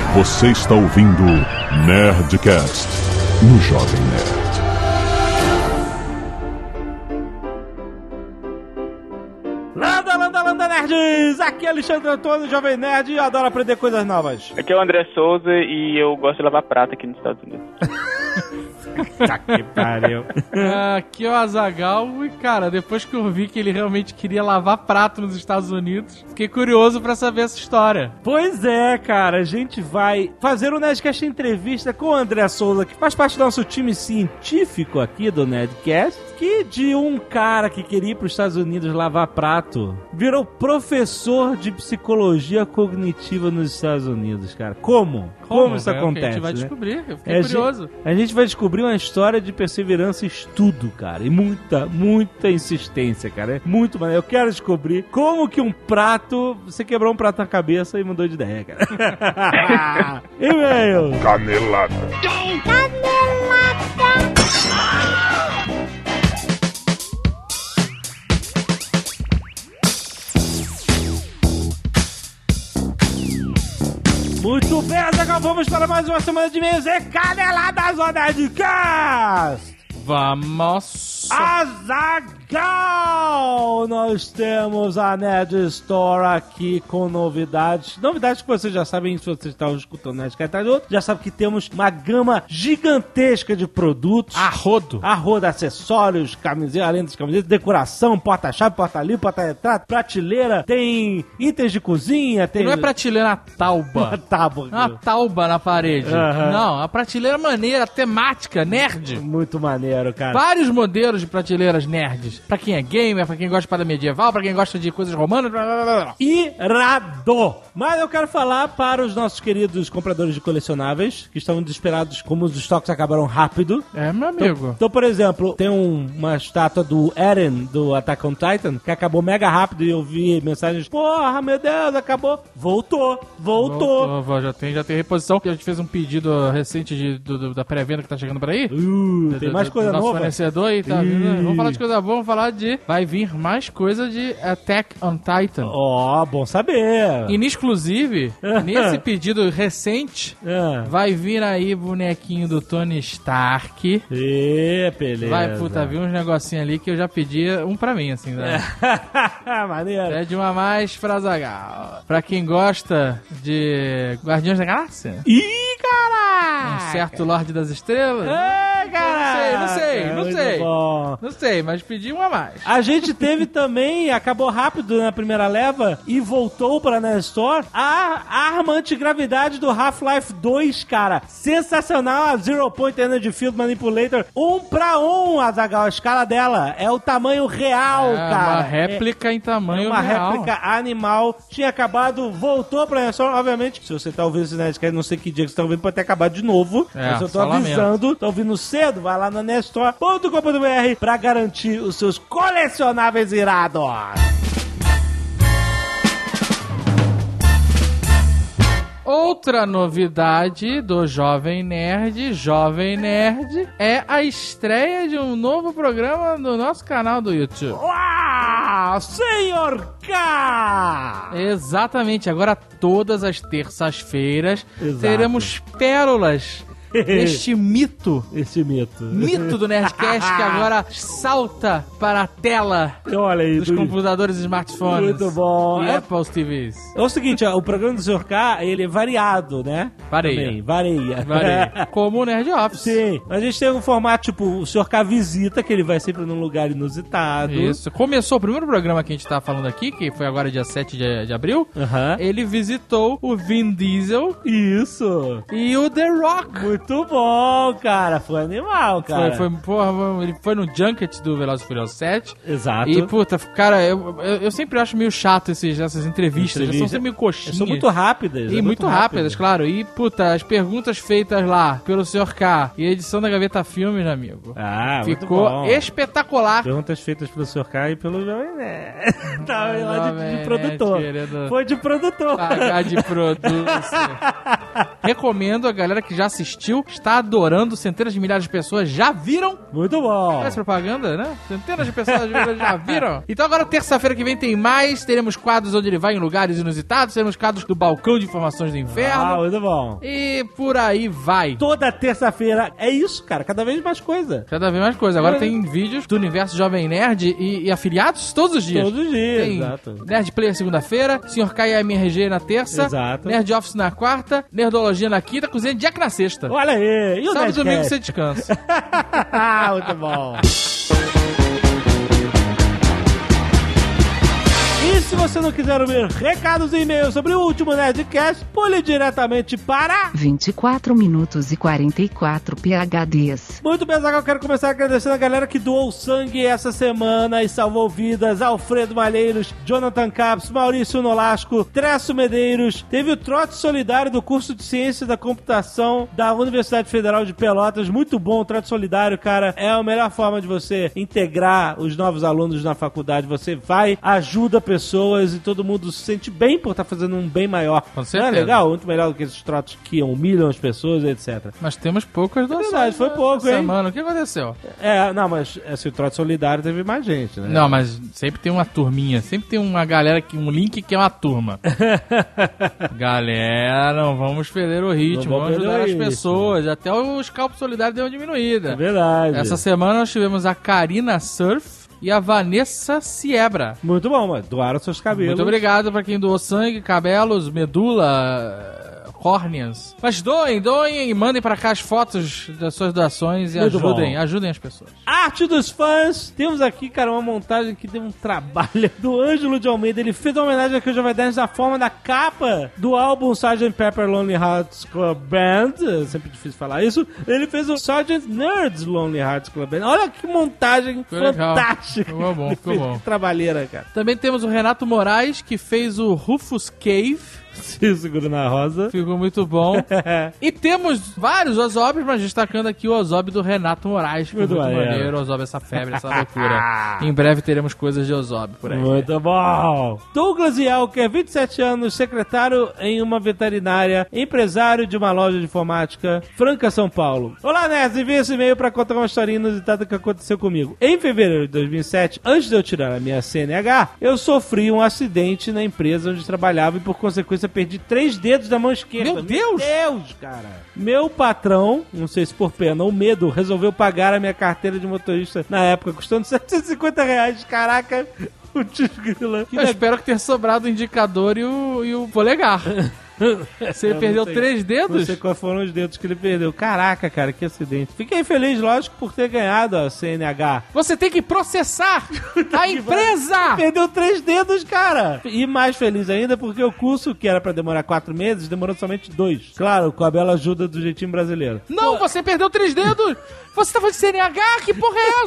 Você está ouvindo Nerdcast no Jovem Nerd. Landa, nerds! Aqui é Alexandre Antônio, Jovem Nerd, e eu adoro aprender coisas novas. Aqui é o André Souza e eu gosto de lavar prata aqui nos Estados Unidos. Tá que pariu. Aqui é o Azaghal e, cara, depois que eu vi que ele realmente queria lavar prato nos Estados Unidos, fiquei curioso pra saber essa história. Pois é, cara, a gente vai fazer o Nerdcast entrevista com o André Souza, que faz parte do nosso time científico aqui do Nerdcast, que de um cara que queria ir pros Estados Unidos lavar prato, virou professor de psicologia cognitiva nos Estados Unidos, cara. Como isso acontece? A gente vai descobrir, eu fiquei curioso. A gente vai descobrir uma história de perseverança e estudo, cara. E muita insistência, cara. É muito maneiro. Eu quero descobrir como que um prato... Você quebrou um prato na cabeça e mudou de ideia, cara. E-mail. Canelada. Muito bem, Azaghal, vamos para mais uma semana de e-mails. É Caneladas do Nerdcast. Vamos! Azaghal! Nós temos a Nerd Store aqui com novidades. Novidades que vocês já sabem, se vocês estão escutando o Nerdcast, já sabem que temos uma gama gigantesca de produtos. A rodo, acessórios, camisetas, além das camisetas, decoração, porta-chave, porta-livro, porta-retrato, prateleira, tem itens de cozinha, tem... Não é prateleira na tauba. Uma tábua. Uma tauba na parede. Não, a prateleira maneira, temática, nerd. Muito maneiro, cara. Vários modelos de prateleiras nerds. Pra quem é gamer, pra quem gosta de espada medieval, pra quem gosta de coisas romanas. Blá, blá, blá. Irado! Mas eu quero falar para os nossos queridos compradores de colecionáveis, que estão desesperados como os estoques acabaram rápido. É, meu amigo. Então, por exemplo, tem uma estátua do Eren, do Attack on Titan, que acabou mega rápido e eu vi mensagens, porra, meu Deus, acabou. Voltou. Já tem reposição. A gente fez um pedido recente da pré-venda que tá chegando por aí. Tem mais coisa nosso nova. Fornecedor aí, tá vindo. Vamos falar de coisa boa, vamos falar de... Vai vir mais coisa de Attack on Titan. Ó, bom saber. E exclusive, nesse pedido recente, vai vir aí bonequinho do Tony Stark. Beleza. Vai, puta, vir uns negocinhos ali que eu já pedi um pra mim, assim, né? Maneiro. Pede uma mais pra Azaghal. Pra quem gosta de Guardiões da Galáxia. Ih, cara! Um certo Lorde das Estrelas. Cara! Não sei, mas pedi uma a mais. A gente teve também, acabou rápido na primeira leva e voltou pra Nerd Store, a arma antigravidade do Half-Life 2, cara. Sensacional, a Zero Point Energy Field Manipulator. 1 pra 1, Azaghal, a escala dela. É o tamanho real, cara. Uma réplica em tamanho real. Uma réplica animal. Tinha acabado, voltou pra Nerd Store. Obviamente, se você tá ouvindo esse Nerdcast, não sei que dia que você tá ouvindo, pode ter acabado de novo. Mas eu tô avisando, tá ouvindo cedo, vai lá na nerdstore.com.br pra garantir os seus colecionáveis irados. Outra novidade do Jovem Nerd, é a estreia de um novo programa no nosso canal do YouTube. Uau! Senhor K! Exatamente, agora todas as terças-feiras teremos pérolas este mito. Mito do Nerdcast que agora salta para a tela dos computadores e smartphones. Muito bom. E Apple TVs. É o seguinte, o programa do Sr. K, ele é variado, né? Varia. Como o Nerd Office. Sim. A gente tem um formato tipo, o Sr. K visita, que ele vai sempre num lugar inusitado. Isso. Começou o primeiro programa que a gente tá falando aqui, que foi agora dia 7 de abril. Ele visitou o Vin Diesel. Isso. E o The Rock. Muito bom, cara. Foi animal, cara. Ele foi no Junket do Velozes e Furiosos 7. Exato. E, puta, cara, eu sempre acho meio chato essas entrevistas. Elas são sempre meio coxinhas. São muito rápidas. E muito rápidas, claro. E, puta, as perguntas feitas lá pelo Sr. K e a edição da Gaveta Filmes, amigo. Ficou espetacular. Perguntas feitas pelo Sr. K e pelo Jovem Nerd. Tá, lá de produtor. Querido. Foi de produtor. Pagar de produto. Recomendo a galera que já assistiu, está adorando, centenas de milhares de pessoas já viram. Muito bom. Essa propaganda, né? Centenas de pessoas já viram. Então agora, terça-feira que vem tem mais, teremos quadros onde ele vai em lugares inusitados, teremos quadros do Balcão de Informações do Inferno. Muito bom. E por aí vai. Toda terça-feira é isso, cara. Cada vez mais coisa. Cada vez mais coisa. Agora tem vídeos do Universo Jovem Nerd e afiliados todos os dias. Todos os dias, tem exato. Nerd Player segunda-feira, Sr. KMRG na terça, exato. Nerd Office na quarta, Nerdologia na quinta, Cozinha de Jack na sexta. Olha aí. E o sábado e domingo Nerdcast? você descansa. Muito bom. E se você não quiser ouvir recados e e-mails sobre o último Nerdcast, pule diretamente para 24 minutos e 44 PHDs. Muito bem, Zagal, eu quero começar agradecendo a galera que doou sangue essa semana e salvou vidas. Alfredo Malheiros, Jonathan Capes, Maurício Nolasco, Tresso Medeiros. Teve o trote solidário do curso de Ciência da Computação da Universidade Federal de Pelotas. Muito bom o trote solidário, cara. É a melhor forma de você integrar os novos alunos na faculdade. Você vai, ajuda pessoas e todo mundo se sente bem por estar fazendo um bem maior. Com certeza. Não é legal? Muito melhor do que esses trotes que humilham as pessoas, etc. Mas temos poucas doações. Verdade, foi pouco, hein? Semana. O que aconteceu? Não, mas assim, o trote solidário teve mais gente, né? Não, mas sempre tem uma turminha, sempre tem uma galera, um link que é uma turma. Galera, não vamos perder o ritmo, vamos ajudar as pessoas. Até o scalpo solidário deu uma diminuída. É verdade. Essa semana nós tivemos a Karina Surf e a Vanessa Siebra. Muito bom, mano. Doaram seus cabelos. Muito obrigado pra quem doou sangue, cabelos, medula, córneas. Mas doem e mandem pra cá as fotos das suas doações e ajudem as pessoas. Arte dos fãs. Temos aqui, cara, uma montagem que deu um trabalho do Ângelo de Almeida. Ele fez uma homenagem aqui ao Jovem Nerd na forma da capa do álbum Sgt. Pepper Lonely Hearts Club Band. É sempre difícil falar isso. Ele fez o Sgt. Nerds Lonely Hearts Club Band. Olha que montagem fantástica. Ficou bom, ficou bom. Que trabalheira, cara. Também temos o Renato Moraes, que fez o Rufus Cave. Se segura na rosa. Ficou muito bom. E temos vários Ozobs, mas destacando aqui o Ozob do Renato Moraes, que foi muito maneiro. Ozob, essa febre, essa loucura. Em breve teremos coisas de Ozob por aí. Muito bom. Douglas Yalker, 27 anos, secretário em uma veterinária, empresário de uma loja de informática, Franca, São Paulo. Olá, nerds, enviei esse e-mail pra contar uma historinha inusitada que aconteceu comigo. Em fevereiro de 2007, antes de eu tirar a minha CNH, eu sofri um acidente na empresa onde trabalhava e, por consequência, perdi 3 dedos da mão esquerda. Meu Deus! Meu Deus, cara. Meu patrão, não sei se por pena ou medo, resolveu pagar a minha carteira de motorista na época, custando R$750. Caraca, o desgrila. Eu espero que tenha sobrado o indicador e o polegar. Você perdeu 3 dedos? Não sei quais foram os dedos que ele perdeu. Caraca, cara, que acidente. Fiquei feliz, lógico, por ter ganhado a CNH. Você tem que processar a empresa! Perdeu 3 dedos, cara. E mais feliz ainda porque o curso, que era pra demorar 4 meses, demorou somente 2. Claro, com a bela ajuda do jeitinho brasileiro. Não, você perdeu 3 dedos! Você tava de CNH? Que porra é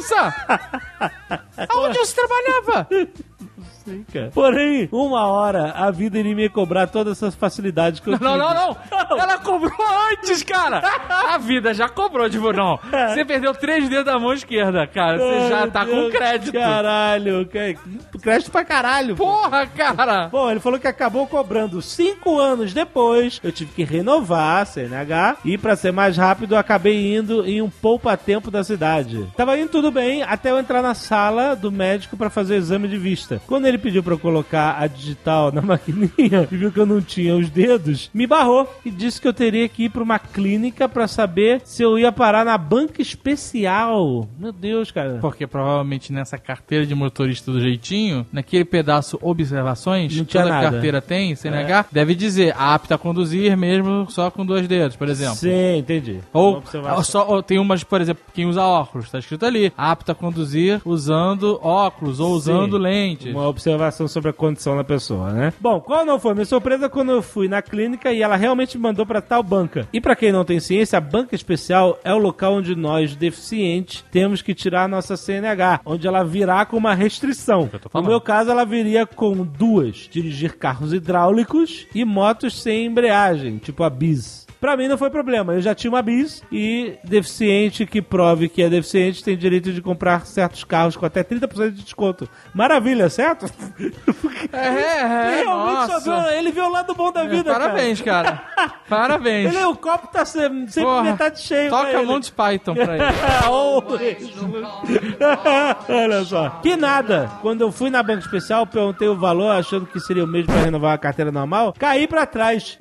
essa? Aonde você trabalhava? Sim, cara. Porém, uma hora a vida iria me cobrar todas essas facilidades que eu tive. Não. Ela cobrou antes, cara. A vida já cobrou, tipo, não. Você perdeu 3 dedos da mão esquerda, cara. Você já tá com crédito. Caralho. Crédito pra caralho. Porra, cara. Bom, ele falou que acabou cobrando 5 anos depois. Eu tive que renovar a CNH. E pra ser mais rápido, eu acabei indo em um poupa-tempo da cidade. Tava indo tudo bem até eu entrar na sala do médico pra fazer o exame de vista. Quando ele pediu pra eu colocar a digital na maquininha e viu que eu não tinha os dedos, me barrou e disse que eu teria que ir pra uma clínica pra saber se eu ia parar na banca especial. Meu Deus, cara. Porque provavelmente nessa carteira de motorista do jeitinho, naquele pedaço observações, não tinha toda nada. Carteira tem, CNH, deve dizer apta a conduzir mesmo só com 2 dedos, por exemplo. Sim, entendi. Ou tem umas, por exemplo, quem usa óculos, tá escrito ali, apta a conduzir usando óculos ou usando lentes. Uma observação sobre a condição da pessoa, né? Bom, qual não foi minha surpresa quando eu fui na clínica e ela realmente me mandou pra tal banca. E pra quem não tem ciência, a banca especial é o local onde nós, deficientes, temos que tirar a nossa CNH, onde ela virá com uma restrição. No meu caso, ela viria com 2: dirigir carros hidráulicos e motos sem embreagem, tipo a Bis. Pra mim não foi problema, eu já tinha uma Bis e deficiente que prove que é deficiente tem direito de comprar certos carros com até 30% de desconto. Maravilha, certo? Nossa. Ele viu o lado bom da vida, parabéns, cara. Parabéns. O copo tá sempre metade cheio. Toca Monty Python pra ele. Olha só. Que nada. Quando eu fui na banca especial, perguntei o valor, achando que seria o mesmo pra renovar a carteira normal. Caí pra trás.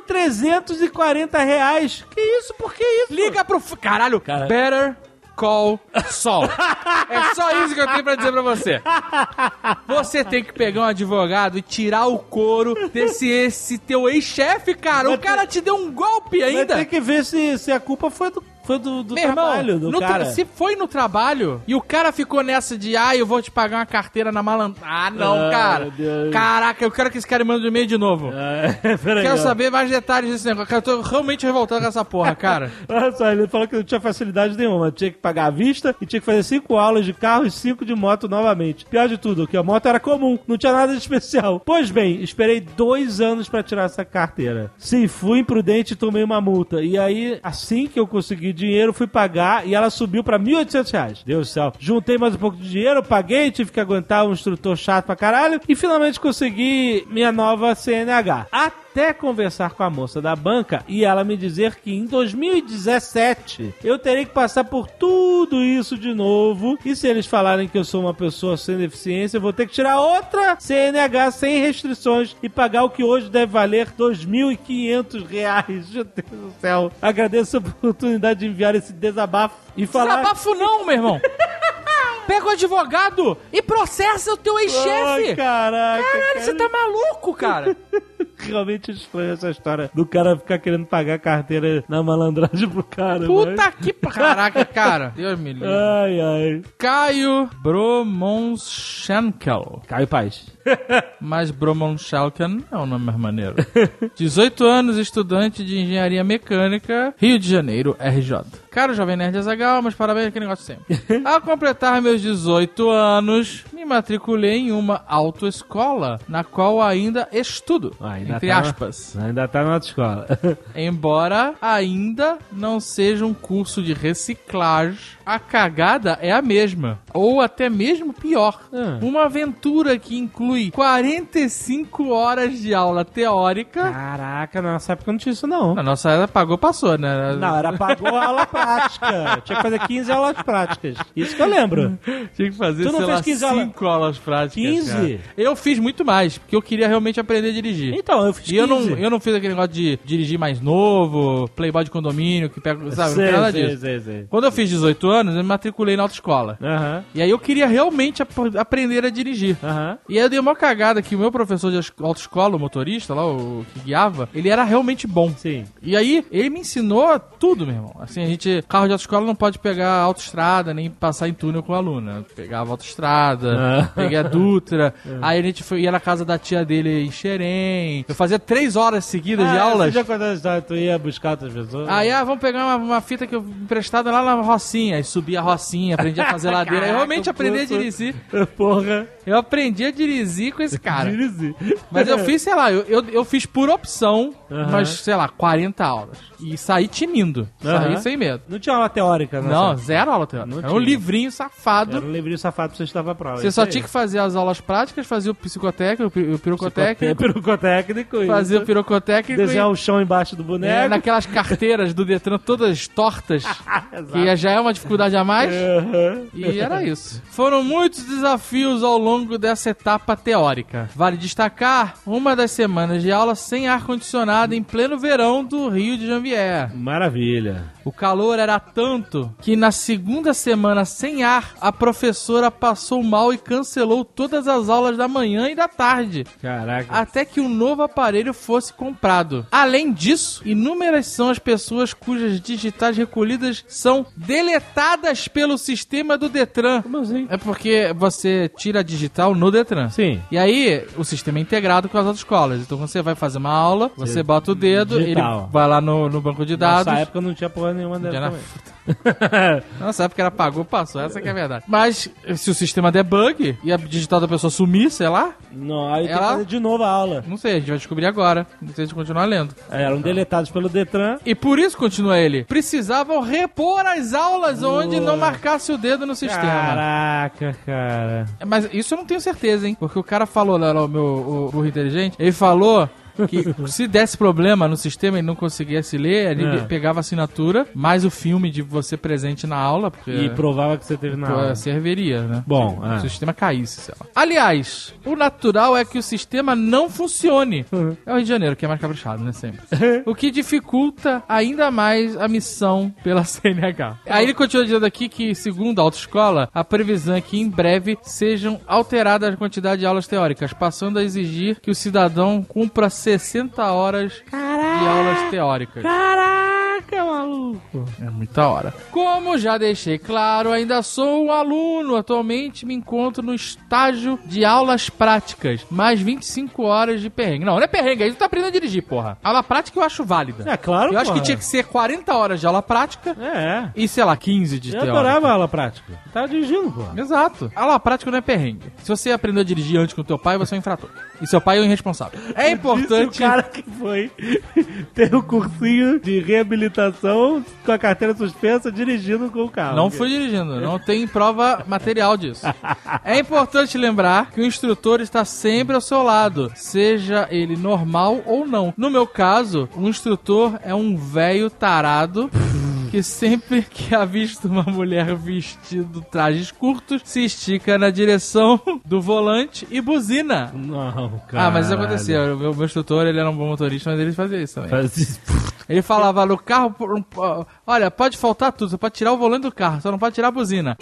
R$1.340. Que isso? Por que isso? Liga pro... Caralho. Better Call Saul. É só isso que eu tenho pra dizer pra você. Você tem que pegar um advogado e tirar o couro desse teu ex-chefe, cara. O cara te deu um golpe ainda. Tem que ver se a culpa foi do trabalho do cara. Se foi no trabalho e o cara ficou nessa de eu vou te pagar uma carteira na malandragem. Cara. Caraca, eu quero que esse cara me mande um e-mail de novo. Quero saber mais detalhes desse negócio. Eu tô realmente revoltado com essa porra, cara. Olha só, ele falou que não tinha facilidade nenhuma. Tinha que pagar à vista e tinha que fazer 5 aulas de carro e 5 de moto novamente. Pior de tudo, que a moto era comum, não tinha nada de especial. Pois bem, esperei 2 anos pra tirar essa carteira. Sim, fui imprudente e tomei uma multa. E aí, assim que eu consegui dinheiro, fui pagar e ela subiu pra R$1.800. Deus do céu. Juntei mais um pouco de dinheiro, paguei, tive que aguentar um instrutor chato pra caralho e finalmente consegui minha nova CNH. Até conversar com a moça da banca e ela me dizer que em 2017 eu terei que passar por tudo isso de novo e se eles falarem que eu sou uma pessoa sem deficiência, eu vou ter que tirar outra CNH sem restrições e pagar o que hoje deve valer R$2.500. Meu Deus do céu. Agradeço a oportunidade de enviar esse desabafo e falar... Desabafo não, meu irmão. Pega o advogado e processa o teu ex-chefe. Ai, caraca. Caralho, você tá maluco, cara. Realmente estranha essa história do cara ficar querendo pagar carteira na malandragem pro cara. Puta que... Caraca, cara. Deus me livre. Ai. Caio Bromonschenkel. Caio Paz. Mas Bromonschenkel é o nome mais maneiro. 18 anos, estudante de engenharia mecânica, Rio de Janeiro, RJ. Caro Jovem Nerd Azaghal, mas parabéns aquele negócio sempre. Ao completar meus 18 anos, me matriculei em uma autoescola, na qual ainda estudo. Entre aspas. Ainda tá na autoescola. Embora ainda não seja um curso de reciclagem, a cagada é a mesma. Ou até mesmo pior. Uma aventura que inclui 45 horas de aula teórica. Caraca, na nossa época não tinha isso não. Na nossa época pagou, passou, né? Não, era pagou a aula prática. Tinha que fazer 15 aulas práticas. Isso que eu lembro. Tinha que fazer, tu não fez 15 5 aulas práticas. 15? Cara. Eu fiz muito mais, porque eu queria realmente aprender a dirigir. Então, eu fiz 15. E eu não fiz aquele negócio de dirigir mais novo, playboy de condomínio, que pega, sabe? Não tem nada disso. Sei. Quando eu fiz 18 anos, eu me matriculei na autoescola. E aí eu queria realmente aprender a dirigir. E aí eu dei uma cagada que o meu professor de autoescola, o motorista lá, o que guiava, ele era realmente bom. Sim. E aí ele me ensinou tudo, meu irmão. Assim, carro de autoescola não pode pegar autoestrada, nem passar em túnel com o aluno. Eu pegava autoestrada, peguei a Dutra, aí a gente ia na casa da tia dele em Xerém. Eu fazia 3 horas seguidas de aulas. Você já contou a história, tu ia buscar outras pessoas? Aí, vamos pegar uma fita que eu emprestada lá na Rocinha. Aí subi a Rocinha, aprendi a fazer ladeira. Eu realmente aprendi a dirigir. Porra. Eu aprendi a dirigir com esse cara. Mas eu fiz, sei lá, eu fiz por opção, mas, sei lá, 40 aulas. E saí tinindo. Saí sem medo. Não tinha aula teórica, né? Não, zero aula teórica. Era um livrinho safado. Era um livrinho safado pra você estudar pra prova. Você só tinha que fazer as aulas práticas, fazia o psicotécnico, o pirocotécnico. Fazia o pirocotécnico. Desenhar o chão embaixo do boneco. Naquelas carteiras do Detran todas tortas, que já é uma dificuldade a mais. E era isso. Foram muitos desafios ao longo dessa etapa teórica. Vale destacar uma das semanas de aula sem ar-condicionado em pleno verão do Rio de Janeiro. Maravilha. O calor era tanto que na segunda semana sem ar, a professora passou mal e cancelou todas as aulas da manhã e da tarde. Caraca. Até que um novo aparelho fosse comprado. Além disso, inúmeras são as pessoas cujas digitais recolhidas são deletadas pelo sistema do Detran. Como assim? É porque você tira a digital no Detran. Sim. E aí, o sistema é integrado com as outras escolas. Então, você vai fazer uma aula, você bota o dedo, digital. Ele vai lá no banco de dados. Nessa época não tinha porra nenhuma dessa Nossa época era pagou, passou. Essa que é a verdade. Mas, se o sistema der bug e a digital da pessoa sumir, sei lá... Não, aí tem que fazer de novo a aula. Não sei, a gente vai descobrir agora. Não sei se a gente continuar lendo. Eram deletados pelo Detran. E por isso, continua ele, precisavam repor as aulas onde não marcasse o dedo no sistema. Caraca, cara. Mas isso eu não tenho certeza, hein? Porque o cara falou lá, o burro inteligente, ele falou que se desse problema no sistema e não conseguisse ler, ele pegava a assinatura, mais o filme de você presente na aula. E provava que você teve na aula. Serviria, né? Bom, se o sistema caísse, sei lá. Aliás, o natural é que o sistema não funcione. É o Rio de Janeiro, que é mais caprichado, né? Sempre. O que dificulta ainda mais a missão pela CNH. Aí ele continua dizendo aqui que, segundo a autoescola, a previsão é que em breve sejam alteradas a quantidade de aulas teóricas, passando a exigir que o cidadão cumpra 60 horas de aulas teóricas. Caraca, maluco! É muita hora. Como já deixei claro, ainda sou um aluno. Atualmente me encontro no estágio de aulas práticas. Mais 25 horas de perrengue. Não é perrengue, aí tu tá aprendendo a dirigir, porra. Aula prática eu acho válida. É claro, eu acho que tinha que ser 40 horas de aula prática. E, sei lá, 15 de teórica. Eu adorava a aula prática. Tava dirigindo, porra. Exato. Aula prática não é perrengue. Se você aprendeu a dirigir antes com o teu pai, você é um infrator. E seu pai é um irresponsável. É importante... O cara que foi ter um cursinho de reabilitação com a carteira suspensa dirigindo com o carro. Não fui dirigindo. Não tem prova material disso. É importante lembrar que o instrutor está sempre ao seu lado, seja ele normal ou não. No meu caso, o instrutor é um velho tarado que sempre que avista uma mulher vestindo trajes curtos, se estica na direção do volante e buzina. Não, cara. Mas isso aconteceu. O meu instrutor, ele era um bom motorista, mas ele fazia isso também. Ele falava no carro, olha, pode faltar tudo, você pode tirar o volante do carro, só não pode tirar a buzina.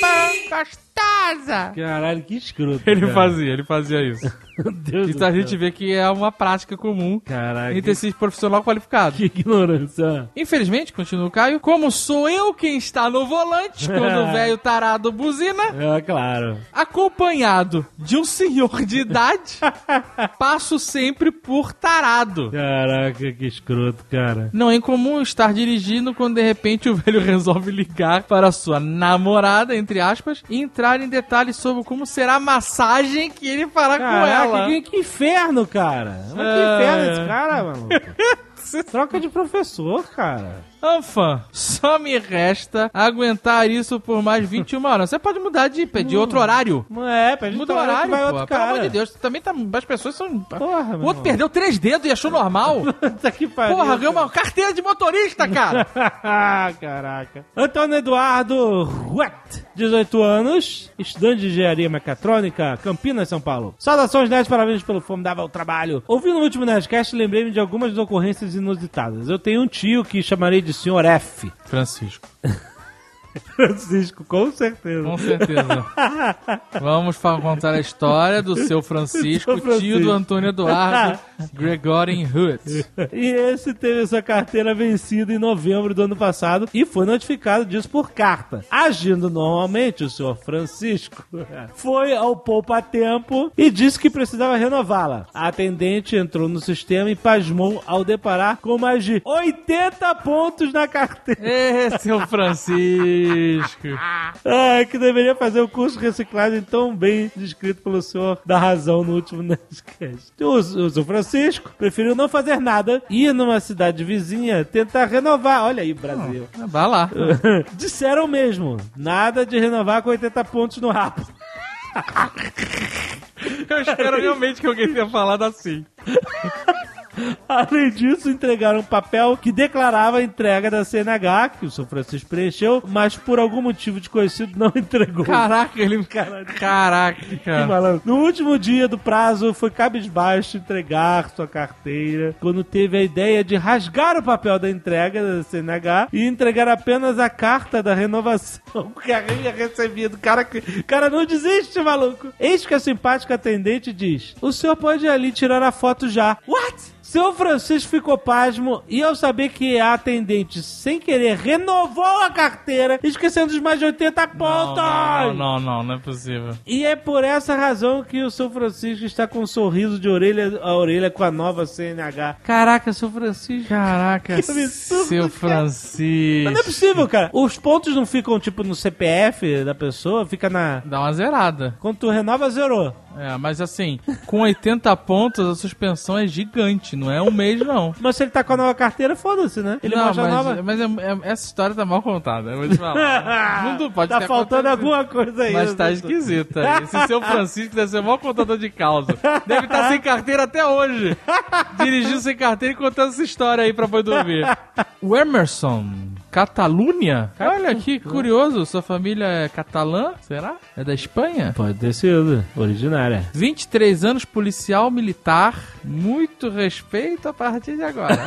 Gostosa! Caralho, que escroto. Ele fazia isso. Meu Deus então a gente vê que é uma prática comum entre esse profissional qualificado. Que ignorância. Infelizmente, continua o Caio, como sou eu quem está no volante quando o velho tarado buzina, claro, acompanhado de um senhor de idade, passo sempre por tarado. Caraca, que escroto, cara. Não é incomum estar dirigindo quando de repente o velho resolve ligar para sua namorada, entre aspas, e entrar em detalhes sobre como será a massagem que ele fará com ela. Que inferno, cara. Mas que inferno esse cara, maluco. Troca de professor, cara. Anfã, só me resta aguentar isso por mais 21 horas. Você pode mudar de pedir outro horário. Pede muda o horário, vai pô. outro cara. Pelo amor de Deus, também tá... As pessoas são... Porra, o outro perdeu 3 dedos e achou normal. Que pariu, porra, ganhou uma carteira de motorista, cara. Caraca. Antônio Eduardo Ruet, 18 anos, estudante de engenharia mecatrônica, Campinas, São Paulo. Saudações, nerds, parabéns pelo formidável trabalho. Ouvindo o último Nerdcast, lembrei-me de algumas ocorrências inusitadas. Eu tenho um tio que chamarei de Sr. F. Francisco, com certeza. Com certeza. Vamos contar a história do seu Francisco, tio do Antônio Eduardo Gregorian Hutt. E esse teve sua carteira vencida em novembro do ano passado e foi notificado disso por carta. Agindo normalmente, o senhor Francisco foi ao poupa-tempo e disse que precisava renová-la. A atendente entrou no sistema e pasmou ao deparar com mais de 80 pontos na carteira. Seu Francisco. Que deveria fazer o curso de reciclagem tão bem descrito pelo senhor da razão no último Nerdcast. O senhor Francisco preferiu não fazer nada e ir numa cidade vizinha tentar renovar. Olha aí, Brasil. Vai lá. Disseram mesmo, nada de renovar com 80 pontos no rabo. Eu espero realmente que alguém tenha falado assim. Além disso, entregaram um papel que declarava a entrega da CNH, que o São Francisco preencheu, mas por algum motivo desconhecido não entregou. Caraca, Que malandro. No último dia do prazo, foi cabisbaixo entregar sua carteira, quando teve a ideia de rasgar o papel da entrega da CNH e entregar apenas a carta da renovação que havia recebido. Cara, não desiste, maluco. Eis que a simpática atendente diz: o senhor pode ir ali tirar a foto já. What? Seu Francisco ficou pasmo e ao saber que a atendente, sem querer, renovou a carteira, esquecendo dos mais de 80 pontos. Não é possível. E é por essa razão que o seu Francisco está com um sorriso de orelha a orelha com a nova CNH. Caraca, seu Francisco. Caraca, que absurdo, seu Francisco. Mas não é possível, cara. Os pontos não ficam, tipo, no CPF da pessoa, fica na... Dá uma zerada. Quando tu renova, zerou. Mas assim, com 80 pontos, a suspensão é gigante. Não é um mês, não. Mas se ele tá com a nova carteira, foda-se, né? Ele não, nova. Mas essa história tá mal contada. Eu vou te falar. Não pode tá faltando alguma coisa aí. Mas tá esquisita. Esse seu Francisco deve ser o maior contador de causa. Deve estar sem carteira até hoje. Dirigindo sem carteira e contando essa história aí pra boi dormir. O Emerson, Catalunha? Olha que curioso. Sua família é catalã? Será? É da Espanha? Pode ter sido. Originária. 23 anos, policial militar. Muito respeito a partir de agora.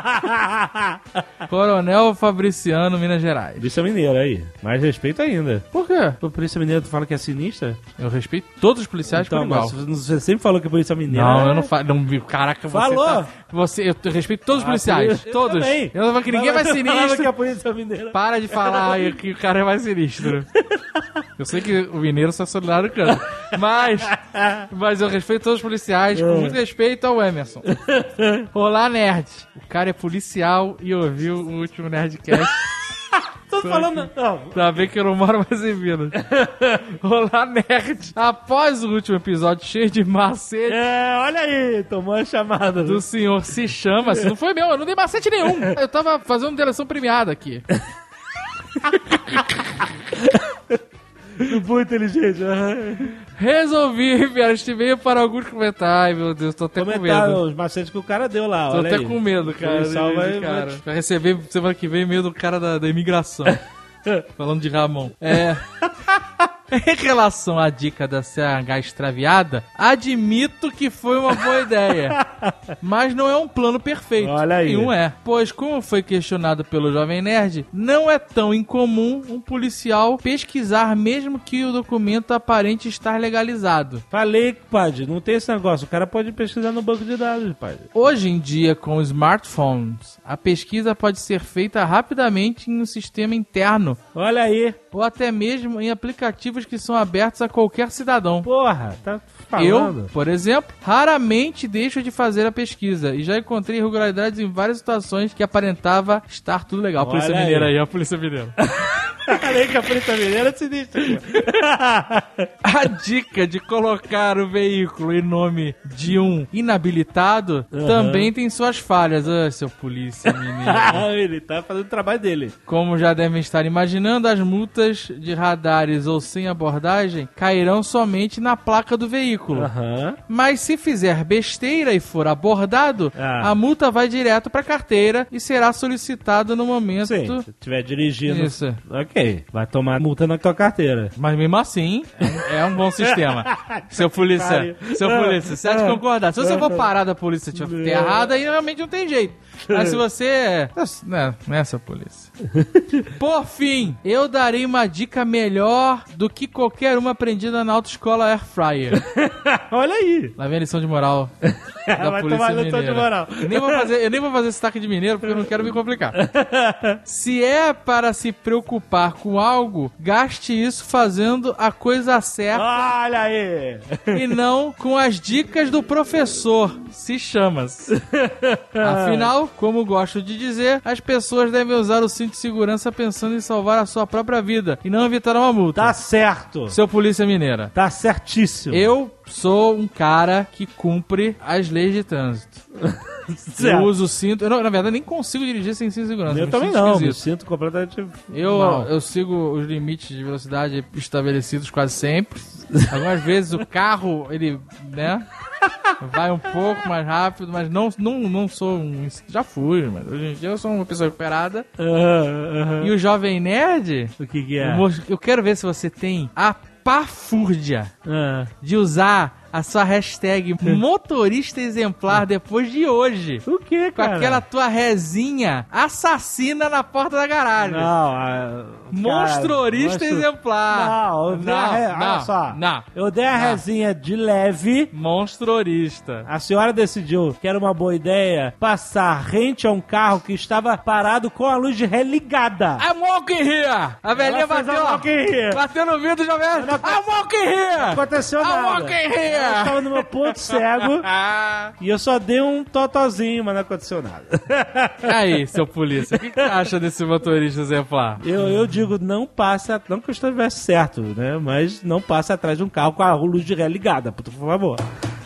Coronel Fabriciano, Minas Gerais. Polícia Mineira aí. Mais respeito ainda. Por quê? A Polícia Mineira tu fala que é sinistra? Eu respeito todos os policiais por igual. Você sempre falou que a Polícia Mineira... Não, eu não falo. Caraca, falou! Eu respeito todos os policiais. Todos. Também. Eu não falo que ninguém é mais sinistro. Que a Polícia Mineira... Para de falar que o cara é mais sinistro. Eu sei que o mineiro só é solidário canta. Mas eu respeito todos os policiais, com muito respeito ao Emerson. Olá, nerd. O cara é policial e ouviu o último Nerdcast. Tô falando... Não. Pra ver que eu não moro mais em Minas. Olá, nerd. Após o último episódio cheio de macete... olha aí, tomou a chamada. Do senhor se chama... Se não foi meu, eu não dei macete nenhum. Eu tava fazendo uma interação premiada aqui. Muito inteligente. Resolvi enviar este e-mail para alguns comentários. Ai, meu Deus, tô até com medo. Os macetes que o cara deu lá, tô olha até aí. Com medo, cara. Vai receber semana que vem e-mail do cara da imigração. Falando de Ramon. Em relação à dica da CH extraviada, admito que foi uma boa ideia. Mas não é um plano perfeito. Olha aí. Nenhum é. Pois, como foi questionado pelo Jovem Nerd, não é tão incomum um policial pesquisar mesmo que o documento aparente estar legalizado. Falei, padre, não tem esse negócio. O cara pode pesquisar no banco de dados, padre. Hoje em dia, com smartphones, a pesquisa pode ser feita rapidamente em um sistema interno. Olha aí. Ou até mesmo em aplicativos que são abertos a qualquer cidadão. Porra, tá falando. Eu, por exemplo, raramente deixo de fazer a pesquisa e já encontrei irregularidades em várias situações que aparentava estar tudo legal. Polícia Mineira aí, a Polícia Mineira. Falei que a Polícia Mineira é sinistra. A dica de colocar o veículo em nome de um inabilitado também tem suas falhas. Seu Polícia Mineira. Ele tá fazendo o trabalho dele. Como já devem estar imaginando, as multas de radares ou sem abordagem cairão somente na placa do veículo. Mas se fizer besteira e for abordado, a multa vai direto pra carteira e será solicitada no momento... Sim, se estiver dirigindo... Isso. Ok, vai tomar multa na tua carteira. Mas mesmo assim, é um bom sistema. Seu polícia, você há de concordar. Se você for parar da polícia e estiver errada, aí realmente não tem jeito. Mas se você... Não é, seu polícia. Por fim, eu darei uma dica melhor do que qualquer uma aprendida na autoescola Air Fryer. Olha aí. Lá vem a lição de moral da vai Polícia tomar Mineira. lição de moral. Eu nem vou fazer sotaque de mineiro porque eu não quero me complicar. Se é para se preocupar com algo, gaste isso fazendo a coisa certa. Olha aí. E não com as dicas do professor. Se chama-se. Afinal, como gosto de dizer, as pessoas devem usar o cinto de segurança pensando em salvar a sua própria vida e não evitar uma multa. Tá certo. Seu Polícia Mineira. Tá certíssimo. Eu sou um cara que cumpre as leis de trânsito. Eu uso o cinto. Na verdade, nem consigo dirigir sem cinto de segurança. Eu também não. Me sinto completamente Eu sigo os limites de velocidade estabelecidos quase sempre. Algumas vezes o carro, ele, né, vai um pouco mais rápido, mas não sou um... Já fui, mas hoje em dia eu sou uma pessoa recuperada. E o Jovem Nerd... O que é? Eu quero ver se você tem a pafúrdia de usar a sua hashtag motorista exemplar depois de hoje. O que, cara? Com aquela tua resinha assassina na porta da garagem. Não, monstrorista exemplar. Olha só. Eu dei a resinha de leve. Monstrorista. A senhora decidiu que era uma boa ideia passar rente a um carro que estava parado com a luz de ré ligada. I'm walking here! A velhinha bateu no vidro, Jovem. I'm walking here! Não aconteceu nada. I'm walking here! Eu estava no meu ponto cego e eu só dei um totozinho, mas não aconteceu nada. Aí, seu polícia, o que você acha desse motorista exemplar? Eu digo digo, não passe, não que eu estivesse certo, né? Mas não passe atrás de um carro com a luz de ré ligada, por favor.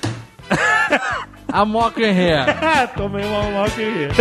A moca em ré. Tomei uma moca em ré.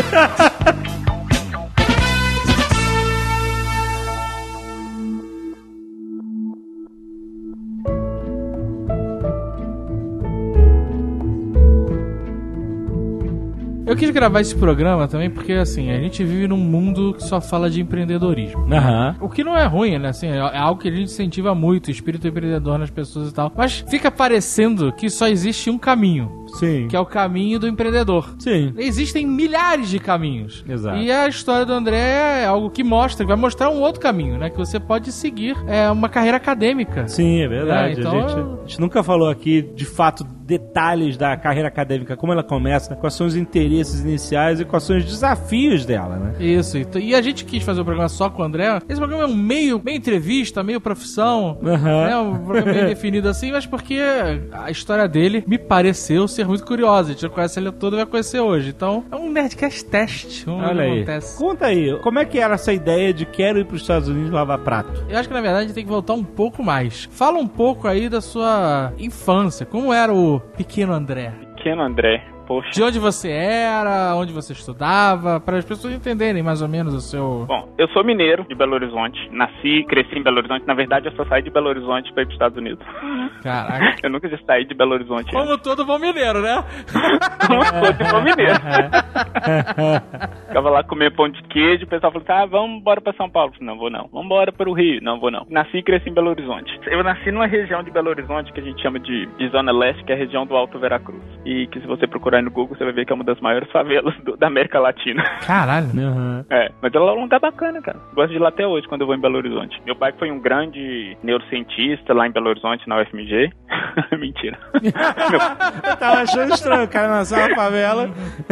Eu quis gravar esse programa também porque, assim, a gente vive num mundo que só fala de empreendedorismo. Aham. O que não é ruim, né? Assim, é algo que a gente incentiva muito, o espírito empreendedor nas pessoas e tal. Mas fica parecendo que só existe um caminho. Sim. Que é o caminho do empreendedor. Sim. Existem milhares de caminhos. Exato. E a história do André é algo que mostra, que vai mostrar um outro caminho, né? Que você pode seguir uma carreira acadêmica. Sim, é verdade. Então, a gente nunca falou aqui, de fato, detalhes da carreira acadêmica, como ela começa, quais são os interesses iniciais e quais são os desafios dela, né? Isso. E a gente quis fazer o programa só com o André. Esse programa é um meio entrevista, meio profissão. Né? Um programa meio definido assim, mas porque a história dele me pareceu ser muito curiosa. A gente não conhece ele todo e vai conhecer hoje. Então, é um Nerdcast teste. Olha aí. Acontece. Conta aí, como é que era essa ideia de quero ir para os Estados Unidos lavar prato? Eu acho que, na verdade, a gente tem que voltar um pouco mais. Fala um pouco aí da sua infância. Como era o pequeno André? Pequeno André. Poxa. De onde você era, onde você estudava, para as pessoas entenderem mais ou menos o seu... Bom, eu sou mineiro de Belo Horizonte. Nasci, cresci em Belo Horizonte. Na verdade, eu só saí de Belo Horizonte para ir para os Estados Unidos. Caraca. Eu nunca já saí de Belo Horizonte. Como todo bom mineiro, né? Como todo bom mineiro. Ficava lá comendo pão de queijo, o pessoal falou assim, vamos embora para São Paulo. Eu falei, não vou não. Vamos embora para o Rio. Não vou não. Nasci e cresci em Belo Horizonte. Eu nasci numa região de Belo Horizonte que a gente chama de Zona Leste, que é a região do Alto Veracruz. E que se você procurar no Google, você vai ver que é uma das maiores favelas da América Latina. Caralho. Uhum. Mas ela é um lugar bacana, cara. Gosto de ir lá até hoje, quando eu vou em Belo Horizonte. Meu pai foi um grande neurocientista lá em Belo Horizonte, na UFMG. Mentira. Eu tava achando estranho, o cara nasceu na favela.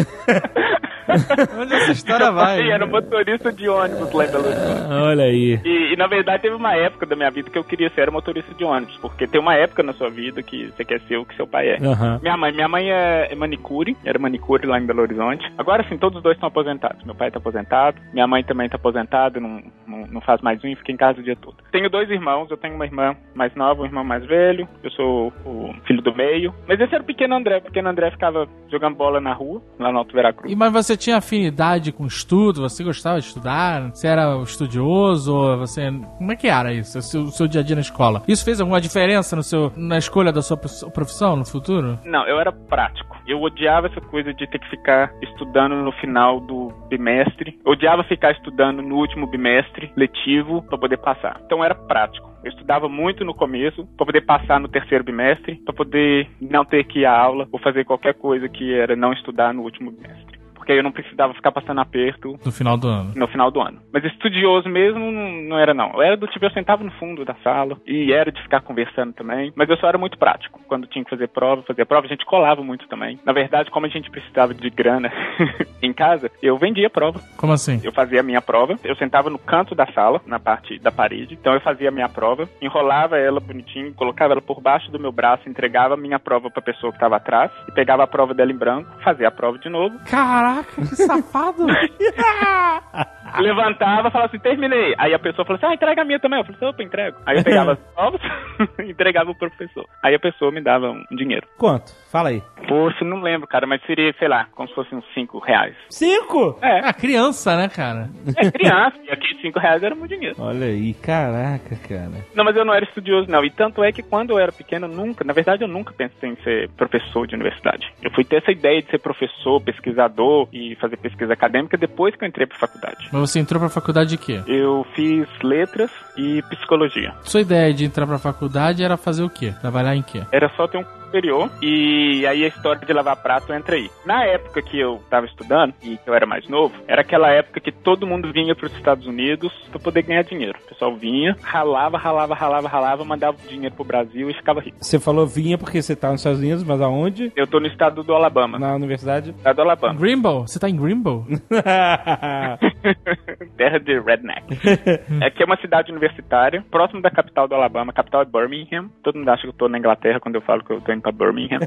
Onde essa história vai? Sim, era motorista de ônibus lá em Belo Horizonte. Olha aí. E na verdade teve uma época da minha vida que eu queria ser motorista de ônibus, porque tem uma época na sua vida que você quer ser o que seu pai é. Uhum. Minha mãe é manicure, era manicure lá em Belo Horizonte. Agora sim, todos os dois estão aposentados. Meu pai tá aposentado, minha mãe também tá aposentada, não faz mais unha, fica em casa o dia todo. Tenho 2 irmãos, eu tenho uma irmã mais nova, um irmão mais velho, eu sou o filho do meio. Mas esse era o pequeno André. O pequeno André ficava jogando bola na rua, lá no Alto Veracruz. Mas você tinha afinidade com estudo? Você gostava de estudar? Você era estudioso? Você... Como é que era isso? O seu dia a dia na escola? Isso fez alguma diferença na escolha da sua profissão no futuro? Não, eu era prático. Eu odiava essa coisa de ter que ficar estudando no final do bimestre. Eu odiava ficar estudando no último bimestre letivo para poder passar. Então era prático. Eu estudava muito no começo para poder passar no terceiro bimestre, para poder não ter que ir à aula ou fazer qualquer coisa que era não estudar no último bimestre. Porque eu não precisava ficar passando aperto no final do ano. No final do ano. Mas estudioso mesmo não era não. Eu era do tipo, eu sentava no fundo da sala e era de ficar conversando também. Mas eu só era muito prático. Quando tinha que fazer prova, a gente colava muito também. Na verdade, como a gente precisava de grana em casa, eu vendia a prova. Como assim? Eu fazia a minha prova, eu sentava no canto da sala, na parte da parede. Então eu fazia a minha prova, enrolava ela bonitinho, colocava ela por baixo do meu braço, entregava a minha prova pra pessoa que estava atrás e pegava a prova dela em branco, fazia a prova de novo. Caraca, que safado! Levantava, falava assim, terminei. Aí a pessoa falou assim, entrega a minha também. Eu falei assim, opa, entrego. Aí eu pegava as provas e entregava pro professor. Aí a pessoa me dava um dinheiro. Quanto? Fala aí. Poxa, não lembro, cara, mas seria, sei lá, como se fosse uns 5 reais. 5? É. Criança, né, cara? Criança. E aqueles 5 reais era muito dinheiro. Olha aí, caraca, cara. Não, mas eu não era estudioso, não. E tanto é que quando eu era pequeno, na verdade, eu nunca pensei em ser professor de universidade. Eu fui ter essa ideia de ser professor, pesquisador e fazer pesquisa acadêmica depois que eu entrei pra faculdade. Mas você entrou pra faculdade de quê? Eu fiz letras e psicologia. Sua ideia de entrar pra faculdade era fazer o quê? Trabalhar em quê? Era só ter um superior e aí a história de lavar prato entra aí. Na época que eu tava estudando e que eu era mais novo, era aquela época que todo mundo vinha pros Estados Unidos pra poder ganhar dinheiro. O pessoal vinha, ralava, mandava dinheiro pro Brasil e ficava rico. Você falou vinha porque você tá nos Estados Unidos, mas aonde? Eu tô no estado do Alabama. Na universidade? Estado do Alabama. Greenbow? Você tá em Greenbow? terra de redneck. Aqui é uma cidade universitária, próximo da capital do Alabama. A capital é Birmingham. Todo mundo acha que eu tô na Inglaterra quando eu falo que eu tô indo pra Birmingham.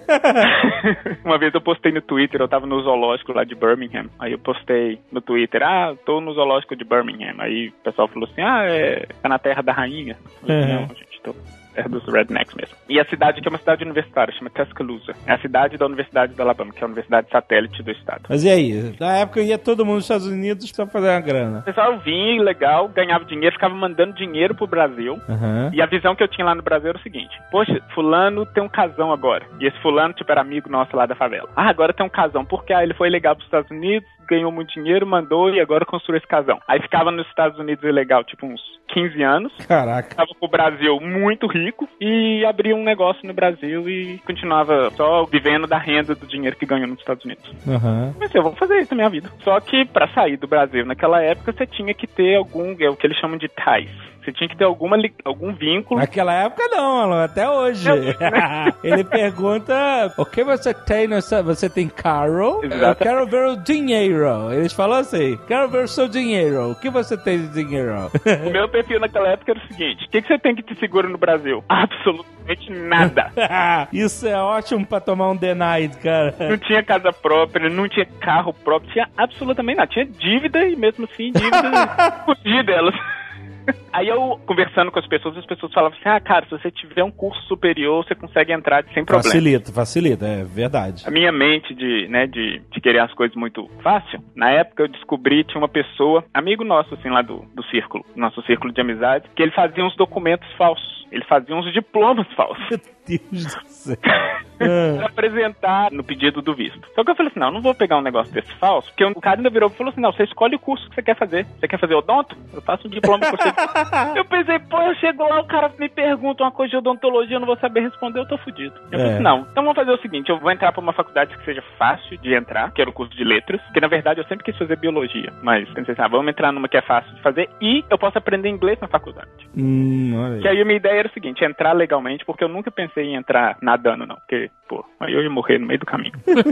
Uma vez eu postei no Twitter, eu tava no zoológico lá de Birmingham. Aí eu postei no Twitter, tô no zoológico de Birmingham. Aí o pessoal falou assim, tá na terra da rainha. Eu falei, não, gente, tô... terra dos rednecks mesmo. E a cidade aqui é uma cidade universitária, chama Tuscaloosa. É a cidade da Universidade do Alabama, que é a universidade satélite do estado. Mas e aí? Na época ia todo mundo nos Estados Unidos pra fazer uma grana. O pessoal vinha, legal, ganhava dinheiro, ficava mandando dinheiro pro Brasil. E a visão que eu tinha lá no Brasil era o seguinte, poxa, fulano tem um casão agora. E esse fulano, tipo, era amigo nosso lá da favela. Agora tem um casão, porque ele foi legal pros Estados Unidos, ganhou muito dinheiro, mandou e agora construiu esse casão. Aí ficava nos Estados Unidos ilegal, tipo, uns 15 anos. Caraca. Ficava pro Brasil muito rico e abria um negócio no Brasil e continuava só vivendo da renda do dinheiro que ganhou nos Estados Unidos. Mas eu vou fazer isso na minha vida. Só que pra sair do Brasil naquela época você tinha que ter algum, é o que eles chamam de ties. Você tinha que ter algum vínculo. Naquela época não, Alan, até hoje. Ele pergunta, o que você tem nessa... Você tem Carol? Eu quero ver o dinheiro. Eles falam assim, quero ver o seu dinheiro. O que você tem de dinheiro? O meu perfil naquela época era o seguinte, o que você tem que te segura no Brasil? Absolutamente nada. Isso é ótimo pra tomar um denied, cara. Não tinha casa própria, não tinha carro próprio, tinha absolutamente nada. Tinha dívida e mesmo assim, dívida fugir delas. Aí eu, conversando com as pessoas falavam assim, cara, se você tiver um curso superior, você consegue entrar sem problema. Facilita, é verdade. A minha mente de querer as coisas muito fácil, na época eu descobri, tinha uma pessoa, amigo nosso, assim, lá do círculo, nosso círculo de amizade, que ele fazia uns documentos falsos. Ele fazia uns diplomas falsos. Meu Deus do céu. Pra apresentar no pedido do visto. Só que eu falei assim, não vou pegar um negócio desse falso, porque o cara ainda virou e falou assim, não, você escolhe o curso que você quer fazer. Você quer fazer odonto? Eu faço um diploma por você. Eu pensei, eu chego lá, o cara me pergunta uma coisa de odontologia, eu não vou saber responder, eu tô fudido. Eu falei assim, não, então vamos fazer o seguinte, eu vou entrar pra uma faculdade que seja fácil de entrar, que era o curso de letras, que na verdade eu sempre quis fazer biologia, mas pensei assim, vamos entrar numa que é fácil de fazer e eu posso aprender inglês na faculdade. Olha aí. Que aí a minha ideia era o seguinte, entrar legalmente, porque eu nunca pensei em entrar nadando, não, porque, aí eu ia morrer no meio do caminho.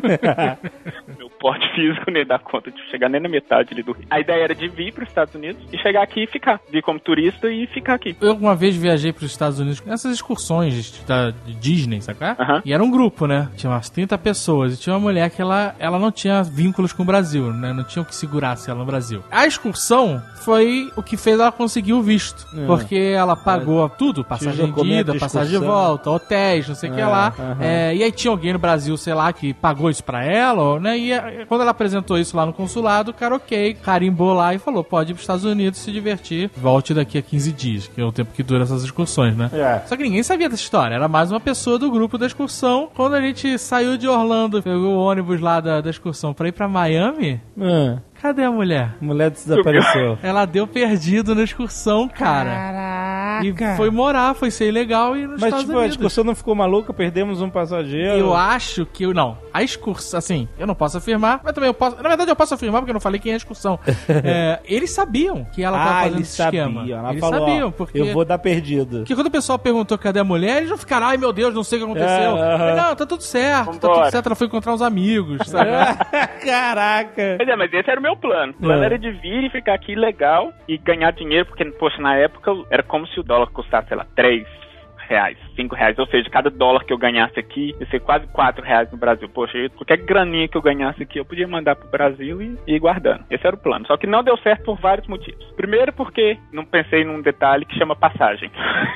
Meu porte físico nem dá conta de chegar nem na metade ali do Rio. A ideia era de vir para os Estados Unidos e chegar aqui e ficar. Vir como turista e ficar aqui. Eu uma vez viajei para os Estados Unidos nessas excursões de Disney, sabe? E era um grupo, né? Tinha umas 30 pessoas e tinha uma mulher que ela não tinha vínculos com o Brasil, né? Não tinha o que segurasse ela no Brasil. A excursão foi o que fez ela conseguir o visto. Porque ela pagou tudo, passagem de ida, passagem de volta, hotéis, não sei o que lá. E aí tinha alguém no Brasil, sei lá, que pagou isso pra ela, né? E quando ela apresentou isso lá no consulado, o cara carimbou lá e falou, pode ir pros Estados Unidos se divertir, volte daqui a 15 dias, que é o tempo que dura essas excursões, né? Só que ninguém sabia dessa história, era mais uma pessoa do grupo da excursão. Quando a gente saiu de Orlando, pegou o ônibus lá da excursão pra ir pra Miami, cadê a mulher? A mulher desapareceu. Ela deu perdido na excursão, cara. Caraca. E foi morar, foi ser ilegal e nos Estados Unidos. A excursão não ficou maluca? Perdemos um passageiro? Eu acho que... Não. A excursão, assim, eu não posso afirmar, mas também eu posso... Na verdade, eu posso afirmar porque eu não falei quem é a excursão. Eles sabiam que ela tava fazendo esse esquema. Eles sabiam, porque... Eu vou dar perdido. Porque quando o pessoal perguntou cadê a mulher, eles não ficaram, ai meu Deus, não sei o que aconteceu. Não, tá tudo certo, tá tudo certo. Ela foi encontrar uns amigos, sabe? Caraca. Mas esse era o meu plano. O plano era de vir e ficar aqui legal e ganhar dinheiro, porque, poxa, na época era como se o dólar custasse, sei lá, R$3, R$5, ou seja, cada dólar que eu ganhasse aqui ia ser quase R$4 no Brasil. Poxa, qualquer graninha que eu ganhasse aqui eu podia mandar pro Brasil e ir guardando. Esse era o plano. Só que não deu certo por vários motivos. Primeiro porque não pensei num detalhe que chama passagem.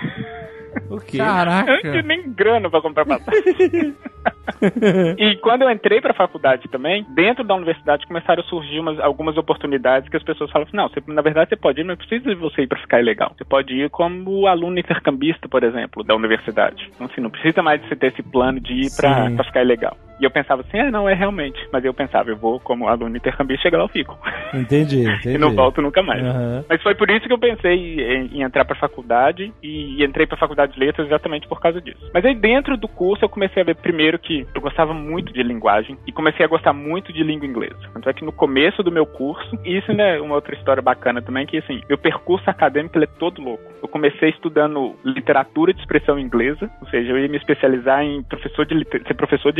O quê? Caraca. Eu não tinha nem grana pra comprar passagem. E quando eu entrei pra faculdade também, dentro da universidade começaram a surgir algumas oportunidades que as pessoas falam assim, não, na verdade você pode ir, mas não precisa de você ir pra ficar ilegal. Você pode ir como aluno intercambista, por exemplo, da universidade. Então assim, não precisa mais de você ter esse plano de ir pra ficar ilegal. E eu pensava assim, não, é realmente. Mas eu pensava, eu vou como aluno intercambista, chegar lá eu fico. Entendi. E não volto nunca mais. Mas foi por isso que eu pensei em entrar pra faculdade e entrei pra faculdade de letras exatamente por causa disso. Mas aí dentro do curso eu comecei a ver primeiro que eu gostava muito de linguagem e comecei a gostar muito de língua inglesa. Tanto é que no começo do meu curso, e isso é uma outra história bacana também, que assim, meu percurso acadêmico ele é todo louco. Eu comecei estudando literatura de expressão inglesa, ou seja, eu ia me especializar em ser professor de literatura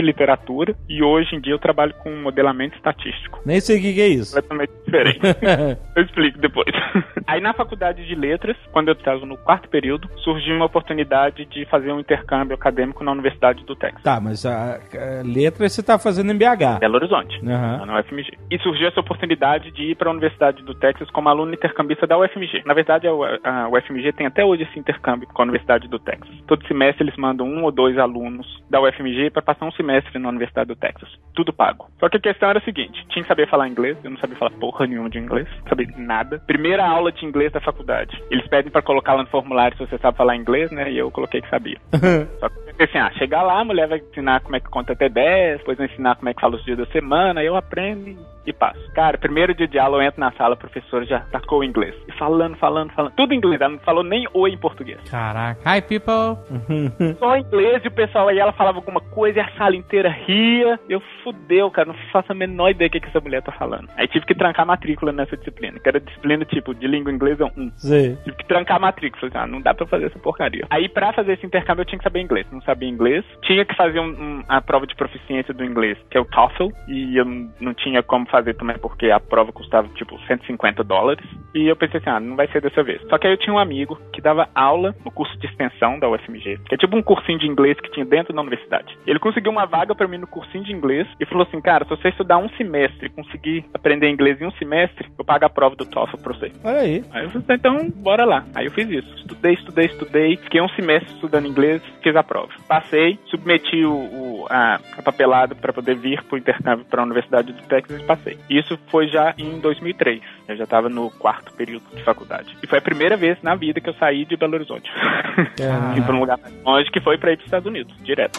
arquitetura e hoje em dia eu trabalho com modelamento estatístico. Nem sei o que é isso. Completamente diferente. Eu explico depois. Aí na faculdade de letras, quando eu estava no 4º período, surgiu uma oportunidade de fazer um intercâmbio acadêmico na Universidade do Texas. Tá, mas a letras você tá fazendo em BH. Belo Horizonte, na UFMG. E surgiu essa oportunidade de ir para a Universidade do Texas como aluno intercambista da UFMG. Na verdade, a UFMG tem até hoje esse intercâmbio com a Universidade do Texas. Todo semestre eles mandam 1 ou 2 alunos da UFMG para passar um semestre na Universidade do Texas. Tudo pago. Só que a questão era a seguinte, tinha que saber falar inglês, eu não sabia falar porra nenhuma de inglês, não sabia nada. Primeira aula de inglês da faculdade. Eles pedem para colocar lá no formulário se você sabe falar inglês, né? E eu coloquei que sabia. Só que eu pensei assim, chegar lá, a mulher vai ensinar como é que conta até 10, depois vai ensinar como é que fala os dias da semana, eu aprendo e passo. Cara, primeiro dia de aula eu entro na sala, a professora já tacou o inglês. E falando. Tudo em inglês, ela não falou nem oi em português. Caraca. Hi, people. Só em inglês e o pessoal aí, ela falava alguma coisa e a sala inteira ria. Eu fudeu, cara, não faço a menor ideia do que essa mulher tá falando. Aí tive que trancar a matrícula nessa disciplina, que era disciplina tipo de língua inglesa 1. Sim. Tive que trancar a matrícula, falei, não dá pra fazer essa porcaria. Aí pra fazer esse intercâmbio eu tinha que saber inglês. Não sabia inglês, tinha que fazer a prova de proficiência do inglês, que é o TOEFL, e eu não tinha como fazer também porque a prova custava tipo $150. E eu pensei assim, não vai ser dessa vez. Só que aí eu tinha um amigo que dava aula no curso de extensão da UFMG, que é tipo um cursinho de inglês que tinha dentro da universidade. Ele conseguiu uma vaga pra mim no cursinho de inglês e falou assim, cara, se você estudar um semestre e conseguir aprender inglês em um semestre, eu pago a prova do TOEFL pra você. Olha aí. Aí eu falei, então, bora lá. Aí eu fiz isso. Estudei. Fiquei um semestre estudando inglês, fiz a prova. Passei, submeti a papelada pra poder vir pro intercâmbio pra Universidade do Texas e passei. Isso foi já em 2003. Eu já tava no 4º período de faculdade. E foi a primeira vez na vida que eu saí de Belo Horizonte. Fui pra um lugar mais longe que foi pra ir pros Estados Unidos, direto.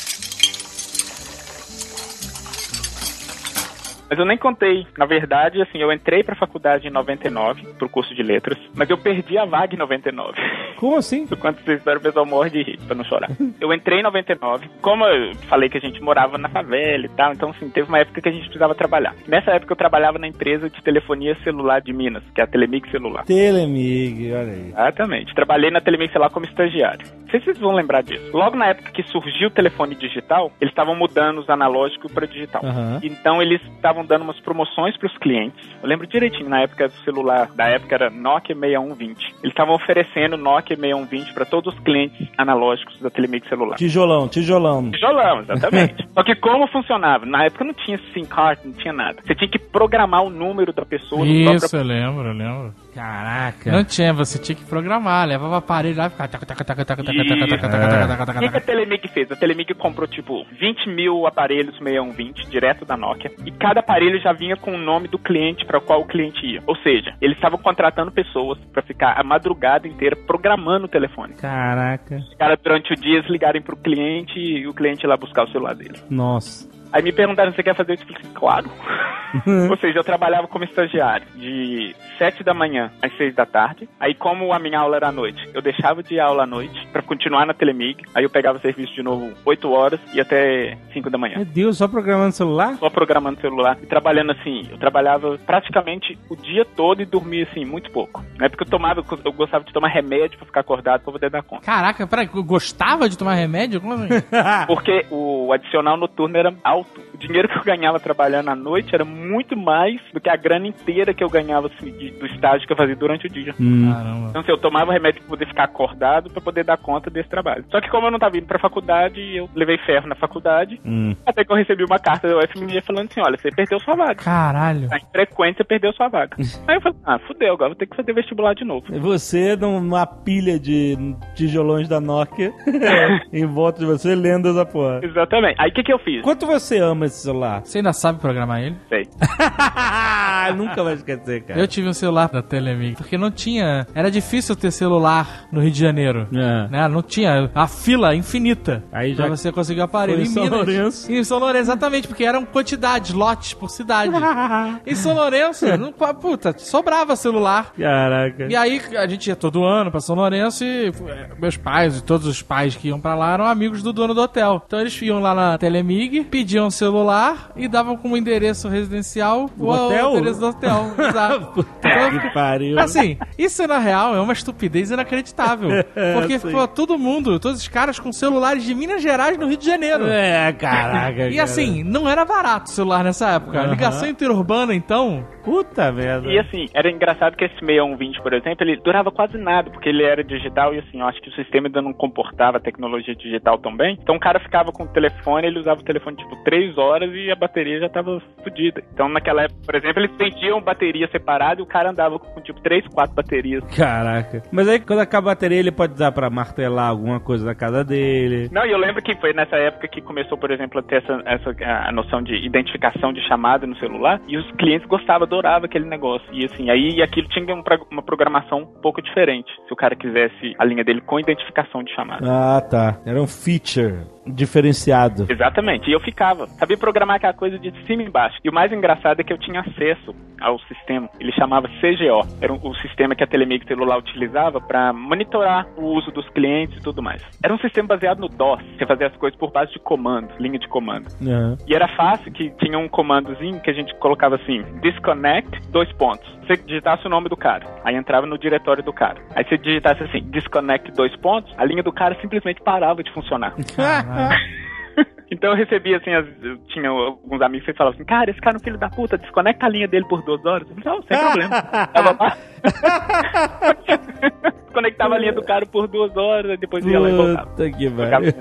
Mas eu nem contei. Na verdade, assim, eu entrei pra faculdade em 99, pro curso de letras, mas eu perdi a vaga em 99. Como assim? Quando vocês esperam, o pessoal morre de rir, pra não chorar. Eu entrei em 99. Como eu falei que a gente morava na favela e tal, então, assim, teve uma época que a gente precisava trabalhar. Nessa época eu trabalhava na empresa de telefonia celular de Minas, que é a Telemig Celular. Telemig, olha aí. Exatamente. Trabalhei na Telemig Celular como estagiário. Não sei se vocês vão lembrar disso. Logo na época que surgiu o telefone digital, eles estavam mudando os analógicos para digital. Então eles estavam dando umas promoções para os clientes. Eu lembro direitinho, na época do celular, da época era Nokia 6120. Eles estavam oferecendo Nokia 6120 para todos os clientes analógicos da Telemig Celular. Tijolão, exatamente. Só que como funcionava? Na época não tinha SIM card, não tinha nada. Você tinha que programar o número da pessoa. Isso, eu lembro. Caraca. Não tinha, você tinha que programar, levava o aparelho lá e ficava... O que a Telemig fez? A Telemig comprou, tipo, 20 mil aparelhos 6120 direto da Nokia, e cada aparelho já vinha com o nome do cliente para o qual o cliente ia. Ou seja, eles estavam contratando pessoas para ficar a madrugada inteira programando o telefone. Caraca. Os caras, durante o dia, eles ligarem pro cliente e o cliente ir lá buscar o celular dele. Nossa. Aí me perguntaram se você quer fazer isso. Eu falei, claro. Ou seja, eu trabalhava como estagiário de 7 da manhã às 6 da tarde. Aí, como a minha aula era à noite, eu deixava de ir aula à noite pra continuar na Telemig. Aí eu pegava o serviço de novo 8 horas e até 5 da manhã. Meu Deus, só programando celular? Só programando celular. E trabalhando assim, eu trabalhava praticamente o dia todo e dormia assim, muito pouco. Na época eu gostava de tomar remédio pra ficar acordado pra poder dar conta. Caraca, peraí, eu gostava de tomar remédio? Como assim? Porque o adicional noturno era alto. O dinheiro que eu ganhava trabalhando à noite era muito mais do que a grana inteira que eu ganhava assim, do estágio que eu fazia durante o dia. Caramba. Então, assim, eu tomava remédio pra poder ficar acordado pra poder dar conta desse trabalho. Só que como eu não tava indo pra faculdade, eu levei ferro na faculdade, até que eu recebi uma carta da UFMG falando assim, olha, você perdeu sua vaga. Caralho. Tá em frequência, perdeu sua vaga. Aí eu falei, fudeu, agora vou ter que fazer vestibular de novo. E você, numa pilha de tijolões da Nokia, em volta de você, lendo essa porra. Exatamente. Aí o que eu fiz? Quanto você ama esse celular? Você ainda sabe programar ele? Sei. Nunca vai esquecer, cara. Eu tive um celular da Telemig, porque não tinha... Era difícil ter celular no Rio de Janeiro. Né? Não tinha a fila infinita. Aí já pra você conseguir o aparelho. Em São Lourenço. Em São Lourenço, exatamente, porque eram quantidades, lotes por cidade. Em São Lourenço, sobrava celular. Caraca. E aí a gente ia todo ano pra São Lourenço e meus pais e todos os pais que iam pra lá eram amigos do dono do hotel. Então eles iam lá na Telemig, pediam vendiam um celular e davam como endereço residencial o hotel? O endereço do hotel. Exato. Puta que pariu. Assim, isso na real é uma estupidez inacreditável. Porque ficou todo mundo, todos os caras com celulares de Minas Gerais no Rio de Janeiro. Caraca. E assim, não era barato o celular nessa época. Ligação interurbana, então... Puta merda. E assim, era engraçado que esse 6120, por exemplo, ele durava quase nada, porque ele era digital e assim, eu acho que o sistema ainda não comportava a tecnologia digital tão bem. Então o cara ficava com o telefone, ele usava o telefone tipo 3 horas e a bateria já tava fodida. Então naquela época, por exemplo, eles vendiam bateria separada e o cara andava com tipo 3, 4 baterias. Caraca. Mas aí quando acaba a bateria, ele pode usar pra martelar alguma coisa da casa dele. Não, e eu lembro que foi nessa época que começou, por exemplo, a ter a noção de identificação de chamada no celular, e os clientes adoravam aquele negócio. E assim, aí aquilo tinha uma programação um pouco diferente, se o cara quisesse a linha dele com identificação de chamada. Ah, tá. Era um feature diferenciado. Exatamente. E eu sabia programar aquela coisa de cima e embaixo. E o mais engraçado é que eu tinha acesso ao sistema. Ele chamava CGO. Era o sistema que a Telemig celular utilizava para monitorar o uso dos clientes e tudo mais. Era um sistema baseado no DOS. Você fazia as coisas por base de comando, linha de comando. Uhum. E era fácil, que tinha um comandozinho que a gente colocava assim, disconnect, : Você digitasse o nome do cara. Aí entrava no diretório do cara. Aí você digitasse assim, disconnect : a linha do cara simplesmente parava de funcionar. Então eu recebia assim, eu tinha alguns amigos que falavam assim, cara, esse cara é um filho da puta, desconecta a linha dele por 2 horas. Eu falei, não, sem problema. Tava lá. Conectava a linha do cara por 2 horas, depois ia lá e voltava. Puta que pariu.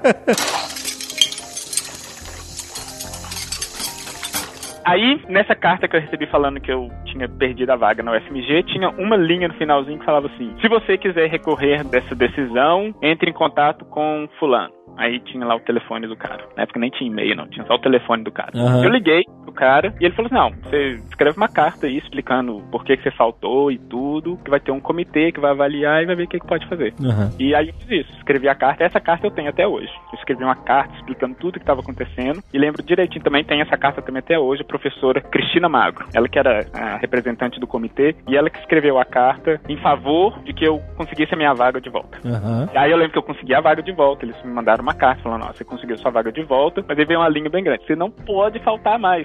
Aí, nessa carta que eu recebi falando que eu tinha perdido a vaga na UFMG, tinha uma linha no finalzinho que falava assim, se você quiser recorrer dessa decisão, entre em contato com fulano. Aí tinha lá o telefone do cara. Na época nem tinha e-mail, não. Tinha só o telefone do cara. Uhum. Eu liguei pro cara e ele falou assim, não, você escreve uma carta aí explicando por que você faltou e tudo, que vai ter um comitê que vai avaliar e vai ver o que pode fazer. Uhum. E aí eu fiz isso. Escrevi a carta. Essa carta eu tenho até hoje. Eu escrevi uma carta explicando tudo o que estava acontecendo. E lembro direitinho também, tem essa carta também até hoje, a professora Cristina Magro. Ela que era a representante do comitê e ela que escreveu a carta em favor de que eu conseguisse a minha vaga de volta. Uhum. E aí eu lembro que eu consegui a vaga de volta. Eles me mandaram uma carta falando, ó, você conseguiu sua vaga de volta, mas aí veio uma linha bem grande. Você não pode faltar mais.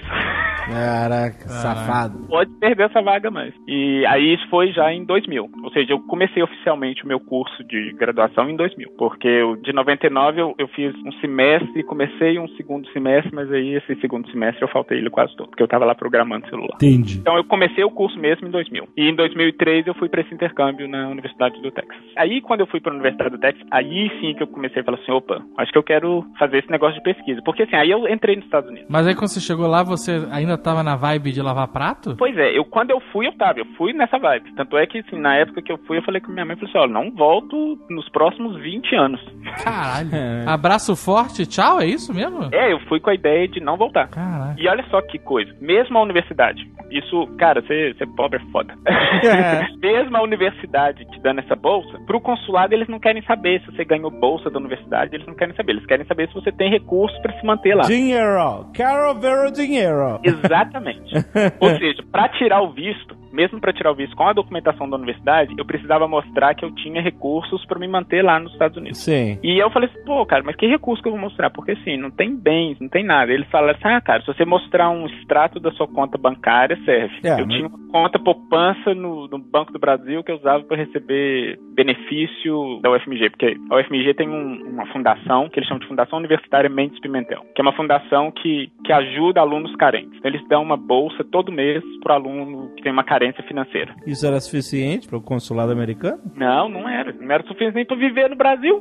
Caraca, safado. Pode perder essa vaga mais. E aí isso foi já em 2000. Ou seja, eu comecei oficialmente o meu curso de graduação em 2000. Porque de 99 eu fiz um semestre, comecei um segundo semestre, mas aí esse segundo semestre eu faltei ele quase todo, porque eu tava lá programando celular. Entendi. Então eu comecei o curso mesmo em 2000. E em 2003 eu fui para esse intercâmbio na Universidade do Texas. Aí quando eu fui para a Universidade do Texas, aí sim que eu comecei a falar assim, opa, acho que eu quero fazer esse negócio de pesquisa. Porque assim, aí eu entrei nos Estados Unidos. Mas aí quando você chegou lá, você ainda tava na vibe de lavar prato? Pois é, quando eu fui nessa vibe. Tanto é que assim, na época que eu fui, eu falei com minha mãe, falei assim, olha, não volto nos próximos 20 anos. Caralho. Abraço forte, tchau, é isso mesmo? Eu fui com a ideia de não voltar. Caralho. E olha só que coisa, mesmo a universidade, isso, cara, ser pobre é foda. Mesmo a universidade te dando essa bolsa, pro consulado eles não querem saber se você ganhou bolsa da universidade, eles não querem saber, eles querem saber se você tem recursos pra se manter lá. Dinheiro, quero ver o dinheiro. Exatamente. Ou seja, pra tirar o visto, mesmo para tirar o visto com a documentação da universidade, eu precisava mostrar que eu tinha recursos para me manter lá nos Estados Unidos. Sim. E eu falei assim, pô, cara, mas que recurso que eu vou mostrar? Porque assim, não tem bens, não tem nada. Eles falaram assim, cara, se você mostrar um extrato da sua conta bancária, serve. Eu tinha uma conta poupança no Banco do Brasil que eu usava para receber benefício da UFMG, porque a UFMG tem uma fundação, que eles chamam de Fundação Universitária Mendes Pimentel, que é uma fundação que ajuda alunos carentes. Então, eles dão uma bolsa todo mês pro aluno que tem uma carência financeira. Isso era suficiente para o consulado americano? Não, não era. Não era suficiente para viver no Brasil.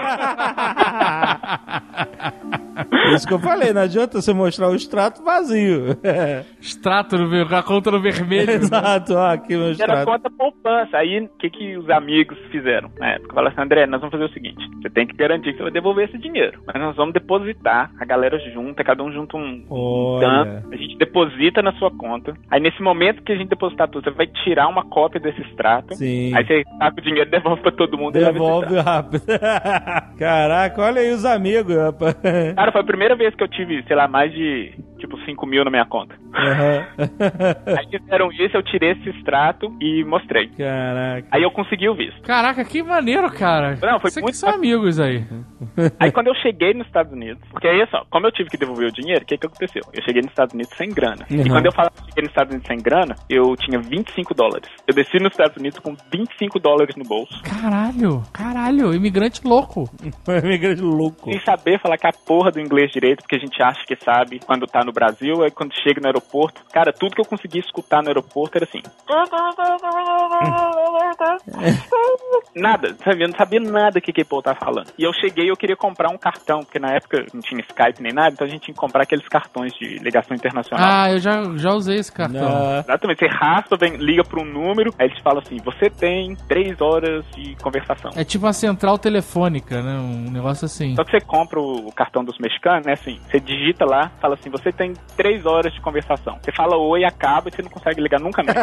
Isso que eu falei, não adianta você mostrar o extrato vazio. Extrato, a conta no vermelho. Exato, ó, aqui no extrato. Era conta poupança. Aí, o que os amigos fizeram na época? Falaram assim, André, nós vamos fazer o seguinte, você tem que garantir que você vai devolver esse dinheiro, mas nós vamos depositar, a galera junta, cada um junta um tanto, a gente deposita na sua conta, aí nesse momento que a gente depositar tudo, você vai tirar uma cópia desse extrato. Sim. Aí você saca o dinheiro, devolve pra todo mundo. Devolve rápido. Caraca, olha aí os amigos, rapaz. Cara, foi a primeira vez que eu tive, sei lá, mais de, 5 mil na minha conta. Aí fizeram isso, eu tirei esse extrato e mostrei. Caraca. Aí eu consegui o visto. Caraca, que maneiro, cara. Não, foi Você muito que são amigos aí. Aí quando eu cheguei nos Estados Unidos, porque aí só, como eu tive que devolver o dinheiro, o que aconteceu? Eu cheguei nos Estados Unidos sem grana. E quando eu falava que cheguei nos Estados Unidos sem grana, eu tinha $25. Eu desci nos Estados Unidos com $25 no bolso. Caralho, imigrante louco. Imigrante louco. Sem saber falar que a porra do inglês direito, porque a gente acha que sabe quando tá no Brasil, aí quando chega no aeroporto, cara, tudo que eu conseguia escutar no aeroporto era assim. Nada, sabe? Eu não sabia nada que o povo tava falando. E eu cheguei e eu queria comprar um cartão, porque na época não tinha Skype nem nada, então a gente tinha que comprar aqueles cartões de ligação internacional. Ah, eu já usei esse cartão. Exatamente, você raspa, liga pra um número, aí eles falam assim, você tem 3 horas de conversação. É tipo uma central telefônica, né? Um negócio assim. Só que você compra o cartão dos mexicanos, né? Assim, você digita lá, fala assim, você tem 3 horas de conversação. Você fala oi, acaba e você não consegue ligar nunca mais.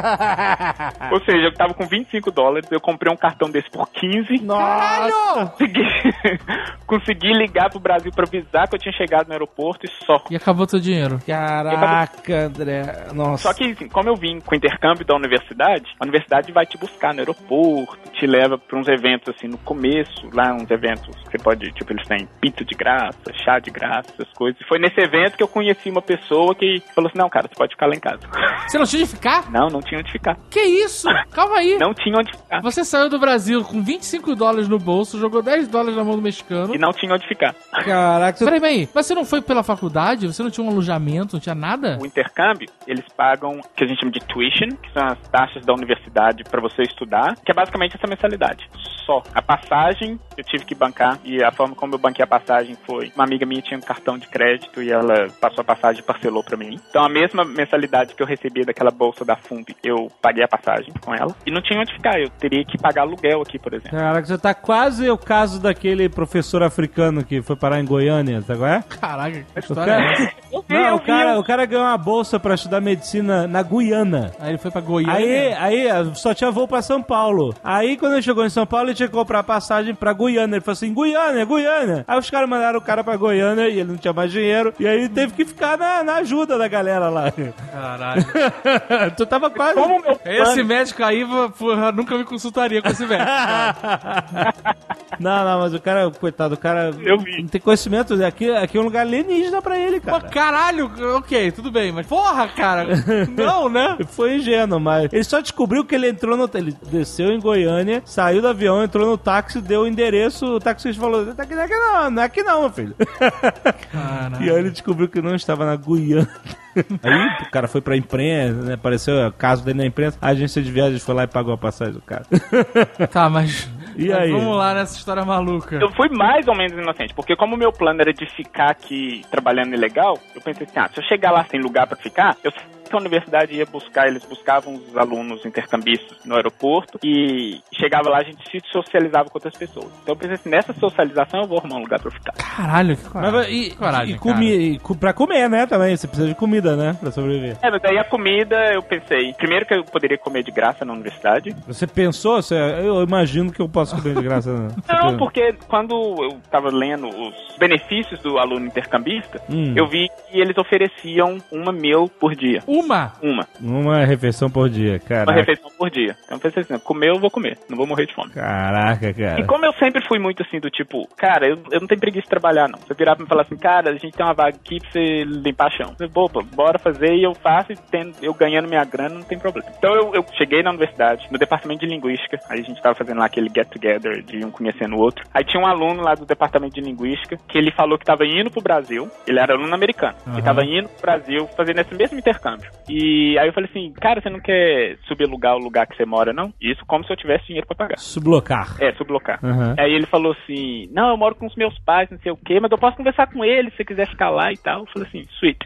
Ou seja, eu tava com $25, eu comprei um cartão desse por 15. Nossa! Consegui ligar pro Brasil pra avisar que eu tinha chegado no aeroporto e só. E acabou teu dinheiro. Caraca, André. Nossa. Só que, assim, como eu vim com o intercâmbio da universidade, a universidade vai te buscar no aeroporto, te leva pra uns eventos, assim, no começo, lá uns eventos que você pode, tipo, eles têm pizza de graça, chá de graça, essas coisas. E foi nesse evento que eu conheci uma pessoa que falou assim, não, cara, você pode ficar lá em casa. Você não tinha onde ficar? Não tinha onde ficar. Que isso? Calma aí. Não tinha onde ficar. Você saiu do Brasil com $25 no bolso, jogou $10 na mão do mexicano. E não tinha onde ficar. Caraca. Peraí, mas você não foi pela faculdade? Você não tinha um alojamento? Não tinha nada? O intercâmbio, eles pagam o que a gente chama de tuition, que são as taxas da universidade pra você estudar, que é basicamente essa mensalidade. Só. A passagem eu tive que bancar, e a forma como eu banquei a passagem foi, uma amiga minha tinha um cartão de crédito e ela passou a passagem e parcelou pra mim. Então a mesma mensalidade que eu recebia daquela bolsa da FUMB, eu paguei a passagem com ela. E não tinha onde ficar, eu teria que pagar aluguel aqui, por exemplo. Caraca, você tá quase o caso daquele professor africano que foi parar em Goiânia, tá agora? Caraca, que história é essa? O cara ganhou uma bolsa pra estudar medicina na Guiana. Aí ele foi pra Goiânia? Aí só tinha voo pra São Paulo. Aí quando ele chegou em São Paulo, ele tinha que comprar passagem pra Guiana. Ele falou assim, Guiana. Aí os caras mandaram o cara pra Goiânia e ele não tinha mais dinheiro. E aí ele teve que ficar na ajuda da galera lá. Caralho. Tu tava quase... Esse médico aí, porra, nunca me consultaria com esse médico. Não, mas o cara, coitado, o cara eu vi. Não tem conhecimento. Aqui é um lugar alienígena pra ele, cara. Pô, caralho, ok, tudo bem, mas porra, cara, não, né? Foi ingênuo, mas ele só descobriu que ele entrou no... Ele desceu em Goiânia, saiu do avião, entrou no táxi, deu o endereço, o taxista falou, não é aqui não, meu filho. Caralho. E aí ele descobriu que não estava na Guiana. Aí o cara foi pra imprensa, né? Apareceu o caso dele na imprensa, a agência de viagens foi lá e pagou a passagem do cara. Tá, mas... E aí? Vamos lá nessa história maluca. Eu fui mais ou menos inocente, porque como o meu plano era de ficar aqui trabalhando ilegal, eu pensei assim, se eu chegar lá sem lugar pra ficar, eu que a universidade ia buscar, eles buscavam os alunos intercambistas no aeroporto e chegava lá, a gente se socializava com outras pessoas. Então eu pensei assim, nessa socialização eu vou arrumar um lugar pra ficar. Caralho, que coragem. Pra comer, né, também, você precisa de comida, né, pra sobreviver. Mas daí a comida, eu pensei, primeiro que eu poderia comer de graça na universidade. Você pensou? Eu imagino que eu posso comer de graça. Não, porque quando eu tava lendo os benefícios do aluno intercambista, eu vi que eles ofereciam uma meal por dia. Uma refeição por dia, cara. Uma refeição por dia. Então eu pensei assim, comer eu vou comer, não vou morrer de fome. Caraca, cara. E como eu sempre fui muito assim, do tipo, cara, eu não tenho preguiça de trabalhar, não. Você virar pra me falar assim, cara, a gente tem uma vaga aqui pra você limpar chão. Eu falei, bora fazer e eu faço e eu ganhando minha grana, não tem problema. Então eu cheguei na universidade, no departamento de linguística, aí a gente tava fazendo lá aquele get together de um conhecendo o outro. Aí tinha um aluno lá do departamento de linguística que ele falou que tava indo pro Brasil, ele era aluno americano, que tava indo pro Brasil fazendo esse mesmo intercâmbio. E aí eu falei assim, cara, você não quer subalugar o lugar que você mora, não? Isso como se eu tivesse dinheiro pra pagar. Sublocar. Sublocar. Aí ele falou assim, não, eu moro com os meus pais, não sei o quê, mas eu posso conversar com eles se você quiser ficar lá e tal. Eu falei assim, sweet.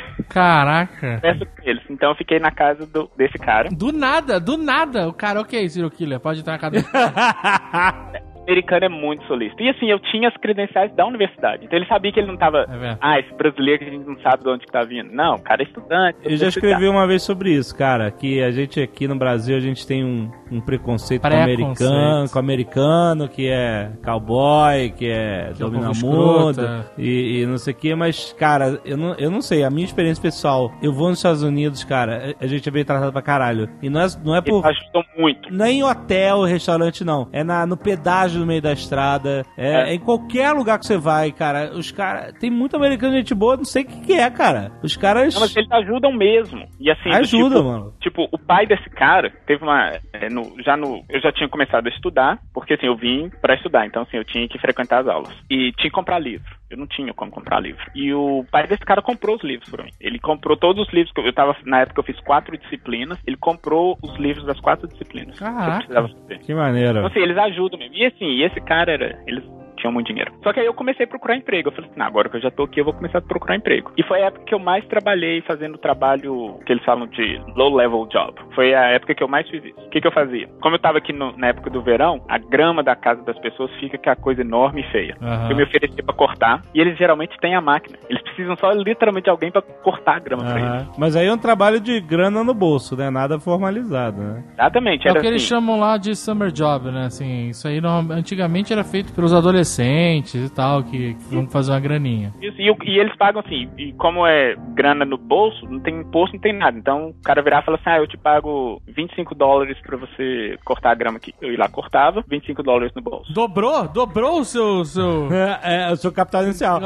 Caraca. Converso com eles. Então eu fiquei na casa desse cara. Do nada. O cara, ok, serial killer, pode entrar na casa dele. americano é muito solícito. E assim, eu tinha as credenciais da universidade. Então ele sabia que ele não tava... esse brasileiro que a gente não sabe de onde que tá vindo. Não, o cara é estudante. Eu já escrevi uma vez sobre isso, cara. Que a gente aqui no Brasil, a gente tem um preconceito com americano, que é cowboy, que é domina o mundo e não sei o que. Mas, cara, eu não sei. A minha experiência pessoal, eu vou nos Estados Unidos, cara, a gente é bem tratado pra caralho. E não é por... Eles ajudam muito. Não é em hotel, restaurante, não. É no pedágio no meio da estrada. É em qualquer lugar que você vai, cara. Os caras... Tem muito americano de gente boa, não sei o que é, cara. Os caras... Não, mas eles ajudam mesmo. E assim... Ajudam, mano. Tipo, o pai desse cara teve uma... eu já tinha começado a estudar, porque assim, eu vim pra estudar. Então, assim, eu tinha que frequentar as aulas. E tinha que comprar livro. Eu não tinha como comprar livro. E o pai desse cara comprou os livros pra mim. Ele comprou todos os livros que eu tava... Na época eu fiz 4 disciplinas. Ele comprou os livros das 4 disciplinas. Caraca, que maneiro. Então, assim, eles ajudam mesmo. E assim, esse cara eles tinham muito dinheiro. Só que aí eu comecei a procurar emprego. Eu falei assim, agora que eu já tô aqui, eu vou começar a procurar emprego. E foi a época que eu mais trabalhei fazendo trabalho que eles falam de low-level job. Foi a época que eu mais fiz isso. O que eu fazia? Como eu tava aqui na época do verão, a grama da casa das pessoas fica aquela coisa enorme e feia. Eu me ofereci pra cortar, e eles geralmente têm a máquina. Eles precisam só literalmente de alguém pra cortar a grama pra eles. Mas aí é um trabalho de grana no bolso, né? Nada formalizado, né? Exatamente. É o que eles chamam lá de summer job, né? Assim, isso aí antigamente era feito pelos adolescentes e tal, que vão fazer uma graninha. Isso, e eles pagam assim, e como é grana no bolso, não tem imposto, não tem nada. Então o cara virar e fala assim, eu te pago $25 pra você cortar a grama aqui. Eu ia lá, cortava, $25 no bolso. Dobrou o seu... o seu capital inicial.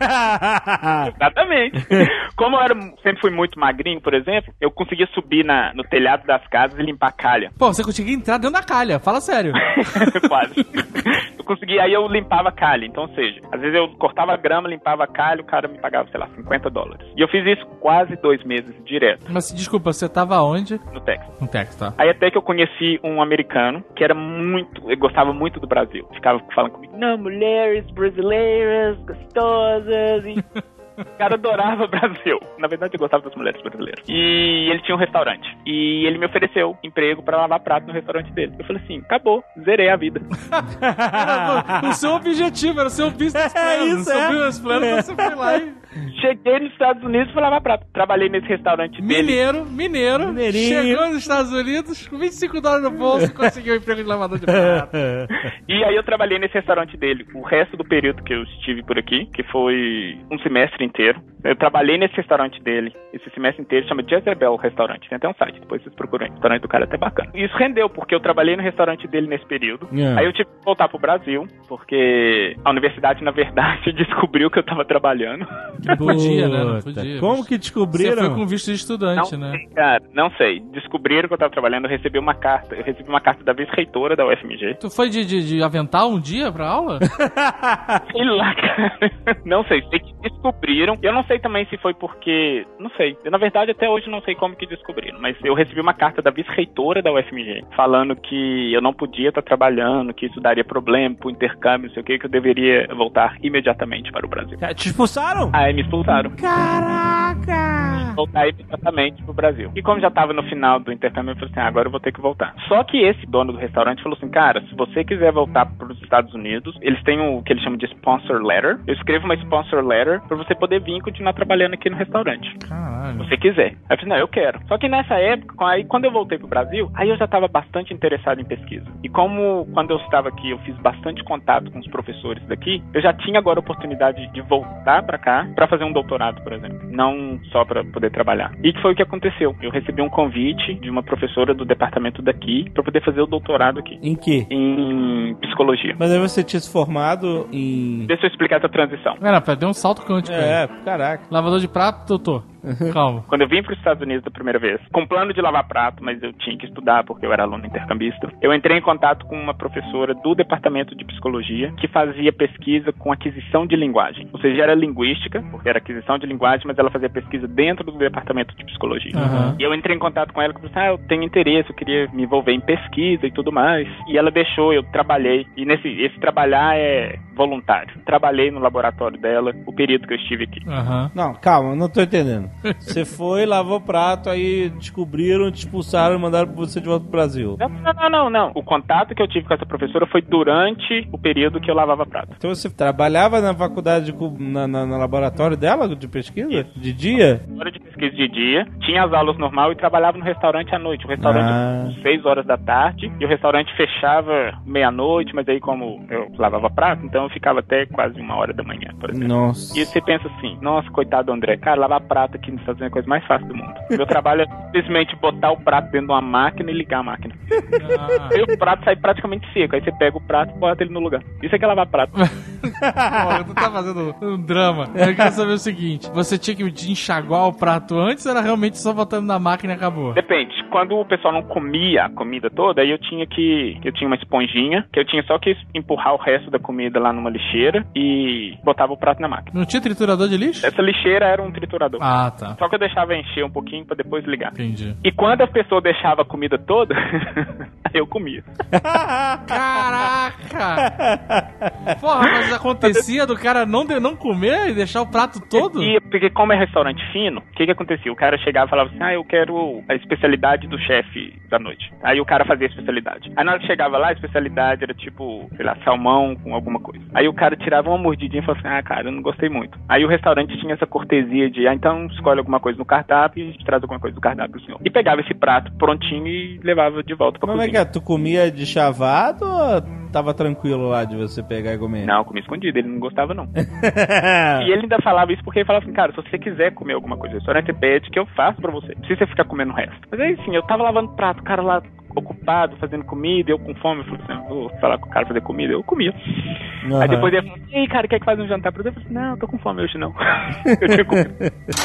Exatamente. Como eu sempre fui muito magrinho, por exemplo, eu conseguia subir no telhado das casas e limpar a calha. Pô, você conseguia entrar dentro da calha, fala sério. Quase. Eu conseguia, aí eu limpava a calha. Então, ou seja, às vezes eu cortava a grama, limpava a calha, o cara me pagava, sei lá, $50. E eu fiz isso quase 2 meses direto. Mas, desculpa, você tava onde? No Texas. No Texas, tá. Aí até que eu conheci um americano que era eu gostava muito do Brasil. Ficava falando comigo, não, mulheres brasileiras, gostosas, e... O cara adorava o Brasil. Na verdade, eu gostava das mulheres brasileiras. E ele tinha um restaurante. E ele me ofereceu emprego pra lavar prato no restaurante dele. Eu falei assim, acabou, zerei a vida. O seu objetivo era o seu business plan. Isso, o seu business plan, você foi lá e... Cheguei nos Estados Unidos e fui lavar prato. Trabalhei nesse restaurante dele. Mineirinho. Chegou nos Estados Unidos, com $25 no bolso, conseguiu um emprego de lavador de prato. E aí eu trabalhei nesse restaurante dele o resto do período que eu estive por aqui, que foi um semestre inteiro. Eu trabalhei nesse restaurante dele esse semestre inteiro, chama Jezebel Restaurante. Tem até um site, depois vocês procuram aí. O restaurante do cara é até bacana. E isso rendeu, porque eu trabalhei no restaurante dele nesse período. Aí eu tive que voltar pro Brasil, porque a universidade, na verdade, descobriu que eu tava trabalhando. Não podia, né? Não podia. Como que descobriram? Você foi com visto de estudante, não, né? Sei, cara, não sei. Descobriram que eu tava trabalhando, eu recebi uma carta. Eu recebi uma carta da vice-reitora da UFMG. Tu foi de avental um dia pra aula? Sei lá, cara. Não sei. Sei que descobriram. Eu não sei também se foi porque... Não sei. Eu, na verdade, até hoje não sei como que descobriram. Mas eu recebi uma carta da vice-reitora da UFMG falando que eu não podia estar trabalhando, que isso daria problema pro intercâmbio, não sei o que eu deveria voltar imediatamente para o Brasil. Te expulsaram? Aí me expulsaram. Caraca! Voltar imediatamente pro Brasil. E como já tava no final do intercâmbio, eu falei assim, agora eu vou ter que voltar. Só que esse dono do restaurante falou assim, cara, se você quiser voltar pros Estados Unidos, eles têm o que eles chamam de sponsor letter. Eu escrevo uma sponsor letter pra você poder vir e continuar trabalhando aqui no restaurante. Caralho. Se você quiser. Aí eu falei, não, eu quero. Só que nessa época, aí quando eu voltei pro Brasil, aí eu já tava bastante interessado em pesquisa. E como quando eu estava aqui, eu fiz bastante contato com os professores daqui, eu já tinha agora a oportunidade de voltar pra cá pra fazer um doutorado, por exemplo. Não só pra poder trabalhar. E que foi o que aconteceu. Eu recebi um convite de uma professora do departamento daqui pra poder fazer o doutorado aqui. Em quê? Em psicologia. Mas aí você tinha se formado em... Deixa eu explicar essa transição. Deu um salto quântico aí. Caraca. Lavador de prato, doutor. Calma. Quando eu vim para os Estados Unidos da primeira vez, com plano de lavar prato, mas eu tinha que estudar porque eu era aluno intercambista, eu entrei em contato com uma professora do departamento de psicologia que fazia pesquisa com aquisição de linguagem. Ou seja, era linguística, porque era aquisição de linguagem, mas ela fazia pesquisa dentro do departamento de psicologia. E eu entrei em contato com ela e falei, eu tenho interesse, eu queria me envolver em pesquisa e tudo mais. E ela deixou, eu trabalhei, e esse trabalhar é voluntário. Trabalhei no laboratório dela o período que eu estive aqui. Não, calma, não tô entendendo. Você foi, lavou o prato, aí descobriram, te expulsaram e mandaram você de volta pro Brasil. Não. O contato que eu tive com essa professora foi durante o período que eu lavava prato. Então você trabalhava na faculdade, no laboratório dela, de pesquisa? Isso. De dia? Hora de pesquisa de dia, tinha as aulas normal e trabalhava no restaurante à noite. O restaurante 6 horas da tarde e o restaurante fechava meia-noite, mas aí como eu lavava prato, então eu ficava até quase 1h da manhã, por exemplo. Nossa. E você pensa assim, nossa, coitado do André, cara, lavar prato aqui nos Estados Unidos é a coisa mais fácil do mundo. Meu trabalho é simplesmente botar o prato dentro de uma máquina e ligar a máquina. Aí o prato sai praticamente seco, aí você pega o prato e bota ele no lugar. Isso é que é lavar prato. Porra, tu tá fazendo um drama. Eu quero saber o seguinte, você tinha que enxaguar o prato antes ou era realmente só botando na máquina e acabou? Depende. Quando o pessoal não comia a comida toda, aí eu tinha uma esponjinha, que eu tinha só que empurrar o resto da comida lá numa lixeira e botava o prato na máquina. Não tinha triturador de lixo? Essa lixeira era um triturador. Ah, tá. Só que eu deixava encher um pouquinho pra depois ligar. Entendi. E quando a pessoa deixava a comida toda, aí eu comia. Caraca! Porra, mas acontecia do cara não comer e deixar o prato todo? Porque como é restaurante fino, o que acontecia? O cara chegava e falava assim, eu quero a especialidade do chefe da noite. Aí o cara fazia a especialidade. Aí na hora que chegava lá, a especialidade era tipo, sei lá, salmão com alguma coisa. Aí o cara tirava uma mordidinha e falava assim, cara, eu não gostei muito. Aí o restaurante tinha essa cortesia de, então escolhe alguma coisa no cardápio e traz alguma coisa do cardápio pro senhor. E pegava esse prato prontinho e levava de volta pra cozinha. Como é que é? Tu comia de chavado ou tava tranquilo lá de você pegar e comer? Não, eu comia escondido, ele não gostava não. E ele ainda falava isso porque ele falava assim, cara, se você quiser comer alguma coisa no restaurante, você pede que eu faço pra você. Não precisa você ficar comendo o resto. Mas aí sim, eu tava lavando prato, o cara lá ocupado, fazendo comida, eu com fome, eu falei assim, vou falar com o cara fazer comida, eu comia. Uhum. Aí depois ele falou, e aí, cara, quer que faz um jantar pra você? Eu falei assim, não, eu tô com fome hoje não. Eu tinha comido.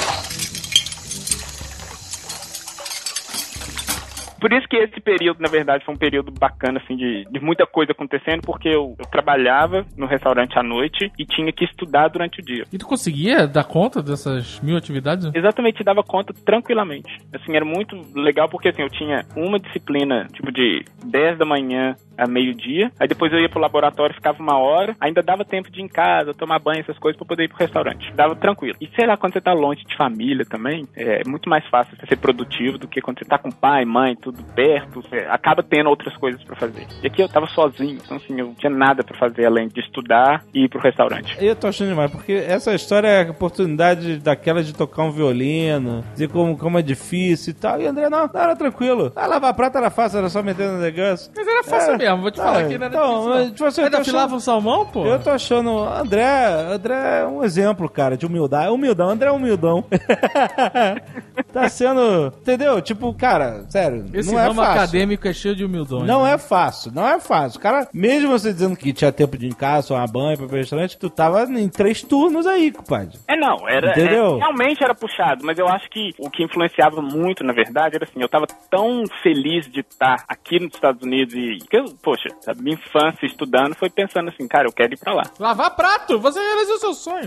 Por isso que esse período, na verdade, foi um período bacana, assim, de muita coisa acontecendo, porque eu trabalhava no restaurante à noite e tinha que estudar durante o dia. E tu conseguia dar conta dessas 1000 atividades? Exatamente, dava conta tranquilamente. Assim, era muito legal porque, assim, eu tinha uma disciplina, tipo, de 10 da manhã a meio-dia, aí depois eu ia pro laboratório, ficava 1 hora, ainda dava tempo de ir em casa, tomar banho, essas coisas, pra poder ir pro restaurante. Dava tranquilo. E sei lá, quando você tá longe de família também, é muito mais fácil você ser produtivo do que quando você tá com pai, mãe, tudo perto, você acaba tendo outras coisas pra fazer. E aqui eu tava sozinho, então assim, eu não tinha nada pra fazer além de estudar e ir pro restaurante. Eu tô achando demais, porque essa história é a oportunidade daquela de tocar um violino, dizer como é difícil e tal, e André, não era tranquilo. Lavar prato era fácil, era só meter no negócio. Mas era fácil mesmo, vou te falar que não era difícil. Tipo assim, ainda filava um salmão, pô? Eu tô achando, André é um exemplo, cara, de humildade. Humildão, André é humildão. Tá sendo, entendeu? Tipo, cara, sério, esse não é ramo fácil. Acadêmico é cheio de humildões. Não é fácil. O cara, mesmo você dizendo que tinha tempo de ir em casa, tomar banho, pra ir pro restaurante, tu tava em 3 turnos aí, compadre. Realmente era puxado, mas eu acho que o que influenciava muito, na verdade, era assim, eu tava tão feliz de estar aqui nos Estados Unidos e, poxa, a minha infância estudando foi pensando assim, cara, eu quero ir pra lá. Lavar prato! Você realizou seu sonho!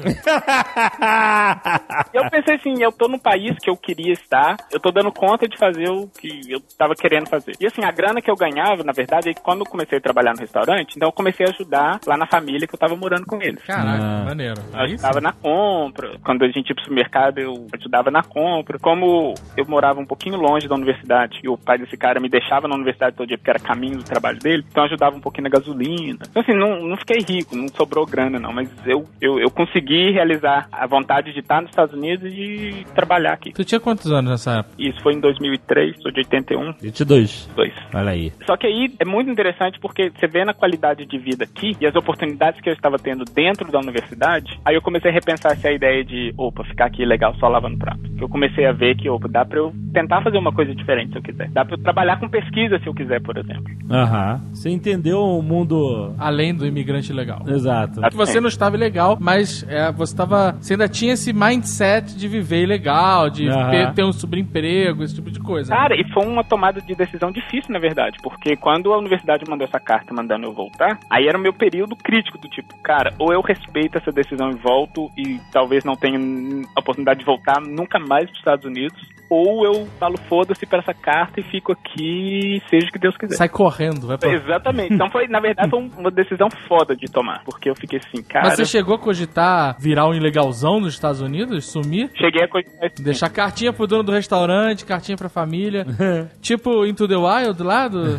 Eu pensei assim, eu tô no país que eu queria estar, eu tô dando conta de fazer o que eu tava querendo fazer. E assim, a grana que eu ganhava, na verdade, é que quando eu comecei a trabalhar no restaurante, então eu comecei a ajudar lá na família que eu tava morando com eles. Caraca, maneiro. Eu ajudava na compra. Quando a gente ia pro supermercado, eu ajudava na compra. Como eu morava um pouquinho longe da universidade e o pai desse cara me deixava na universidade todo dia porque era caminho do trabalho dele, então eu ajudava um pouquinho na gasolina. Então assim, não fiquei rico, não sobrou grana não, mas eu consegui realizar a vontade de estar nos Estados Unidos e de trabalhar aqui. Tu tinha quantos anos nessa época? Isso foi em 2003, sou de 81. 22. 2. Olha aí. Só que aí é muito interessante porque você vê na qualidade de vida aqui e as oportunidades que eu estava tendo dentro da universidade, aí eu comecei a repensar essa ideia de, ficar aqui legal só lavando prato. Eu comecei a ver que, dá pra eu tentar fazer uma coisa diferente se eu quiser. Dá pra eu trabalhar com pesquisa se eu quiser, por exemplo. Você entendeu o mundo... Além do imigrante legal. Exato. Você não estava ilegal, mas você ainda tinha esse mindset de viver ilegal, de ter um subemprego, esse tipo de coisa. Cara, e foi uma tomada de decisão difícil, na verdade, porque quando a universidade mandou essa carta mandando eu voltar, aí era o meu período crítico do tipo, cara, ou eu respeito essa decisão e volto e talvez não tenha a oportunidade de voltar nunca mais para os Estados Unidos, ou eu falo foda-se pra essa carta e fico aqui, seja o que Deus quiser. Sai correndo, vai pra... Exatamente. Então na verdade foi uma decisão foda de tomar, porque eu fiquei assim, cara... Mas você chegou a cogitar virar um ilegalzão nos Estados Unidos? Sumir? Cheguei a cogitar... Deixar cartinha pro dono do restaurante, cartinha pra família. Tipo Into the Wild lá do...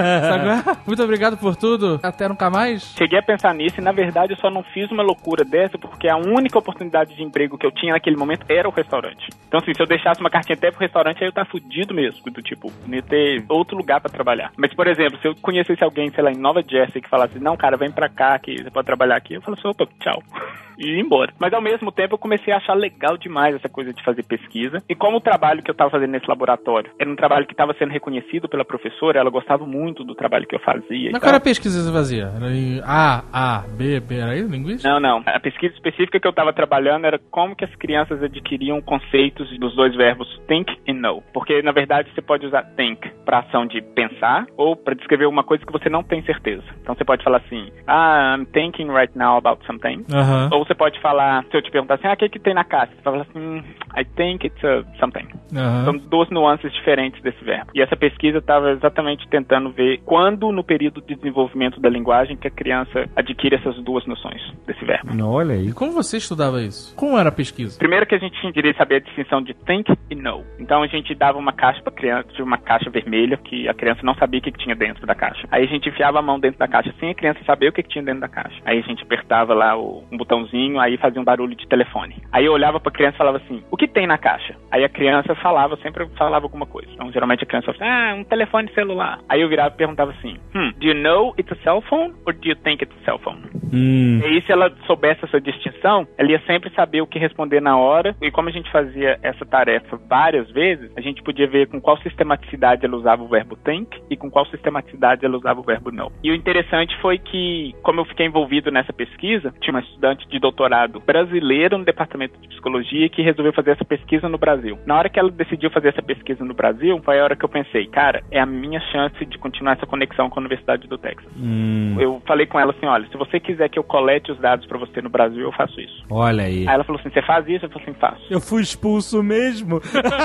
Sabe? Muito obrigado por tudo. Até nunca mais. Cheguei a pensar nisso e na verdade eu só não fiz uma loucura dessa porque a única oportunidade de emprego que eu tinha naquele momento era o restaurante. Então assim, se eu deixasse uma cartinha até pro restaurante, aí eu tava fudido mesmo. Do tipo, não ia ter outro lugar pra trabalhar. Mas, por exemplo, se eu conhecesse alguém, sei lá, em Nova Jersey que falasse, não, cara, vem pra cá que você pode trabalhar aqui, eu falasse, opa, tchau. E ir embora. Mas ao mesmo tempo eu comecei a achar legal demais essa coisa de fazer pesquisa. E como o trabalho que eu tava fazendo nesse laboratório era um trabalho que tava sendo reconhecido pela professora, ela gostava muito do trabalho que eu fazia. Mas qual era a pesquisa que você fazia? Era em A, B, era isso? Linguística? Não. A pesquisa específica que eu tava trabalhando era como que as crianças adquiriam conceitos dos dois verbos think e know. Porque, na verdade, você pode usar think pra ação de pensar ou pra descrever uma coisa que você não tem certeza. Então você pode falar assim, I'm thinking right now about something. Ou você pode falar, se eu te perguntar assim, o que tem na caixa? Você vai falar assim, I think it's something. São duas nuances diferentes desse verbo. E essa pesquisa estava exatamente tentando ver quando no período de desenvolvimento da linguagem que a criança adquire essas duas noções desse verbo. Olha aí. E como você estudava isso? Como era a pesquisa? Primeiro que a gente queria saber a distinção de think e know. Então a gente dava uma caixa pra criança, uma caixa vermelha, que a criança não sabia o que tinha dentro da caixa. Aí a gente enfiava a mão dentro da caixa sem a criança saber o que tinha dentro da caixa. Aí a gente apertava lá um botãozinho, aí fazia um barulho de telefone. Aí eu olhava pra criança e falava assim, o que tem na caixa? Aí a criança sempre falava alguma coisa. Então geralmente a criança falava, um telefone celular. Aí eu virava e perguntava assim, do you know it's a cell phone or do you think it's a cell phone? E aí se ela soubesse essa distinção, ela ia sempre saber o que responder na hora. E como a gente fazia essa tarefa várias vezes, a gente podia ver com qual sistematicidade ela usava o verbo think e com qual sistematicidade ela usava o verbo know. E o interessante foi que, como eu fiquei envolvido nessa pesquisa, tinha uma estudante de doutorado brasileira no departamento de psicologia que resolveu fazer essa pesquisa no Brasil. Na hora que ela decidiu fazer essa pesquisa no Brasil, foi a hora que eu pensei, cara, é a minha chance de continuar essa conexão com a Universidade do Texas. Eu falei com ela assim, olha, se você quiser que eu colete os dados pra você no Brasil, eu faço isso. Olha aí. Aí ela falou assim, você faz isso? Eu falei assim, faço. Eu fui expulso mesmo.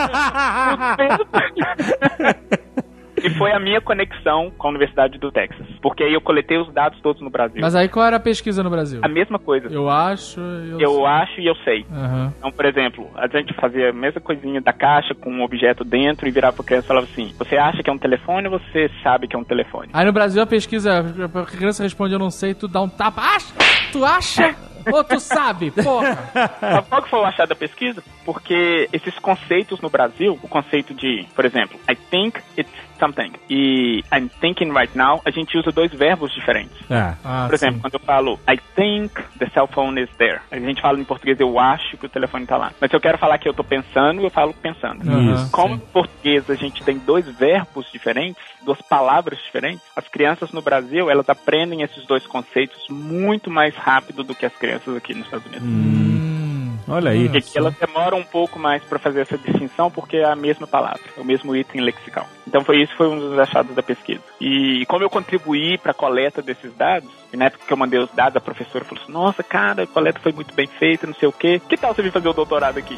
E foi a minha conexão com a Universidade do Texas. Porque aí eu coletei os dados todos no Brasil. Mas aí qual era a pesquisa no Brasil? A mesma coisa. Eu acho e eu sei. Então, por exemplo, a gente fazia a mesma coisinha da caixa com um objeto dentro e virava pra criança e falava assim, você acha que é um telefone ou você sabe que é um telefone? Aí no Brasil a pesquisa, a criança responde eu não sei, tu dá um tapa. Tu acha? Ou tu sabe, porra? Sabe qual que foi o achado da pesquisa? Porque esses conceitos no Brasil, o conceito de, por exemplo, I think it's something e I'm thinking right now, a gente usa dois verbos diferentes. Por exemplo, quando eu falo I think the cell phone is there, a gente fala em português eu acho que o telefone tá lá. Mas se eu quero falar que eu tô pensando, eu falo pensando. Como em português a gente tem dois verbos diferentes, duas palavras diferentes, as crianças no Brasil, elas aprendem esses dois conceitos muito mais rápido do que as crianças aqui nos Estados Unidos. Olha aí. E que elas demoram um pouco mais para fazer essa distinção porque é a mesma palavra, é o mesmo item lexical. Então foi um dos achados da pesquisa. E como eu contribuí para a coleta desses dados, e na época que eu mandei os dados, a professora falou assim, nossa, cara, a coleta foi muito bem feita, não sei o quê. Que tal você vir fazer o doutorado aqui?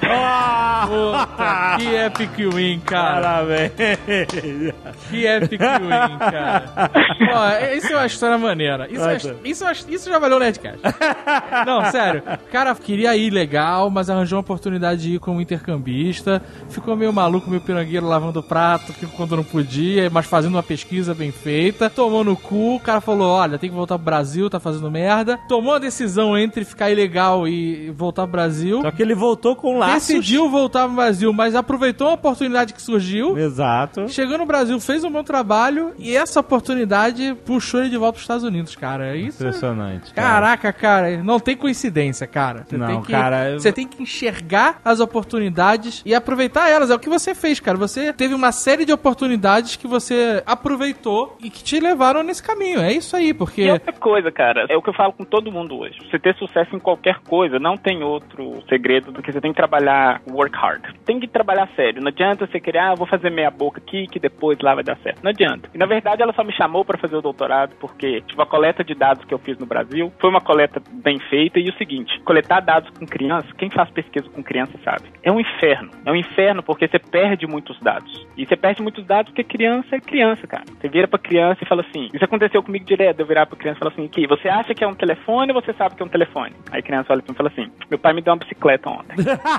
Puta, que epic win, cara. Parabéns. Que epic win, cara. Ó, isso é uma história maneira. Isso já valeu o Nerdcast. Não, sério. O cara queria ir legal, mas arranjou uma oportunidade de ir como intercambista. Ficou meio maluco, meio pirangueiro, lavando prato quando não podia, mas fazendo uma pesquisa bem feita. Tomou no cu, o cara falou, olha, tem que voltar pro Brasil, tá fazendo merda. Tomou a decisão entre ficar ilegal e voltar pro Brasil. Só que ele voltou com laços. Decidiu voltar pro Brasil, mas aproveitou a oportunidade que surgiu. Exato. Chegou no Brasil, fez um bom trabalho e essa oportunidade puxou ele de volta pros Estados Unidos, cara. Isso impressionante. Caraca, cara, não tem coincidência, cara. Você tem que enxergar as oportunidades e aproveitar elas. É o que você fez, cara. Você teve uma série de oportunidades oportunidades que você aproveitou e que te levaram nesse caminho. É isso aí, porque... E outra coisa, cara, é o que eu falo com todo mundo hoje. Você ter sucesso em qualquer coisa, não tem outro segredo do que você tem que trabalhar, work hard. Tem que trabalhar sério. Não adianta você querer, eu vou fazer meia boca aqui, que depois lá vai dar certo. Não adianta. E na verdade ela só me chamou pra fazer o doutorado porque, tipo, a coleta de dados que eu fiz no Brasil foi uma coleta bem feita. E o seguinte, coletar dados com criança, quem faz pesquisa com criança sabe, é um inferno. É um inferno porque você perde muitos dados. E você perde muitos dados porque criança é criança, cara. Você vira pra criança e fala assim, isso aconteceu comigo direto, eu virar pra criança e falar assim, que você acha que é um telefone ou você sabe que é um telefone? Aí a criança olha pra mim e fala assim, meu pai me deu uma bicicleta ontem.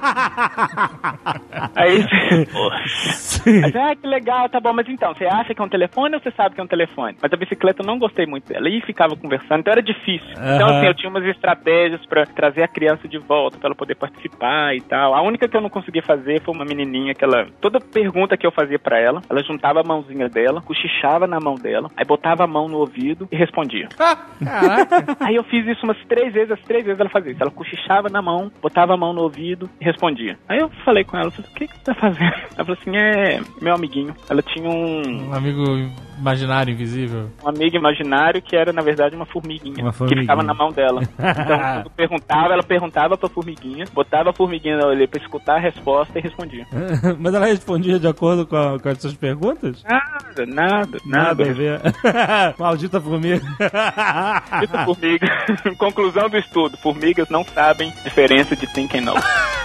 Aí você, que legal, tá bom, mas então, você acha que é um telefone ou você sabe que é um telefone? Mas a bicicleta eu não gostei muito dela. E ficava conversando, então era difícil. Então assim, eu tinha umas estratégias pra trazer a criança de volta, pra ela poder participar e tal. A única que eu não consegui fazer foi uma menininha que ela, toda pergunta que eu fazia pra ela, ela juntava a mãozinha dela, cochichava na mão dela, aí botava a mão no ouvido e respondia. Caraca. Aí eu fiz isso umas 3 vezes, as 3 vezes ela fazia isso. Ela cochichava na mão, botava a mão no ouvido e respondia. Aí eu falei com ela, falei, o que você tá fazendo? Ela falou assim, é meu amiguinho. Ela tinha um amigo imaginário, invisível. Um amigo imaginário que era, na verdade, uma formiguinha. Que ficava na mão dela. Então, quando ela perguntava pra formiguinha, botava a formiguinha na orelha pra escutar a resposta e respondia. Mas ela respondia de acordo com as suas perguntas? Nada. A ver. Maldita formiga. Maldita formiga. Conclusão do estudo. Formigas não sabem diferença de think and know.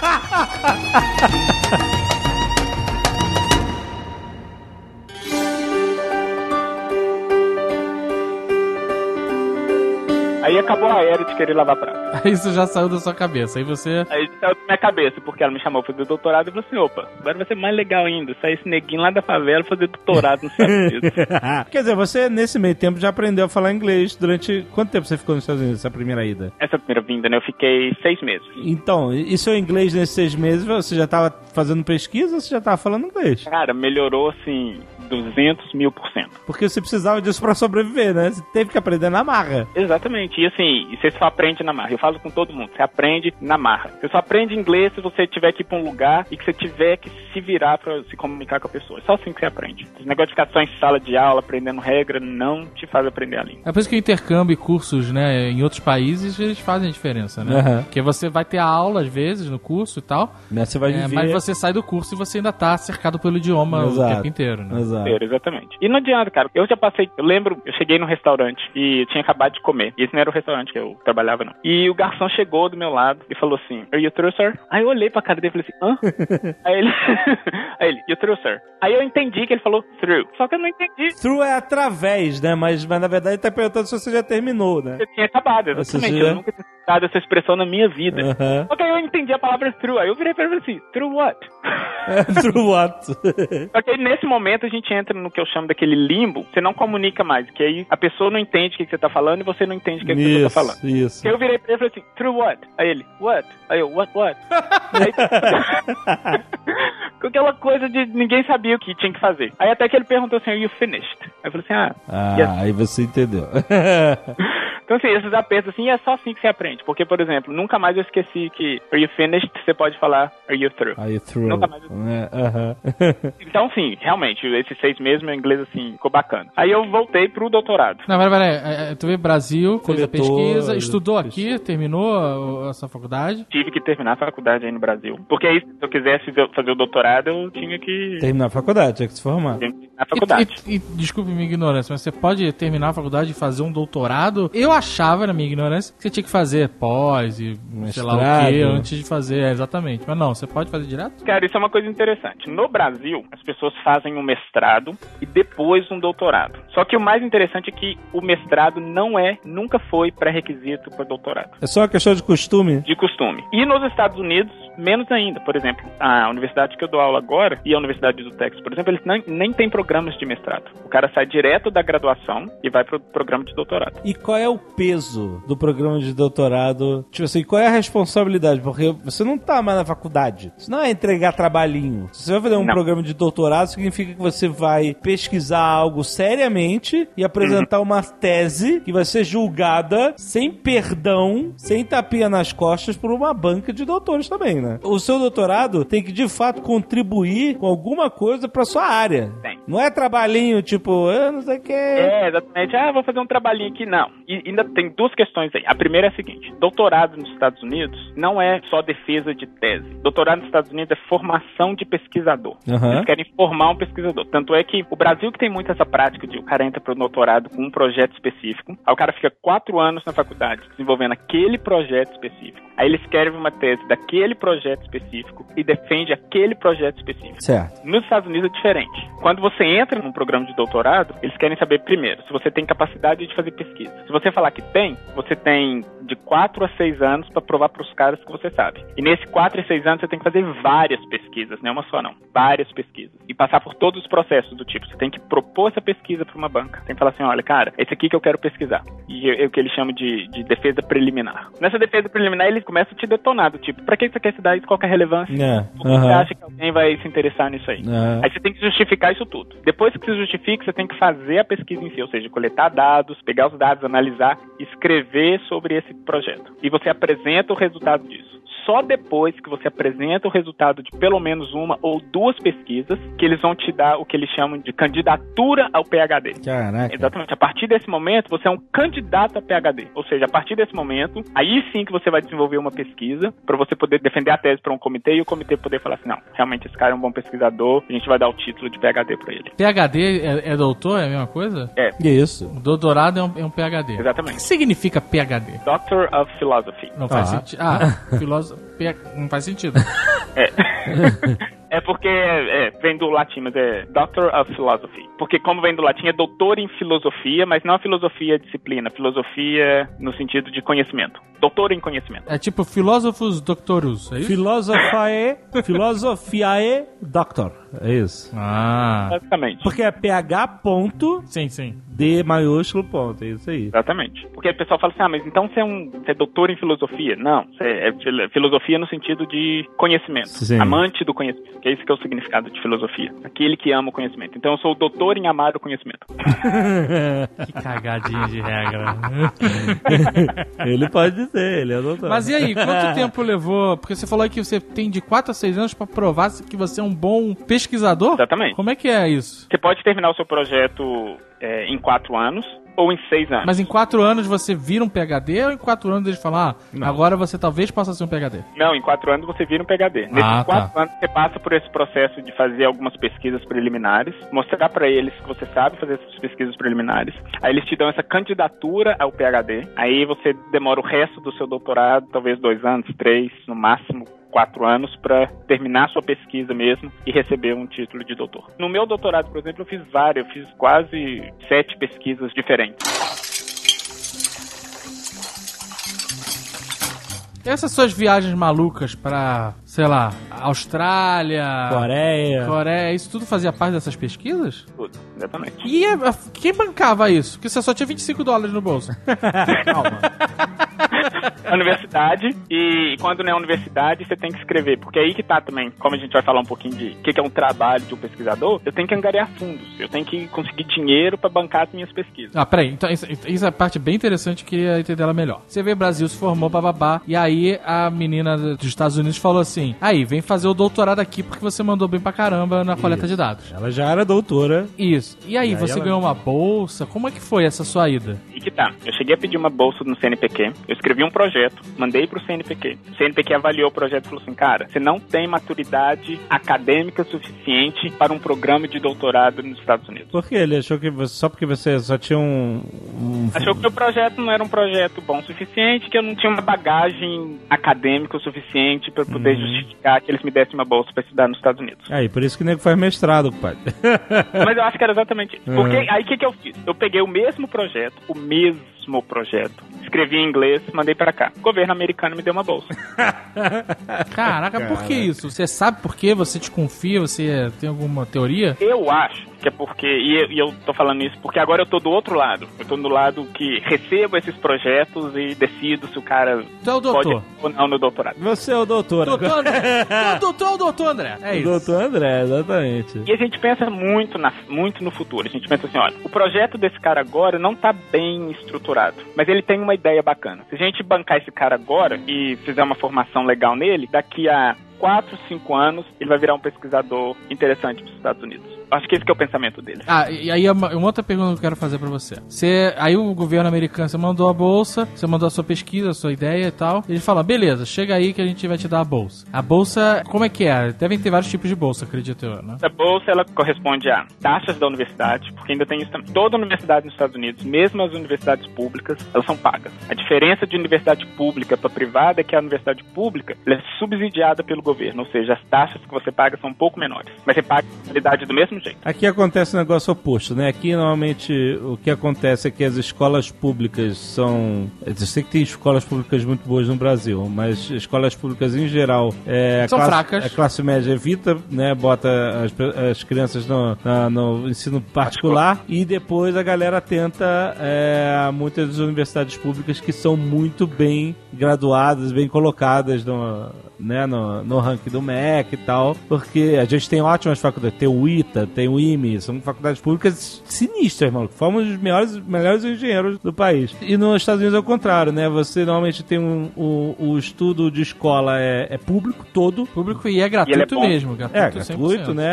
Aí acabou a era de querer lavar prato. Aí isso já saiu da sua cabeça. Aí você... Aí saiu da minha cabeça, porque ela me chamou pra fazer doutorado e falou assim, opa, agora vai ser mais legal ainda, sair esse neguinho lá da favela fazer doutorado nos Estados Unidos. Quer dizer, você nesse meio tempo já aprendeu a falar inglês durante... Quanto tempo você ficou nos Estados Unidos, essa primeira ida? Essa primeira vinda, né? Eu fiquei 6 meses. Então, e seu inglês nesses 6 meses, você já tava fazendo pesquisa ou você já tava falando inglês? Cara, melhorou assim... 200.000%. Porque você precisava disso pra sobreviver, né? Você teve que aprender na marra. Exatamente. E assim, você só aprende na marra. Eu falo com todo mundo. Você aprende na marra. Você só aprende inglês se você tiver que ir pra um lugar e que você tiver que se virar pra se comunicar com a pessoa. É só assim que você aprende. Esse negócio de ficar só em sala de aula, aprendendo regra, não te faz aprender a língua. É por isso que o intercâmbio e cursos, né, em outros países, eles fazem a diferença, né? Uhum. Porque você vai ter aula, às vezes, no curso e tal. Mas você vai viver... mas você sai do curso e você ainda tá cercado pelo idioma o tempo inteiro, né? Exato. Exatamente. E não adianta, cara. Eu já passei... Eu lembro, eu cheguei num restaurante e eu tinha acabado de comer. E esse não era o restaurante que eu trabalhava, não. E o garçom chegou do meu lado e falou assim, are you through, sir? Aí eu olhei pra cara dele e falei assim, hã? Aí ele, you through, sir? Aí eu entendi que ele falou through. Só que eu não entendi. Through é através, né? Mas na verdade ele tá perguntando se você já terminou, né? Eu tinha acabado, exatamente. Eu nunca tinha escutado essa expressão na minha vida. Uhum. Só que aí eu entendi a palavra through. Aí eu virei pra ele e falei assim, through what? Through what? Só que aí, nesse momento a gente entra no que eu chamo daquele limbo, você não comunica mais, que aí a pessoa não entende o que você tá falando e você não entende o que a pessoa tá falando. Isso. Aí eu virei pra ele e falei assim, through what? Aí ele, what? Aí eu, what? Aí, com aquela coisa de ninguém sabia o que tinha que fazer. Aí até que ele perguntou assim, are you finished? Aí eu falei assim, yes. Aí você entendeu. Então assim, esses apertos assim, é só assim que você aprende. Porque, por exemplo, nunca mais eu esqueci que are you finished, você pode falar are you through. Are you through? Nunca mais eu... Então sim, realmente, esses 6 meses meu inglês assim, ficou bacana. Aí eu voltei pro doutorado. Não, peraí. Tu veio pro Brasil, fez a pesquisa, estudou aqui, isso. Terminou a sua faculdade? Tive que terminar a faculdade aí no Brasil. Porque aí, se eu quisesse fazer o doutorado, eu tinha que... Terminar a faculdade, tinha que se formar. Terminar a faculdade. E desculpe minha ignorância, mas você pode terminar a faculdade e fazer um doutorado? Eu achava, na minha ignorância, que você tinha que fazer pós e sei lá o que antes de fazer, exatamente. Mas não, você pode fazer direto? Cara, isso é uma coisa interessante. No Brasil, as pessoas fazem um mestrado e depois um doutorado. Só que o mais interessante é que o mestrado nunca foi pré-requisito para doutorado. É só uma questão de costume? De costume. E nos Estados Unidos, menos ainda. Por exemplo, a universidade que eu dou aula agora e a Universidade do Texas, por exemplo, eles nem têm programas de mestrado. O cara sai direto da graduação e vai pro programa de doutorado. E qual é o peso do programa de doutorado? Tipo assim, qual é a responsabilidade? Porque você não tá mais na faculdade. Isso não é entregar trabalhinho. Se você vai fazer um programa de doutorado, significa que você vai pesquisar algo seriamente e apresentar uma tese que vai ser julgada sem perdão, sem tapinha nas costas por uma banca de doutores também, né? O seu doutorado tem que, de fato, contribuir com alguma coisa pra sua área. Tem. Não é trabalhinho, tipo, eu não sei o que. Exatamente. Vou fazer um trabalhinho aqui. Não. E ainda tem duas questões aí. A primeira é a seguinte. Doutorado nos Estados Unidos não é só defesa de tese. Doutorado nos Estados Unidos é formação de pesquisador. Eles querem formar um pesquisador. Tanto é que o Brasil que tem muito essa prática de o cara entra pro doutorado com um projeto específico, aí o cara fica 4 anos na faculdade desenvolvendo aquele projeto específico. Aí ele escreve uma tese daquele projeto específico e defende aquele projeto específico. Certo. Nos Estados Unidos é diferente. Quando você entra num programa de doutorado, eles querem saber primeiro se você tem capacidade de fazer pesquisa. Se você falar que tem, você tem de 4 a 6 anos para provar para os caras que você sabe. E nesse 4 e 6 anos você tem que fazer várias pesquisas, não é uma só não. Várias pesquisas. E passar por todos os processos do tipo. Você tem que propor essa pesquisa para uma banca. Tem que falar assim, olha, cara, esse aqui que eu quero pesquisar. E é o que eles chamam de defesa preliminar. Nessa defesa preliminar, eles começam a te detonar, do tipo, pra que você quer estudar isso? Qual que é a relevância? Por que você acha que alguém vai se interessar nisso aí? Aí você tem que justificar isso tudo. Depois que você justifica, você tem que fazer a pesquisa em si, ou seja, coletar dados, pegar os dados, analisar, escrever sobre esse projeto. E você apresenta o resultado disso. Só depois que você apresenta o resultado de pelo menos uma ou 2 pesquisas, que eles vão te dar o que eles chamam de candidatura ao PhD. Caraca. Exatamente. A partir desse momento, você é um candidato a PhD. Ou seja, a partir desse momento, aí sim que você vai desenvolver uma pesquisa para você poder defender a tese para um comitê e o comitê poder falar assim, não, realmente esse cara é um bom pesquisador, a gente vai dar o título de PhD para ele. PhD é doutor? É a mesma coisa? É. Isso. O doutorado é um PhD. Exatamente. O que significa PhD? Doctor of Philosophy. Não faz sentido. Não faz sentido. É porque vem do latim, mas é Doctor of Philosophy. Porque como vem do latim, é doutor em filosofia, mas não a filosofia disciplina, filosofia no sentido de conhecimento. Doutor em conhecimento. É tipo filósofos doctorus, é isso? Filosofiae doctor. É isso. Basicamente. Porque é PH ponto. Sim. D maiúsculo ponto. É isso aí. Exatamente. Porque o pessoal fala assim, mas então você é doutor em filosofia? Não, você é filosofia no sentido de conhecimento. Sim. Amante do conhecimento. Que é isso que é o significado de filosofia. Aquele que ama o conhecimento. Então eu sou o doutor em amar o conhecimento. Que cagadinha de regra. Ele pode dizer, ele é doutor. Mas e aí, quanto tempo levou? Porque você falou que você tem de 4 a 6 anos pra provar que você é um bom pesquisador? Exatamente. Como é que é isso? Você pode terminar o seu projeto em 4 anos ou em 6 anos. Mas em 4 anos você vira um PhD ou em 4 anos eles falam, agora você talvez possa ser um PhD? Não, em 4 anos você vira um PhD. Nesses 4 anos você passa por esse processo de fazer algumas pesquisas preliminares, mostrar pra eles que você sabe fazer essas pesquisas preliminares. Aí eles te dão essa candidatura ao PhD. Aí você demora o resto do seu doutorado, talvez 2 anos, 3, no máximo 4 anos, para terminar sua pesquisa mesmo e receber um título de doutor. No meu doutorado, por exemplo, eu fiz quase 7 pesquisas diferentes. Essas suas viagens malucas pra, sei lá, Austrália, Coreia, isso tudo fazia parte dessas pesquisas? Tudo, exatamente. E quem bancava isso? Porque você só tinha $25 no bolso. Calma. A universidade, e quando não é universidade, você tem que escrever, porque aí que tá também, como a gente vai falar um pouquinho de o que é um trabalho de um pesquisador, eu tenho que angariar fundos, eu tenho que conseguir dinheiro pra bancar as minhas pesquisas. Peraí, então isso é a parte bem interessante, que eu queria entender ela melhor. Você veio ao Brasil, se formou, bababá, e aí a menina dos Estados Unidos falou assim, aí, vem fazer o doutorado aqui porque você mandou bem pra caramba na coleta de dados. Ela já era doutora. Isso. E aí você ganhou uma bolsa? Como é que foi essa sua ida? E que tá, eu cheguei a pedir uma bolsa no CNPq, eu escrevi um projeto, mandei pro CNPq. O CNPq avaliou o projeto e falou assim, cara, você não tem maturidade acadêmica suficiente para um programa de doutorado nos Estados Unidos. Por quê? Ele achou que só porque você só tinha Achou que o projeto não era um projeto bom o suficiente, que eu não tinha uma bagagem acadêmica o suficiente para poder justificar que eles me dessem uma bolsa para estudar nos Estados Unidos. Aí, por isso que o nego faz mestrado, pai. Mas eu acho que era exatamente isso. Porque aí o que eu fiz? Eu peguei o mesmo projeto, escrevi em inglês, mandei pra cá. O governo americano me deu uma bolsa. Caraca, por que isso? Você sabe por quê? Você desconfia? Você tem alguma teoria? Eu acho que é porque, e eu tô falando isso porque agora eu tô do outro lado. Eu tô do lado que recebo esses projetos e decido se o cara pode ou não no doutorado. Você é o doutor. Doutor André. O doutor André. É isso. Doutor André, exatamente. E a gente pensa muito no futuro. A gente pensa assim, olha, o projeto desse cara agora não tá bem estruturado, mas ele tem uma ideia bacana. Se a gente bancar esse cara agora e fizer uma formação legal nele, daqui a 4, 5 anos, ele vai virar um pesquisador interessante para os Estados Unidos. Acho que esse que é o pensamento deles. E aí uma outra pergunta que eu quero fazer pra você. Aí o governo americano, você mandou a bolsa, você mandou a sua pesquisa, a sua ideia e tal. Ele fala, beleza, chega aí que a gente vai te dar a bolsa. A bolsa, como é que é? Devem ter vários tipos de bolsa, acredito eu, né? A bolsa, ela corresponde a taxas da universidade, porque ainda tem isso também. Toda universidade nos Estados Unidos, mesmo as universidades públicas, elas são pagas. A diferença de universidade pública para privada é que a universidade pública ela é subsidiada pelo governo, ou seja, as taxas que você paga são um pouco menores, mas você paga a qualidade do mesmo jeito. Aqui acontece um negócio oposto, né? Aqui, normalmente, o que acontece é que as escolas públicas são... Eu sei que tem escolas públicas muito boas no Brasil, mas escolas públicas, em geral, são fracas. A classe média evita, né? Bota as crianças no ensino particular e depois a galera tenta muitas das universidades públicas que são muito bem graduadas, bem colocadas no ranking do MEC e tal, porque a gente tem ótimas faculdades, tem o ITA, tem o IME, são faculdades públicas sinistras, mano, que formam os melhores engenheiros do país. E nos Estados Unidos é o contrário, né? Você normalmente tem o estudo de escola é público, todo. Público e é gratuito mesmo. Gratuito, né?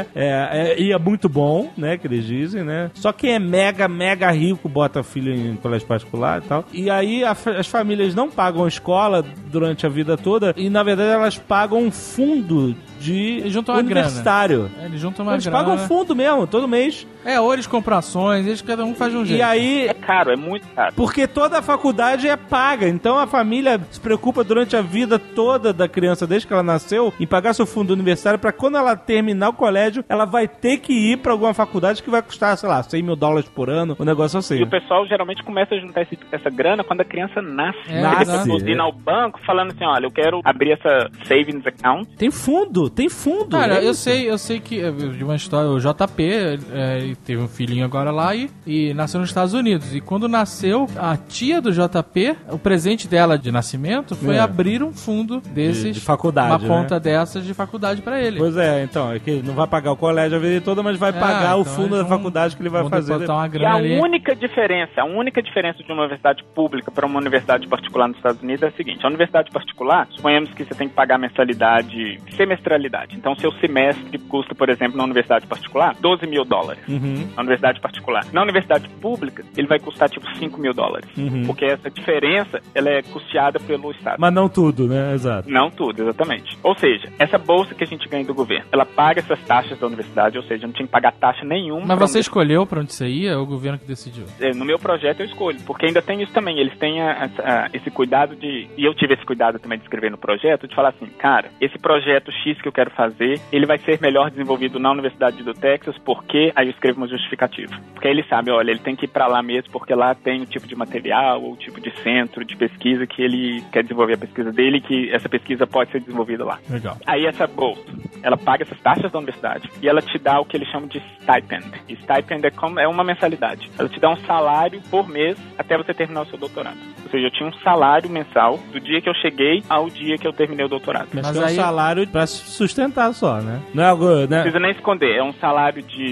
E é muito bom, né? Que eles dizem, né? Só quem é mega rico bota filho em colégio particular e tal. E aí as famílias não pagam escola durante a vida toda e, na verdade, elas pagam um fundo de universitário. Eles juntam uma grana. Eles pagam fundo mesmo, todo mês. Ou eles compram ações, cada um faz um jeito. E aí... É caro, é muito caro. Porque toda a faculdade é paga, então a família se preocupa durante a vida toda da criança, desde que ela nasceu, em pagar seu fundo universitário pra quando ela terminar o colégio, ela vai ter que ir pra alguma faculdade que vai custar, sei lá, $100 mil por ano, um negócio assim. E o pessoal geralmente começa a juntar essa grana quando a criança nasce. Ele ir ao banco falando assim, olha, eu quero abrir essa savings account. Tem fundo. Cara, eu sei que de uma história, o JP teve um filhinho agora lá e nasceu nos Estados Unidos. E quando nasceu, a tia do JP, o presente dela de nascimento foi abrir um fundo desses, de faculdade, uma conta dessas de faculdade pra ele. Pois é, então, é que não vai pagar o colégio a vida toda, mas vai pagar o fundo da faculdade que ele vai fazer. Uma grana e a única diferença de uma universidade pública para uma universidade particular nos Estados Unidos é a seguinte: a universidade particular, suponhamos que você tem que pagar mensalidade, semestralidade. Então, seu semestre custa, por exemplo, na universidade particular, $12 mil. Na universidade particular. Na universidade pública, ele vai custar tipo $5 mil. Porque essa diferença, ela é custeada pelo Estado. Mas não tudo, né? Exato. Não tudo, exatamente. Ou seja, essa bolsa que a gente ganha do governo, ela paga essas taxas da universidade, ou seja, não tinha que pagar taxa nenhuma. Mas você escolheu pra onde você ia? Ou o governo que decidiu? No meu projeto eu escolho, porque ainda tem isso também. Eles têm esse cuidado de... E eu tive esse cuidado também de escrever no projeto, de falar assim, cara, esse projeto X que eu quero fazer, ele vai ser melhor desenvolvido na Universidade do Texas, porque aí eu escrevo uma justificativa. Porque aí ele sabe, olha, ele tem que ir pra lá mesmo, porque lá tem o tipo de material, ou o tipo de centro de pesquisa que ele quer desenvolver a pesquisa dele, que essa pesquisa pode ser desenvolvida lá. Legal. Aí essa bolsa, ela paga essas taxas da universidade e ela te dá o que eles chamam de stipend. E stipend é uma mensalidade. Ela te dá um salário por mês até você terminar o seu doutorado. Ou seja, eu tinha um salário mensal do dia que eu cheguei ao dia que eu terminei o doutorado. Mas é um salário pra sustentar só, né? Não é algo, né? Não precisa nem esconder. É um salário de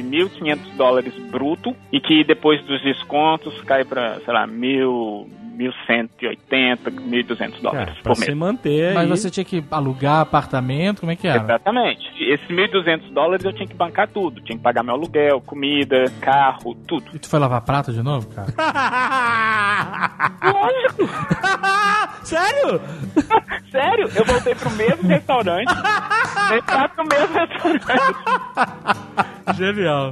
$1.500 bruto e que depois dos descontos cai pra, sei lá, $1.180, $1.200 por mês. Se manter. Mas você tinha que alugar apartamento, como é que era? Exatamente. Esses $1.200 eu tinha que bancar tudo. Tinha que pagar meu aluguel, comida, carro, tudo. E tu foi lavar prato de novo, cara? Lógico! Sério? Sério? Eu voltei pro mesmo restaurante. Voltei pro mesmo restaurante. Genial.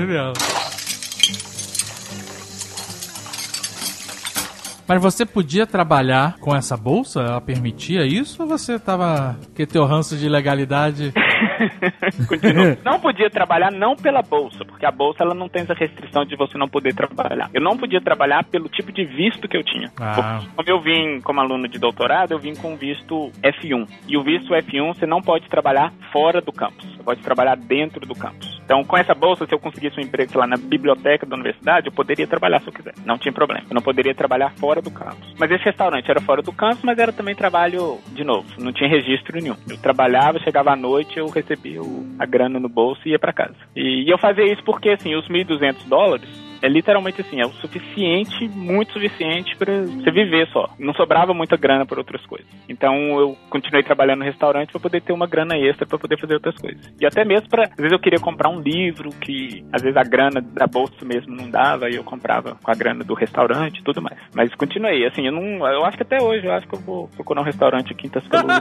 Mas você podia trabalhar com essa bolsa? Ela permitia isso? Ou você tava... que teu ranço de legalidade... Não podia trabalhar não pela bolsa, porque a bolsa ela não tem essa restrição de você não poder trabalhar. Eu não podia trabalhar pelo tipo de visto que eu tinha. Como eu vim como aluno de doutorado, eu vim com visto F1. E o visto F1 você não pode trabalhar fora do campus, você pode trabalhar dentro do campus. Então com essa bolsa, se eu conseguisse um emprego, sei lá, na biblioteca da universidade, eu poderia trabalhar se eu quiser. Não tinha problema. Eu não poderia trabalhar fora do campus. Mas esse restaurante era fora do campus, mas era também trabalho, de novo, não tinha registro nenhum. Eu trabalhava, chegava à noite, eu recebia a grana no bolso e ia pra casa. E eu fazia isso porque, assim, os $1.200 É literalmente assim, é o suficiente, muito suficiente pra você viver só. Não sobrava muita grana por outras coisas. Então eu continuei trabalhando no restaurante pra poder ter uma grana extra pra poder fazer outras coisas. E até mesmo às vezes eu queria comprar um livro que às vezes a grana da bolsa mesmo não dava e eu comprava com a grana do restaurante e tudo mais. Mas continuei, assim, eu acho que até hoje, eu acho que eu vou procurar um restaurante aqui em Tuscaloosa.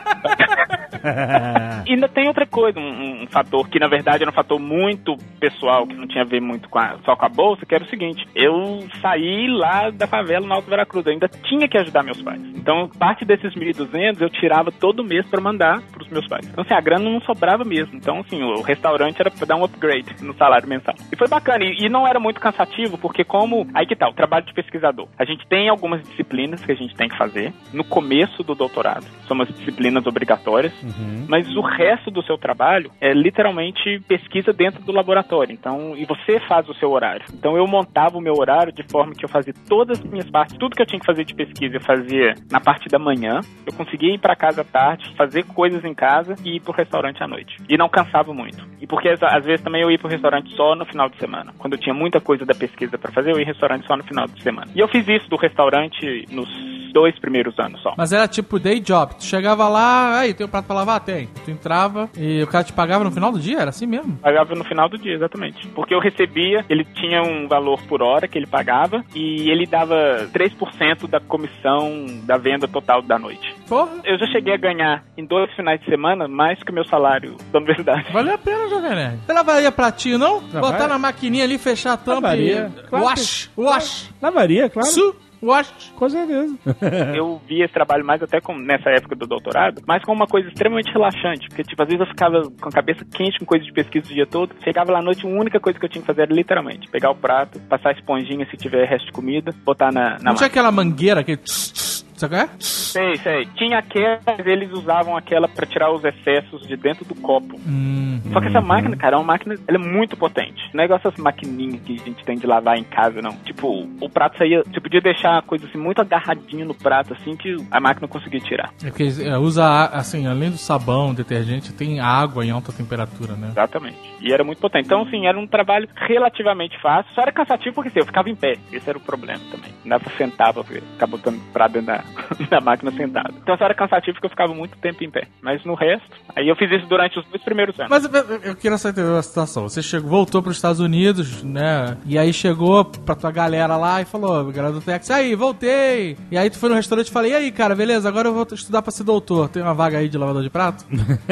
E ainda tem outra coisa, um fator que na verdade era um fator muito pessoal, que não tinha a ver muito só com a bolsa, que era o seguinte: eu saí lá da favela no Alto Veracruz, eu ainda tinha que ajudar meus pais. Então parte desses 1.200 eu tirava todo mês pra mandar pros meus pais. Então assim, a grana não sobrava mesmo. Então assim, o restaurante era pra dar um upgrade no salário mensal. E foi bacana, e não era muito cansativo, porque aí que tá, o trabalho de pesquisador. A gente tem algumas disciplinas que a gente tem que fazer no começo do doutorado. São umas disciplinas obrigatórias, mas o resto do seu trabalho é literalmente pesquisa dentro do laboratório. Então, e você faz o seu horário. Então eu montava o meu horário de forma que eu fazia todas as minhas partes, tudo que eu tinha que fazer de pesquisa eu fazia na parte da manhã. Eu conseguia ir pra casa à tarde, fazer coisas em casa e ir pro restaurante à noite. E não cansava muito. E porque às vezes também eu ia pro restaurante só no final de semana. Quando eu tinha muita coisa da pesquisa pra fazer, eu ia ao restaurante só no final de semana. E eu fiz isso do restaurante nos 2 primeiros anos só. Mas era tipo day job. Tu chegava lá, aí, tem um prato pra lavar? Tem. Tu entrava e o cara te pagava no final do dia? Era assim mesmo? Pagava no final do dia, exatamente. Porque eu recebia, ele tinha um valor por hora que ele pagava e ele dava 3% da comissão da venda total da noite. Porra! Eu já cheguei a ganhar em 2 finais de semana mais que o meu salário da universidade. Valeu a pena, Jovem Nerd. Você lavaria pratinho, não? Botar na maquininha ali, fechar a tampa lavaria. e... Claro Wash! Lavaria, claro. Wash. Com certeza. Eu vi esse trabalho mais até nessa época do doutorado, mas como uma coisa extremamente relaxante, porque tipo, às vezes eu ficava com a cabeça quente com coisa de pesquisa o dia todo, chegava lá à noite, a única coisa que eu tinha que fazer era literalmente pegar o prato, passar a esponjinha se tiver resto de comida, botar na Não tinha aquela mangueira que... Sabe qual é? Sei. Tinha aquela, mas eles usavam aquela pra tirar os excessos de dentro do copo. Só que essa máquina, cara, é uma máquina, ela é muito potente. Não é igual essas maquininhas que a gente tem de lavar em casa, não. Tipo, o prato saía, você podia deixar a coisa assim, muito agarradinha no prato, assim, que a máquina conseguia tirar. É porque usa, assim, além do sabão, detergente, tem água em alta temperatura, né? Exatamente. E era muito potente. Então, assim, era um trabalho relativamente fácil. Só era cansativo porque, assim, eu ficava em pé. Esse era o problema também. Não dava pra sentar, pra ficar botando prato dentro da máquina sentado. Então, só era cansativo porque eu ficava muito tempo em pé. Mas no resto, aí eu fiz isso durante os 2 primeiros anos. Mas eu queria só entender a situação. Você voltou pros Estados Unidos, né? E aí chegou pra tua galera lá e falou, galera do Texas, aí, voltei. E aí tu foi no restaurante e falei, e aí, cara, beleza, agora eu vou estudar pra ser doutor. Tem uma vaga aí de lavador de prato?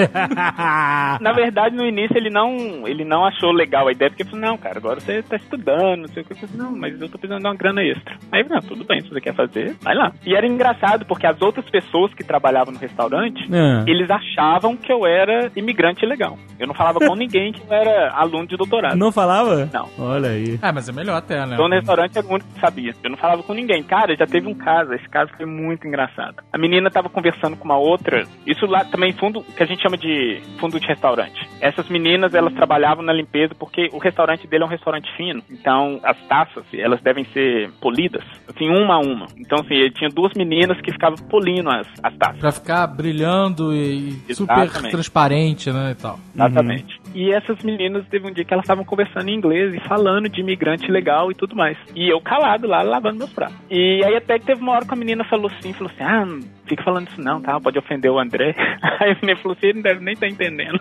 Na verdade, no início ele não achou legal a ideia, porque ele falou, não, cara, agora você tá estudando, não sei o que. Eu falei, não, mas eu tô precisando de uma grana extra. Aí, não, tudo bem, se você quer fazer, vai lá. E era engraçado, porque as outras pessoas que trabalhavam no restaurante, eles achavam que eu era imigrante ilegal. Eu não falava com ninguém que eu era aluno de doutorado. Não falava? Não. Olha aí. Mas é melhor até, né? Então no restaurante era o único que sabia. Eu não falava com ninguém. Cara, já teve um caso, esse caso foi muito engraçado. A menina tava conversando com uma outra, isso lá também fundo, que a gente chama de fundo de restaurante. Essas meninas, elas trabalhavam na limpeza porque o restaurante dele é um restaurante fino. Então as taças, elas devem ser polidas, assim, uma a uma. Então assim, ele tinha 2 meninas que ficavam polindo as taças. Pra ficar brilhando e super transparente, né, e tal. Exatamente. E essas meninas, teve um dia que elas estavam conversando em inglês e falando de imigrante legal e tudo mais. E eu calado lá, lavando meus pratos. E aí até que teve uma hora que a menina falou assim, não fica falando isso não, tá? Pode ofender o André. Aí a menina falou assim, ele não deve nem estar entendendo.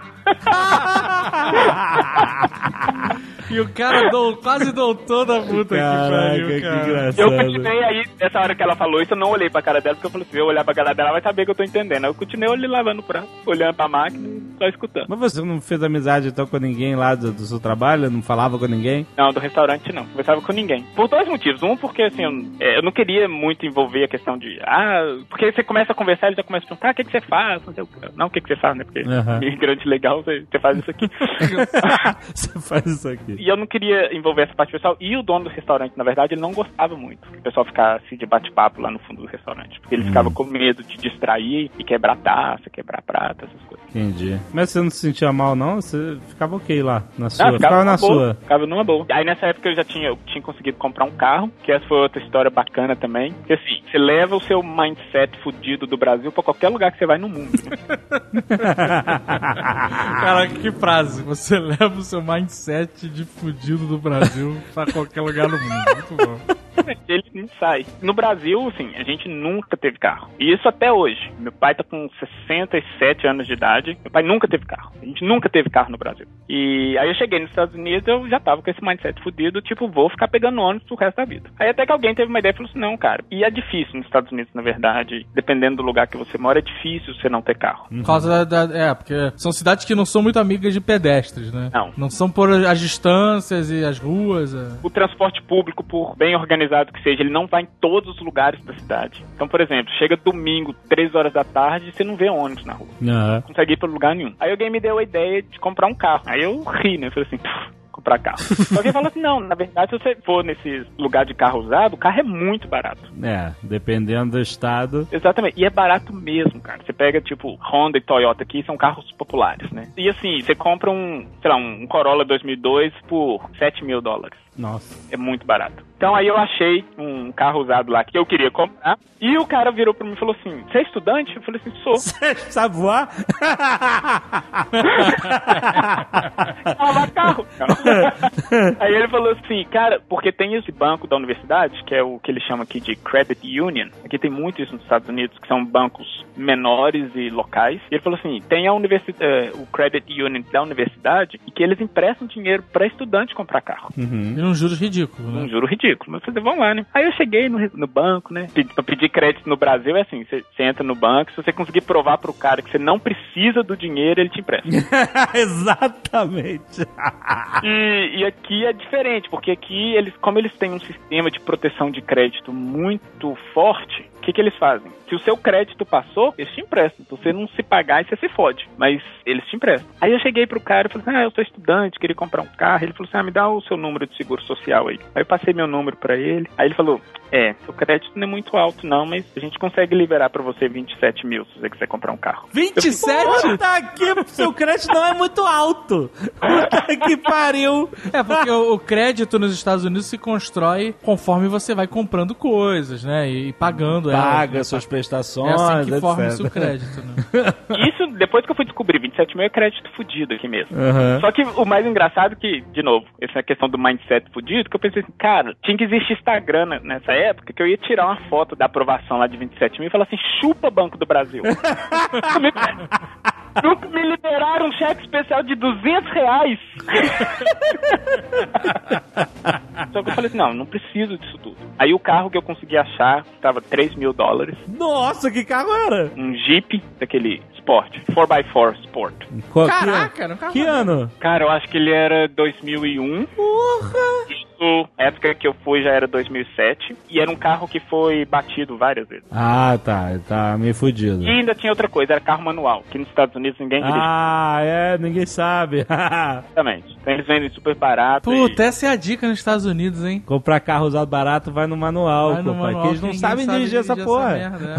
E o cara quase doutor da puta. Caraca, que engraçado. Eu continuei aí, nessa hora que ela falou isso, eu não olhei pra cara dela, porque eu falei assim, se eu olhar pra cara dela, ela vai saber que eu tô entendendo. Aí eu continuei ali lavando o prato, olhando pra máquina e só escutando. Mas você não fez amizade então com ninguém lá do seu trabalho? Não falava com ninguém? Não, do restaurante não. Conversava com ninguém. Por 2 motivos. Um, porque assim, eu não queria muito envolver a questão de... porque você começa a conversar, ele já começa a perguntar, o que você faz? Não, o que você faz, né? Porque imigrante legal, você faz isso aqui. Você faz isso aqui. E eu não queria envolver essa parte pessoal. E o dono do restaurante, na verdade, ele não gostava muito que o pessoal ficasse de bate-papo lá no fundo do restaurante. Porque ele ficava com medo de distrair e quebrar taça, quebrar prata, essas coisas. Entendi. Mas você não se sentia mal, não? Você ficava ok lá, na sua? Ficava na sua. Ficava numa boa. Aí nessa época eu tinha conseguido comprar um carro, que essa foi outra história bacana também. Porque assim, você leva o seu mindset fudido do Brasil pra qualquer lugar que você vai no mundo. Cara, que frase. Você leva o seu mindset de fudido do Brasil pra qualquer lugar do mundo. Muito bom. Ele não sai. No Brasil, assim, a gente nunca teve carro. E isso até hoje. Meu pai tá com 67 anos de idade. Meu pai nunca teve carro. A gente nunca teve carro no Brasil. E aí eu cheguei nos Estados Unidos, eu já tava com esse mindset fudido, tipo, vou ficar pegando ônibus pro resto da vida. Aí até que alguém teve uma ideia e falou assim, não, cara. E é difícil nos Estados Unidos, na verdade. Dependendo do lugar que você mora, é difícil você não ter carro. Por causa porque são cidades que não são muito amigas de pedestres, né? Não. Não são por as distâncias e as ruas. O transporte público, por bem organizado que seja, ele não vai em todos os lugares da cidade. Então, por exemplo, chega domingo, 3 horas da tarde, você não vê ônibus na rua. Não consegue ir pra lugar nenhum. Aí alguém me deu a ideia de comprar um carro. Aí eu ri, né? Eu falei assim, comprar carro. Alguém falou assim, não, na verdade, se você for nesse lugar de carro usado, o carro é muito barato. Dependendo do estado. Exatamente, e é barato mesmo, cara. Você pega, tipo, Honda e Toyota aqui, são carros populares, né? E assim, você compra um Corolla 2002 por $7.000. Nossa. É muito barato. Então aí eu achei um carro usado lá que eu queria comprar. E o cara virou pra mim e falou assim, você é estudante? Eu falei assim, sou. Você sabe voar? Carro. Aí ele falou assim, cara, porque tem esse banco da universidade, que é o que ele chama aqui de Credit Union. Aqui tem muito isso nos Estados Unidos, que são bancos menores e locais. E ele falou assim, tem o Credit Union da universidade e que eles emprestam dinheiro pra estudante comprar carro. E um juros ridículo, né? Um juro ridículo. Mas eu falei, vamos lá, né? Aí eu cheguei no banco, né? Pra pedir crédito no Brasil é assim, você entra no banco, se você conseguir provar pro cara que você não precisa do dinheiro, ele te empresta. Exatamente. E aqui é diferente, porque aqui, como eles têm um sistema de proteção de crédito muito forte, o que eles fazem? Se o seu crédito passou, eles te emprestam. Se você não se pagar, você se fode. Mas eles te emprestam. Aí eu cheguei pro cara e falei assim, eu sou estudante, queria comprar um carro. Ele falou assim, me dá o seu número de seguro social aí. Aí eu passei meu número pra ele. Aí ele falou, seu crédito não é muito alto não, mas a gente consegue liberar pra você 27 mil se você quiser comprar um carro. 27? Puta aqui, seu crédito não é muito alto. Puta que pariu. Porque o crédito nos Estados Unidos se constrói conforme você vai comprando coisas, né? E pagando Paga suas prestações, é assim que etc. forma o seu crédito, né? Isso, depois que eu fui descobrir, 27 mil é crédito fudido aqui mesmo. Só que o mais engraçado que, de novo, essa é a questão do mindset fudido, que eu pensei assim, cara, tinha que existir Instagram nessa época, que eu ia tirar uma foto da aprovação lá de 27 mil e falar assim, chupa Banco do Brasil. Nunca me liberaram um cheque especial de R$200. Só que eu falei assim, não preciso disso tudo. Aí o carro que eu consegui achar estava $3.000. Nossa, que carro era? Um Jeep daquele Sport, 4x4 Sport. Caraca, era um carro. Que ano? Cara, eu acho que ele era 2001. Porra! Isso, época que eu fui já era 2007. E era um carro que foi batido várias vezes. Ah, tá meio fudido. E ainda tinha outra coisa, era carro manual, que nos Estados Unidos ninguém dirige. Ninguém sabe. Exatamente. Então eles vendem super barato. Puta, essa é a dica nos Estados Unidos, hein? Comprar carro usado barato, vai no manual, porque eles não sabem dirigir essa porra.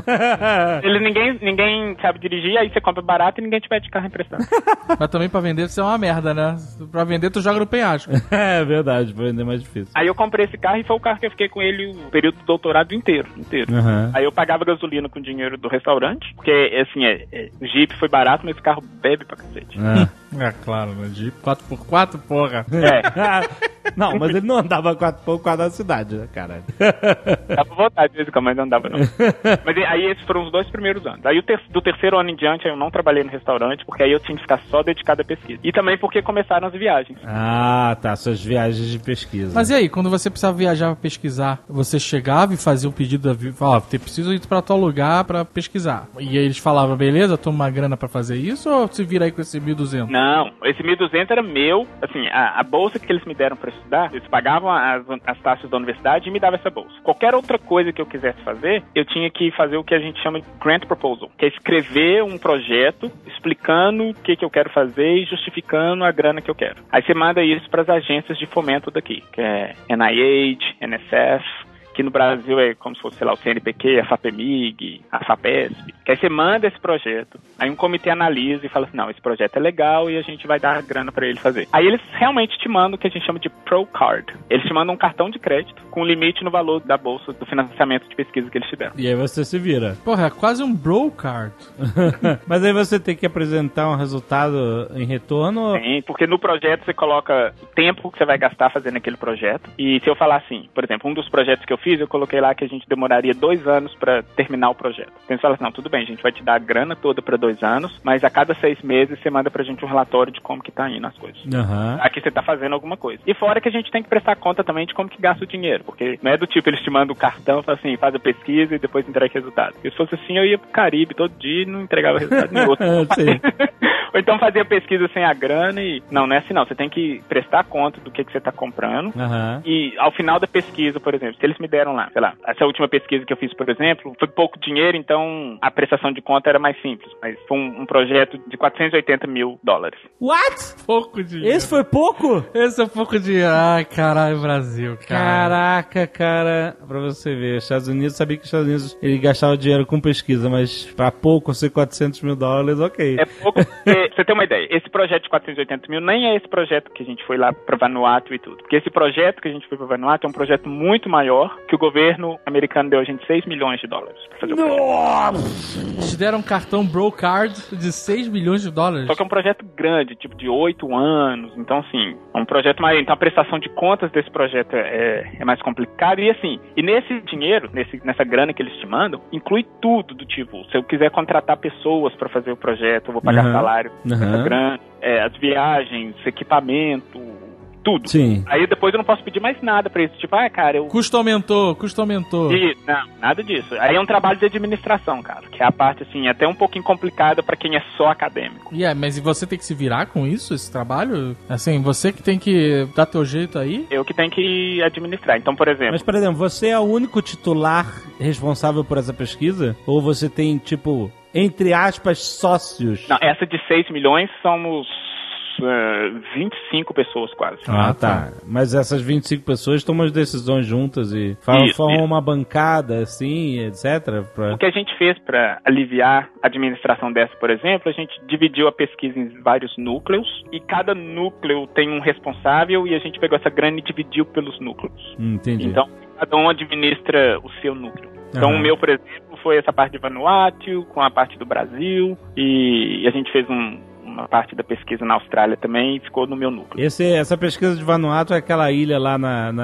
Ninguém sabe dirigir, aí você compra barato e ninguém te pede carro emprestado. Mas também pra vender isso é uma merda, né? Pra vender tu joga no penhasco. É verdade, pra vender é mais difícil. Aí eu comprei esse carro e foi o carro que eu fiquei com ele o período do doutorado inteiro. Aí eu pagava gasolina com dinheiro do restaurante, porque assim, o Jeep foi barato, mas esse carro bebe pra cacete. Claro, né? Jeep 4x4, porra. Não, mas ele não andava 4x4 na cidade, né, caralho? Dá pra voltar de vez em quando, mas não andava não. Mas aí esses foram os 2 primeiros anos. Aí do terceiro ano em diante eu não trabalhei no restaurante, porque aí eu tinha que ficar só dedicado à pesquisa. E também porque começaram as viagens. Suas viagens de pesquisa. Mas e aí, quando você precisava viajar pra pesquisar, você chegava e fazia um pedido, falava, preciso ir pra tal lugar pra pesquisar. E aí eles falavam, beleza, toma uma grana pra fazer isso, ou se vira aí com esse 1.200? Não, esse 1.200 era meu, assim, a bolsa que eles me deram pra estudar, eles pagavam as taxas da universidade e me davam essa bolsa. Qualquer outra coisa que eu quisesse fazer, eu tinha que fazer o que a gente chama de grant proposal, que é escrever um projeto explicando o que eu quero fazer e justificando a grana que eu quero. Aí você manda isso pras agências de fomento daqui, que é NIH, NSF, que no Brasil é como se fosse, sei lá, o CNPq, a FAPEMIG, a FAPESP. Que aí você manda esse projeto, aí um comitê analisa e fala assim, não, esse projeto é legal e a gente vai dar grana pra ele fazer. Aí eles realmente te mandam o que a gente chama de Pro Card. Eles te mandam um cartão de crédito com limite no valor da bolsa do financiamento de pesquisa que eles te deram. E aí você se vira. Porra, é quase um bro card. Mas aí você tem que apresentar um resultado em retorno? Sim, porque no projeto você coloca o tempo que você vai gastar fazendo aquele projeto. E se eu falar assim, por exemplo, um dos projetos que eu fiz, eu coloquei lá que a gente demoraria 2 anos pra terminar o projeto. Então você fala assim, não, tudo bem, a gente vai te dar a grana toda pra 2 anos, mas a cada 6 meses você manda pra gente um relatório de como que tá indo as coisas. Aqui você tá fazendo alguma coisa. E fora que a gente tem que prestar conta também de como que gasta o dinheiro, porque não é do tipo, eles te mandam o cartão e falam assim, faz a pesquisa e depois entrega resultado. Se fosse assim, eu ia pro Caribe todo dia e não entregava resultado nenhum. Ou então fazia pesquisa sem a grana e... Não é assim não. Você tem que prestar conta do que você tá comprando. E ao final da pesquisa, por exemplo, se eles me deram lá, sei lá, essa última pesquisa que eu fiz, por exemplo, foi pouco dinheiro, então a prestação de conta era mais simples. Mas foi um projeto de $480 mil. What? Pouco dinheiro. Esse foi pouco? Esse é pouco dinheiro. Ai, caralho, Brasil, cara. Caraca, cara. Pra você ver, os Estados Unidos, sabia que os Estados Unidos, ele gastava dinheiro com pesquisa, mas pra pouco ser $400 mil, ok. É pouco, pra você ter uma ideia, esse projeto de 480 mil nem é esse projeto que a gente foi lá pra Vanuatu e tudo. Porque esse projeto que a gente foi pra Vanuatu é um projeto muito maior, que o governo americano deu a gente $6 milhões pra fazer o projeto. Eles deram um cartão Bro Card de $6 milhões. Só que é um projeto grande, tipo de 8 anos, então assim, é um projeto maior. Então a prestação de contas desse projeto é mais complicado. E assim, e nesse dinheiro, nessa grana que eles te mandam, inclui tudo do tipo, se eu quiser contratar pessoas pra fazer o projeto, eu vou pagar salário dessa grana, as viagens, equipamento, tudo. Sim. Aí depois eu não posso pedir mais nada pra isso. Tipo, cara, eu... Custo aumentou. E, não, nada disso. Aí é um trabalho de administração, cara. Que é a parte, assim, até um pouquinho complicada pra quem é só acadêmico. Mas e você tem que se virar com isso, esse trabalho? Assim, você que tem que dar teu jeito aí? Eu que tenho que administrar. Então, por exemplo... Mas, por exemplo, você é o único titular responsável por essa pesquisa? Ou você tem, tipo, entre aspas, sócios? Não, essa de 6 milhões somos... 25 pessoas quase. Tá. Mas essas 25 pessoas tomam as decisões juntas e formam uma bancada, assim, etc. O que a gente fez para aliviar a administração dessa, por exemplo, a gente dividiu a pesquisa em vários núcleos e cada núcleo tem um responsável e a gente pegou essa grana e dividiu pelos núcleos. Entendi. Então, cada um administra o seu núcleo. Então, o meu, por exemplo, foi essa parte de Vanuatu, com a parte do Brasil, e a gente fez uma parte da pesquisa na Austrália também, ficou no meu núcleo. Essa pesquisa de Vanuatu é aquela ilha lá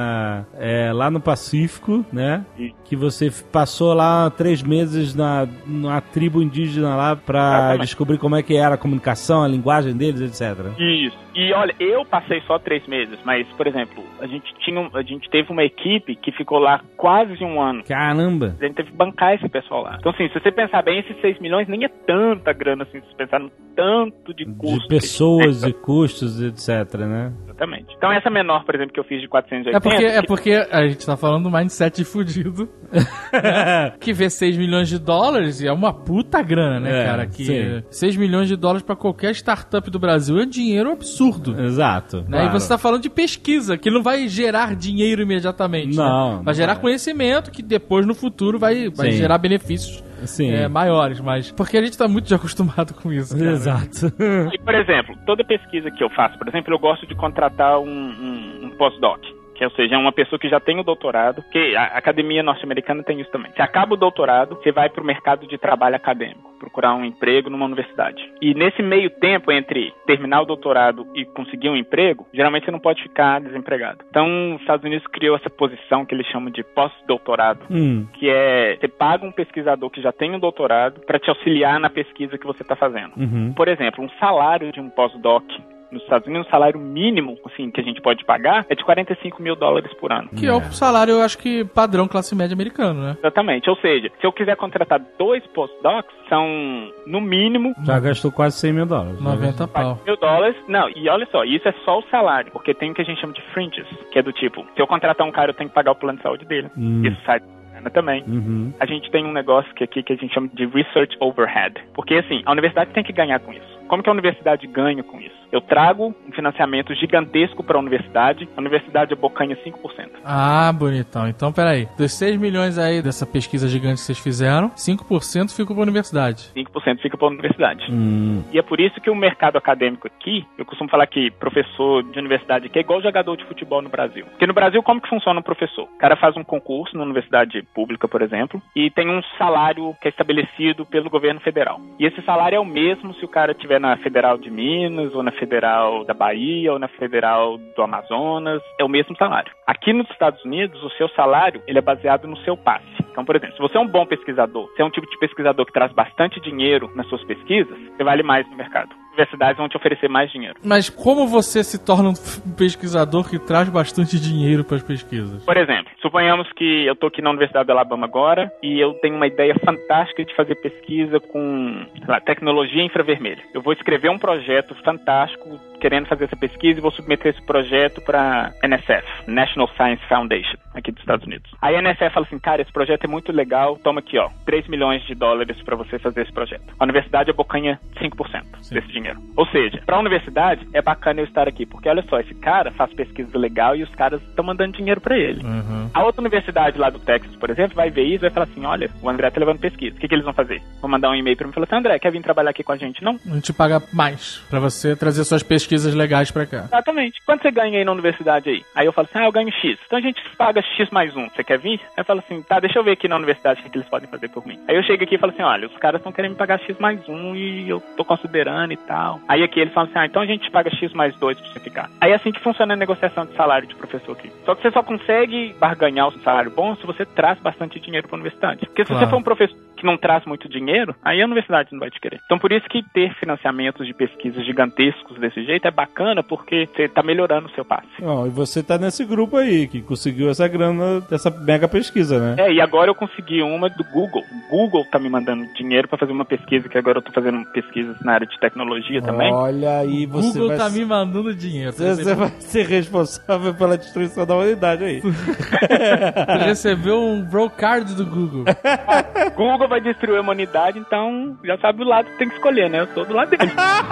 lá no Pacífico, né? Que você passou lá 3 meses numa tribo indígena lá pra descobrir como é que era a comunicação, a linguagem deles, etc. Isso. E olha, eu passei só 3 meses, mas, por exemplo, a gente teve uma equipe que ficou lá quase 1 ano. Caramba! A gente teve que bancar esse pessoal lá. Então, assim, se você pensar bem, esses 6 milhões nem é tanta grana, assim, se você pensar no tanto de custos. De pessoas e custos, etc, né? Exatamente. Então, essa menor, por exemplo, que eu fiz de 480... É porque a gente tá falando do mindset fudido. Que vê $6 milhões e é uma puta grana, né, cara? Que sim. $6 milhões pra qualquer startup do Brasil é dinheiro absurdo. Exato. Né? Claro. E você tá falando de pesquisa, que não vai gerar dinheiro imediatamente. Não. Né? Vai gerar conhecimento que depois, no futuro, vai gerar benefícios maiores. Mas porque a gente tá muito acostumado com isso, cara. Exato. E, por exemplo, toda pesquisa que eu faço, por exemplo, eu gosto de contratar um pós-doc. Que, ou seja, é uma pessoa que já tem o doutorado, que a academia norte-americana tem isso também. Você acaba o doutorado, você vai para o mercado de trabalho acadêmico, procurar um emprego numa universidade. E nesse meio tempo, entre terminar o doutorado e conseguir um emprego, geralmente você não pode ficar desempregado. Então, os Estados Unidos criou essa posição que eles chamam de pós-doutorado, que é, você paga um pesquisador que já tem um doutorado para te auxiliar na pesquisa que você está fazendo. Por exemplo, um salário de um pós-doc nos Estados Unidos, o salário mínimo, assim, que a gente pode pagar é de $45 mil por ano. Que é o salário, eu acho que padrão classe média americano, né? Exatamente. Ou seja, se eu quiser contratar 2 postdocs, são, no mínimo... Já gastou quase $100 mil. 90 pau. $100. Não, e olha só, isso é só o salário, porque tem o que a gente chama de fringes, que é do tipo, se eu contratar um cara, eu tenho que pagar o plano de saúde dele. Isso sai também. A gente tem um negócio que aqui que a gente chama de research overhead. Porque, assim, a universidade tem que ganhar com isso. Como que a universidade ganha com isso? Eu trago um financiamento gigantesco para a universidade abocanha 5%. Ah, bonitão. Então, peraí. Dos 6 milhões aí dessa pesquisa gigante que vocês fizeram, 5% ficou para a universidade. 5% fica para a universidade. E é por isso que o mercado acadêmico aqui, eu costumo falar que professor de universidade aqui é igual jogador de futebol no Brasil. Porque no Brasil, como que funciona um professor? O cara faz um concurso na universidade pública, por exemplo, e tem um salário que é estabelecido pelo governo federal. E esse salário é o mesmo se o cara estiver na Federal de Minas, ou na Federal da Bahia, ou na Federal do Amazonas, é o mesmo salário. Aqui nos Estados Unidos, o seu salário ele é baseado no seu passe. Então, por exemplo, se você é um bom pesquisador, se é um tipo de pesquisador que traz bastante dinheiro nas suas pesquisas, você vale mais no mercado. Universidades vão te oferecer mais dinheiro. Mas como você se torna um pesquisador que traz bastante dinheiro para as pesquisas? Por exemplo, suponhamos que eu estou aqui na Universidade do Alabama agora e eu tenho uma ideia fantástica de fazer pesquisa com, sei lá, tecnologia infravermelha. Eu vou escrever um projeto fantástico querendo fazer essa pesquisa e vou submeter esse projeto para NSF, National Science Foundation, aqui dos Estados Unidos. Aí a NSF fala assim, cara, esse projeto é muito legal, toma aqui, ó, $3 milhões para você fazer esse projeto. A universidade abocanha 5% desse dinheiro. Ou seja, para a universidade é bacana eu estar aqui, porque olha só, esse cara faz pesquisa legal e os caras estão mandando dinheiro para ele. A outra universidade lá do Texas, por exemplo, vai ver isso e vai falar assim, olha, o André tá levando pesquisa. O que eles vão fazer? Vão mandar um e-mail para mim e falar assim, André, quer vir trabalhar aqui com a gente? Não? A gente paga mais para você trazer suas pesquisas legais para cá. Exatamente. Quanto você ganha aí na universidade aí? Aí eu falo assim, eu ganho X. Então a gente paga X mais 1. Você quer vir? Aí eu falo assim, tá, deixa eu ver aqui na universidade o que eles podem fazer por mim. Aí eu chego aqui e falo assim, olha, os caras estão querendo me pagar X mais 1 e eu tô considerando e tal. Aí aqui eles falam assim, então a gente paga X mais 2 pra você ficar. Aí é assim que funciona a negociação de salário de professor aqui. Só que você só consegue barganhar o salário bom se você traz bastante dinheiro pra universidade. Porque se você for um professor que não traz muito dinheiro, aí a universidade não vai te querer. Então por isso que ter financiamentos de pesquisas gigantescos desse jeito é bacana, porque você tá melhorando o seu passe. E você tá nesse grupo aí, que conseguiu essa grana dessa mega pesquisa, né? E agora eu consegui uma do Google. O Google tá me mandando dinheiro pra fazer uma pesquisa, que agora eu tô fazendo pesquisas na área de tecnologia também. Olha aí, você Google tá me mandando dinheiro. Você vai ser responsável pela destruição da humanidade aí. Você recebeu um bro card do Google. Google vai destruir a humanidade, então já sabe o lado que tem que escolher, né? Eu sou do lado dele.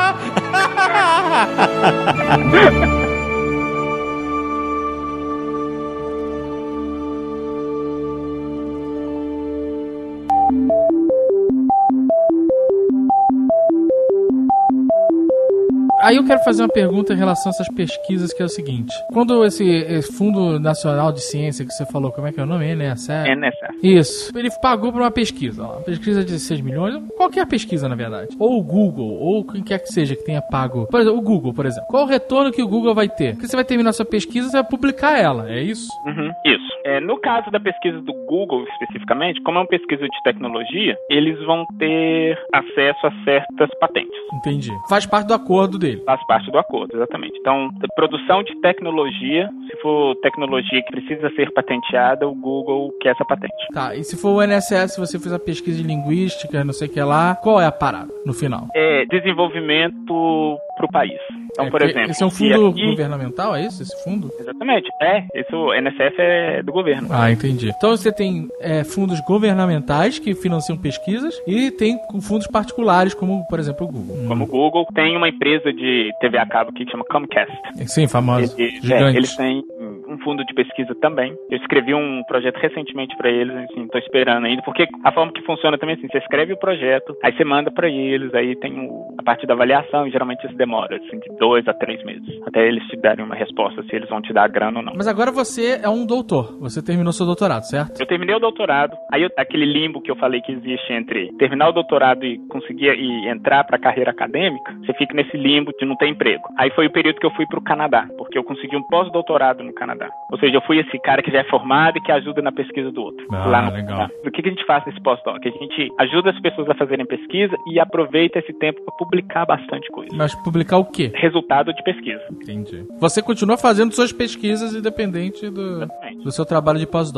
Aí eu quero fazer uma pergunta em relação a essas pesquisas, que é o seguinte. Quando esse Fundo Nacional de Ciência que você falou, como é que é o nome? NSF? Isso. Ele pagou por uma pesquisa. Uma pesquisa de 6 milhões, qualquer pesquisa, na verdade. Ou o Google, ou quem quer que seja que tenha pago. Por exemplo, o Google, por exemplo. Qual o retorno que o Google vai ter? Porque você vai terminar sua pesquisa, você vai publicar ela, é isso? Isso. No caso da pesquisa do Google, especificamente, como é uma pesquisa de tecnologia, eles vão ter acesso a certas patentes. Entendi. Faz parte do acordo dele. Faz parte do acordo, exatamente. Então, produção de tecnologia, se for tecnologia que precisa ser patenteada, o Google quer essa patente. Tá, e se for o NSS, se você fizer a pesquisa de linguística, não sei o que lá, qual é a parada no final? É desenvolvimento pro país. Então, por exemplo... Esse é um fundo governamental, é isso? Esse fundo? Exatamente. Esse o NSF é do governo. Ah, entendi. Então você tem fundos governamentais que financiam pesquisas e tem fundos particulares, como, por exemplo, o Google. Como o Google. Tem uma empresa de TV a cabo aqui que chama Comcast. Sim, famosa. Gigante. Eles têm um fundo de pesquisa também. Eu escrevi um projeto recentemente pra eles, assim, tô esperando ainda, porque a forma que funciona também é assim, você escreve o projeto, aí você manda pra eles, aí tem a parte da avaliação, e geralmente isso demora, assim, de 2 a 3 meses, até eles te darem uma resposta se eles vão te dar a grana ou não. Mas agora você é um doutor, você terminou seu doutorado, certo? Eu terminei o doutorado, aí aquele limbo que eu falei que existe entre terminar o doutorado e conseguir e entrar pra carreira acadêmica, você fica nesse limbo de não ter emprego. Aí foi o período que eu fui pro Canadá, porque eu consegui um pós-doutorado no Canadá. Ou seja, eu fui esse cara que já é formado e que ajuda na pesquisa do outro. Legal. O que a gente faz nesse pós-doc? A gente ajuda as pessoas a fazerem pesquisa e aproveita esse tempo para publicar bastante coisa. Mas publicar o quê? Resultado de pesquisa. Entendi. Você continua fazendo suas pesquisas independente do seu trabalho de pós-doc.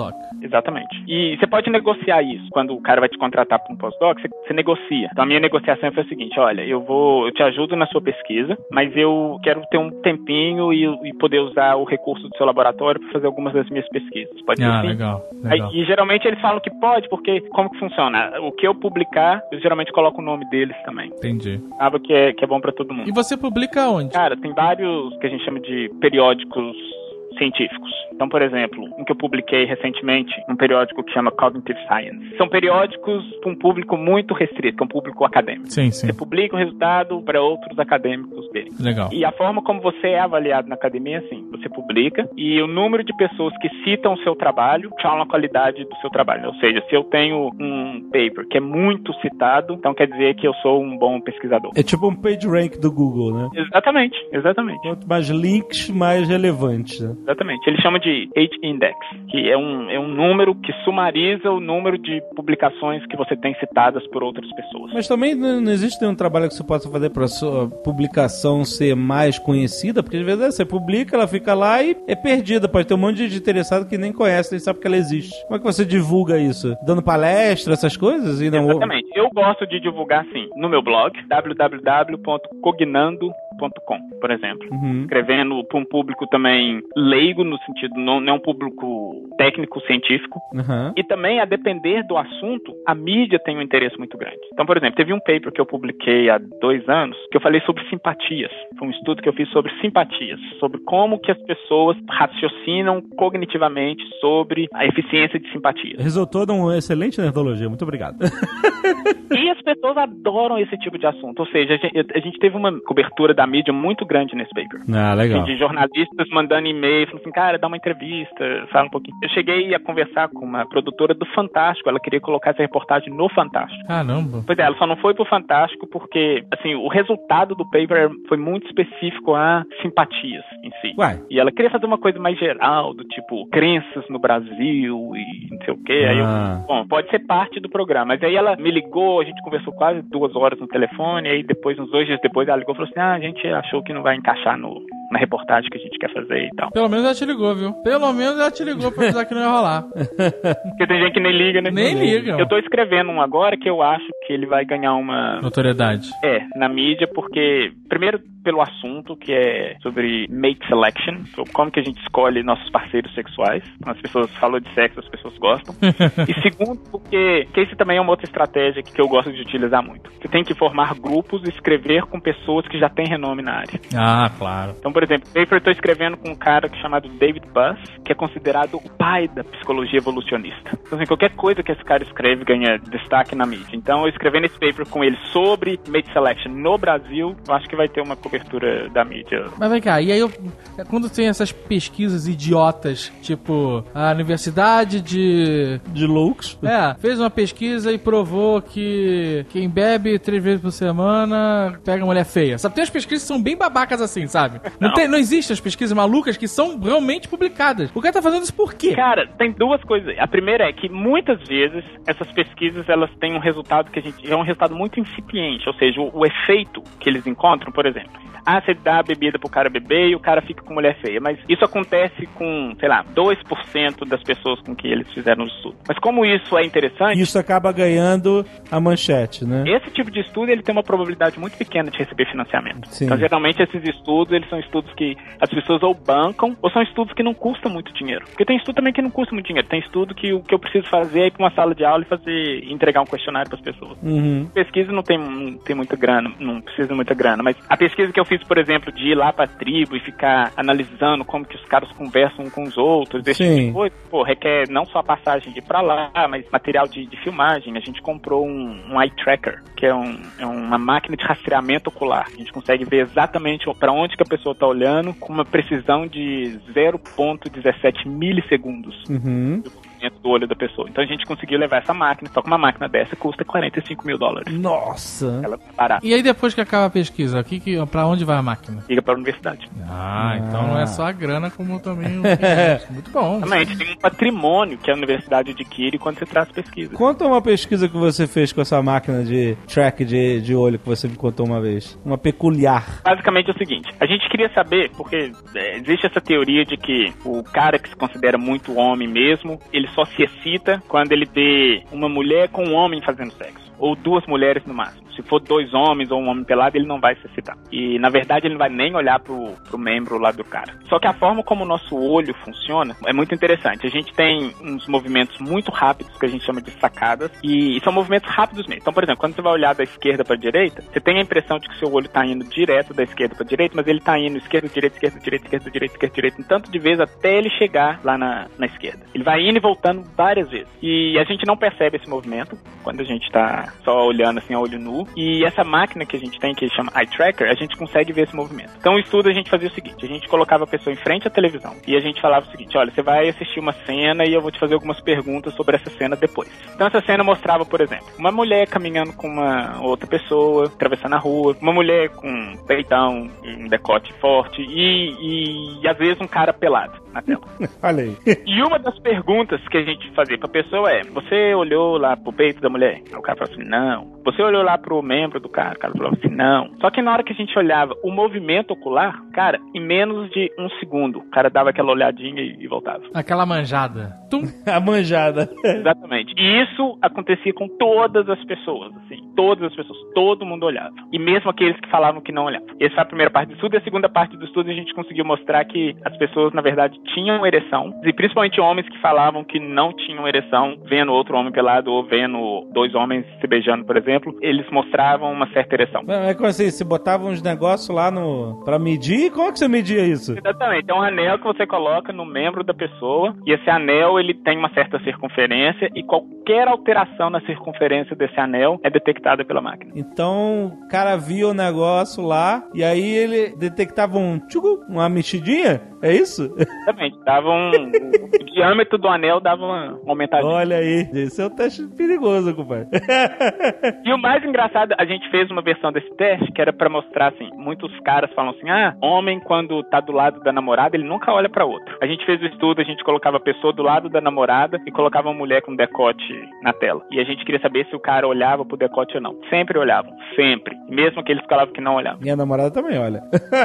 Exatamente. E você pode negociar isso. Quando o cara vai te contratar para um pós-doc, você negocia. Então a minha negociação foi a seguinte: olha, eu te ajudo na sua pesquisa, mas eu quero ter um tempinho e poder usar o recurso do seu laboratório para fazer algumas das minhas pesquisas. Pode ser assim? Legal. E geralmente eles falam que pode, porque como que funciona? O que eu publicar, eu geralmente coloco o nome deles também. Entendi. Sabe que é bom pra todo mundo. E você publica onde? Cara, tem vários que a gente chama de periódicos científicos. Então, por exemplo, um que eu publiquei recentemente, um periódico que chama Cognitive Science. São periódicos para um público muito restrito, que é um público acadêmico. Sim. Você publica o resultado para outros acadêmicos verem. Legal. E a forma como você é avaliado na academia é assim: você publica e o número de pessoas que citam o seu trabalho falam a qualidade do seu trabalho. Ou seja, se eu tenho um paper que é muito citado, então quer dizer que eu sou um bom pesquisador. É tipo um PageRank do Google, né? Exatamente. Quanto mais links, mais relevante, né? Exatamente. Eles chamam de H-Index, que é um número que sumariza o número de publicações que você tem citadas por outras pessoas. Mas também não existe nenhum trabalho que você possa fazer para a sua publicação ser mais conhecida, porque às vezes você publica, ela fica lá e é perdida. Pode ter um monte de interessado que nem conhece, nem sabe que ela existe. Como é que você divulga isso? Dando palestra, essas coisas? E não... Exatamente. Eu gosto de divulgar, sim, no meu blog, www.cognando.com, por exemplo. Escrevendo para um público também leigo, no sentido, não é um público técnico-científico. E também, a depender do assunto, a mídia tem um interesse muito grande. Então, por exemplo, teve um paper que eu publiquei há 2 anos, que eu falei sobre simpatias. Foi um estudo que eu fiz sobre simpatias, sobre como que as pessoas raciocinam cognitivamente sobre a eficiência de simpatias. Resultou numa excelente nerdologia. Muito obrigado. E as pessoas adoram esse tipo de assunto. Ou seja, a gente teve uma cobertura da mídia muito grande nesse paper. Legal. De jornalistas mandando e-mail, falando assim, cara, dá uma entrevista, fala um pouquinho. Eu cheguei a conversar com uma produtora do Fantástico, ela queria colocar essa reportagem no Fantástico. Caramba. Pois é, ela só não foi pro Fantástico porque, assim, o resultado do paper foi muito específico a simpatias em si. Ué. E ela queria fazer uma coisa mais geral, do tipo, crenças no Brasil e não sei o quê. Aí bom, pode ser parte do programa. Mas aí ela me ligou, a gente conversou quase 2 horas no telefone, aí depois, uns 2 dias depois, ela ligou e falou assim, a gente achou que não vai encaixar na reportagem que a gente quer fazer e tal. Pelo menos ela te ligou, viu? Pelo menos ela te ligou pra avisar que não ia rolar. Porque tem gente que nem liga, né? Nem liga. Eu tô escrevendo um agora que eu acho que ele vai ganhar uma... notoriedade. Na mídia, porque... Primeiro, pelo assunto, que é sobre mate selection, sobre como que a gente escolhe nossos parceiros sexuais. As pessoas falam de sexo, as pessoas gostam. E segundo, porque isso também é uma outra estratégia que eu gosto de utilizar muito. Você tem que formar grupos e escrever com pessoas que já têm renome na área. Claro. Então, por exemplo, eu estou escrevendo com um cara chamado David Buss, que é considerado o pai da psicologia evolucionista. Então, assim, qualquer coisa que esse cara escreve ganha destaque na mídia. Então, eu escrevendo esse paper com ele sobre mate selection no Brasil, eu acho que vai ter uma cobertura da mídia. Mas vem cá, e aí quando tem essas pesquisas idiotas, tipo, a Universidade de loucos, fez uma pesquisa e provou que quem bebe 3 vezes por semana pega mulher feia. Sabe, tem umas pesquisas que são bem babacas assim, sabe? Não existem as pesquisas malucas que são realmente publicadas. O cara tá fazendo isso por quê? Cara, tem 2 coisas. A primeira é que muitas vezes essas pesquisas, elas têm um resultado que é um resultado muito incipiente, ou seja, o efeito que eles encontram, por exemplo. Você dá a bebida pro cara beber e o cara fica com mulher feia. Mas isso acontece com, 2% das pessoas com que eles fizeram o estudo. Mas como isso é interessante... Isso acaba ganhando a manchete, né? Esse tipo de estudo, ele tem uma probabilidade muito pequena de receber financiamento. Sim. Então, geralmente, esses estudos, eles são estudos que as pessoas ou bancam, ou são estudos que não custam muito dinheiro. Porque tem estudo também que não custa muito dinheiro. Tem estudo que o que eu preciso fazer é ir pra uma sala de aula e entregar um questionário pras pessoas. Pesquisa não tem muita grana, não precisa de muita grana. Mas a pesquisa que eu fiz, por exemplo, de ir lá pra tribo e ficar analisando como que os caras conversam com os outros, esse tipo de coisa, requer não só a passagem de ir pra lá, mas material de filmagem. A gente comprou um eye tracker, que é uma máquina de rastreamento ocular. A gente consegue ver exatamente pra onde que a pessoa tá olhando com uma precisão de 0,17 milissegundos. Do olho da pessoa. Então a gente conseguiu levar essa máquina, só que uma máquina dessa custa $45 mil. Nossa! Ela é barata. E aí depois que acaba a pesquisa, pra onde vai a máquina? Liga pra universidade. Então não é só a grana, como também muito bom. Exatamente, tem um patrimônio que a universidade adquire quando você traz pesquisa. Conta uma pesquisa que você fez com essa máquina de track de olho que você me contou uma vez. Uma peculiar. Basicamente é o seguinte, a gente queria saber, porque existe essa teoria de que o cara que se considera muito homem mesmo, ele só se se excita quando ele vê uma mulher com um homem fazendo sexo. Ou duas mulheres no máximo. Se for 2 homens ou um homem pelado, ele não vai se excitar. E, na verdade, ele não vai nem olhar pro membro lá do cara. Só que a forma como o nosso olho funciona é muito interessante. A gente tem uns movimentos muito rápidos, que a gente chama de sacadas, e são movimentos rápidos mesmo. Então, por exemplo, quando você vai olhar da esquerda pra direita, você tem a impressão de que o seu olho tá indo direto da esquerda pra direita, mas ele tá indo esquerda, direita, esquerda, direita, esquerda, direita, esquerda, direita, um tanto de vezes até ele chegar lá na esquerda. Ele vai indo e voltando várias vezes. E a gente não percebe esse movimento quando a gente tá só olhando assim a olho nu. E essa máquina que a gente tem, que chama Eye Tracker, a gente consegue ver esse movimento. Então o estudo a gente fazia o seguinte: a gente colocava a pessoa em frente à televisão e a gente falava o seguinte: olha, você vai assistir uma cena e eu vou te fazer algumas perguntas sobre essa cena depois. Então essa cena mostrava, por exemplo, uma mulher caminhando com uma outra pessoa, atravessando a rua, uma mulher com um peitão, um decote forte e às vezes um cara pelado na tela. Olha aí. E uma das perguntas que a gente fazia pra pessoa é: você olhou lá pro peito da mulher? Aí o cara falou assim: não. Você olhou lá pro membro do cara? O cara falou assim: não. Só que na hora que a gente olhava o movimento ocular, cara, em menos de 1 segundo, o cara dava aquela olhadinha e voltava. Aquela manjada. Tum. A manjada. Exatamente. E isso acontecia com todas as pessoas, assim. Todas as pessoas. Todo mundo olhava. E mesmo aqueles que falavam que não olhavam. Essa foi a primeira parte do estudo. E a segunda parte do estudo a gente conseguiu mostrar que as pessoas, na verdade, tinham ereção. E principalmente homens que falavam que não tinham ereção, vendo outro homem pelado ou vendo 2 homens se beijando, por exemplo, eles mostravam uma certa ereção. É como assim? Você botava uns negócios lá pra medir? Como é que você media isso? Exatamente. É um anel que você coloca no membro da pessoa e esse anel, ele tem uma certa circunferência e qualquer alteração na circunferência desse anel é detectada pela máquina. Então, o cara via o negócio lá e aí ele detectava uma mexidinha? É isso? Exatamente. Dava o diâmetro do anel dava uma aumentadinha. Olha aí. Esse é um teste perigoso, compadre. E o mais engraçado, a gente fez uma versão desse teste que era pra mostrar, assim, muitos caras falam assim: homem quando tá do lado da namorada, ele nunca olha pra outro. A gente fez o estudo, a gente colocava a pessoa do lado da namorada e colocava uma mulher com decote na tela. E a gente queria saber se o cara olhava pro decote ou não. Sempre olhavam. Sempre. Mesmo aqueles que falavam que não olhavam. Minha namorada também olha.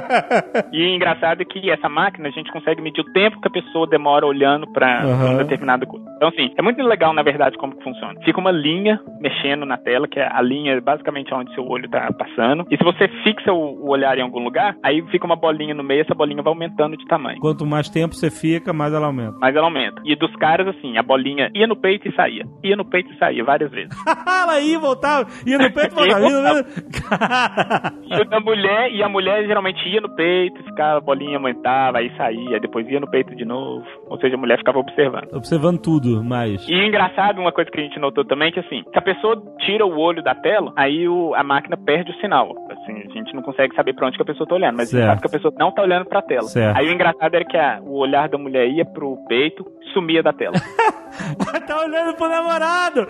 E o engraçado é que essa máquina, a gente consegue medir o tempo que a pessoa demora olhando pra uma determinada coisa. Então, assim, é muito legal, na verdade, como que funciona. Fica uma linha mexendo na tela, que é a linha basicamente onde seu olho tá passando. E se você fixa o olhar em algum lugar, aí fica uma bolinha no meio, essa bolinha vai aumentando de tamanho. Quanto mais tempo você fica, mais ela aumenta. Mais ela aumenta. E dos caras, assim, a bolinha ia no peito e saía. Ia no peito e saía várias vezes. Ela ia e voltava. Ia no peito e voltava. E a mulher geralmente ia no peito, ficava, a bolinha aumentava, aí saía, depois ia no peito de novo. Ou seja, a mulher ficava observando. Observando tudo, mais. E engraçado, uma coisa que a gente notou também, que assim, se a pessoa tira o olho da tela, aí a máquina perde o sinal. Assim, a gente não consegue saber pra onde que a pessoa tá olhando, mas sabe que a pessoa não tá olhando pra tela. Certo. Aí o engraçado era que o olhar da mulher ia pro peito, sumia da tela. Tá olhando pro namorado!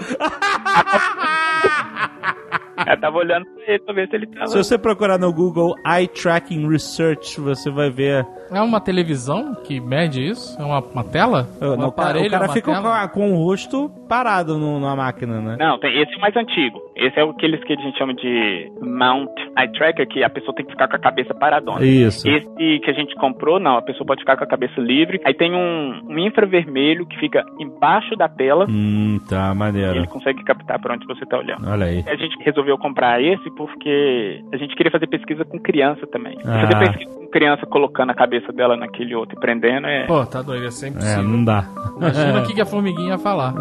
Ela tava olhando pra ele pra ver se ele tava... Se você procurar no Google Eye Tracking Research, você vai ver... É uma televisão que mede isso? É uma tela? Não, aparelho, o cara fica com o rosto parado na máquina, né? Não, esse é o mais antigo. Esse é aqueles que a gente chama de Mount Eye Tracker, que a pessoa tem que ficar com a cabeça paradona. Isso. Esse que a gente comprou, não, a pessoa pode ficar com a cabeça livre. Aí tem um infravermelho que fica embaixo da tela. Tá, maneiro. E ele consegue captar pra onde você tá olhando. Olha aí. A gente resolveu comprar esse porque a gente queria fazer pesquisa com criança também. Fazer pesquisa com criança colocando a cabeça dela naquele outro e prendendo é... Pô, tá doido, é sempre possível. Não dá. Imagina o que a formiguinha ia falar.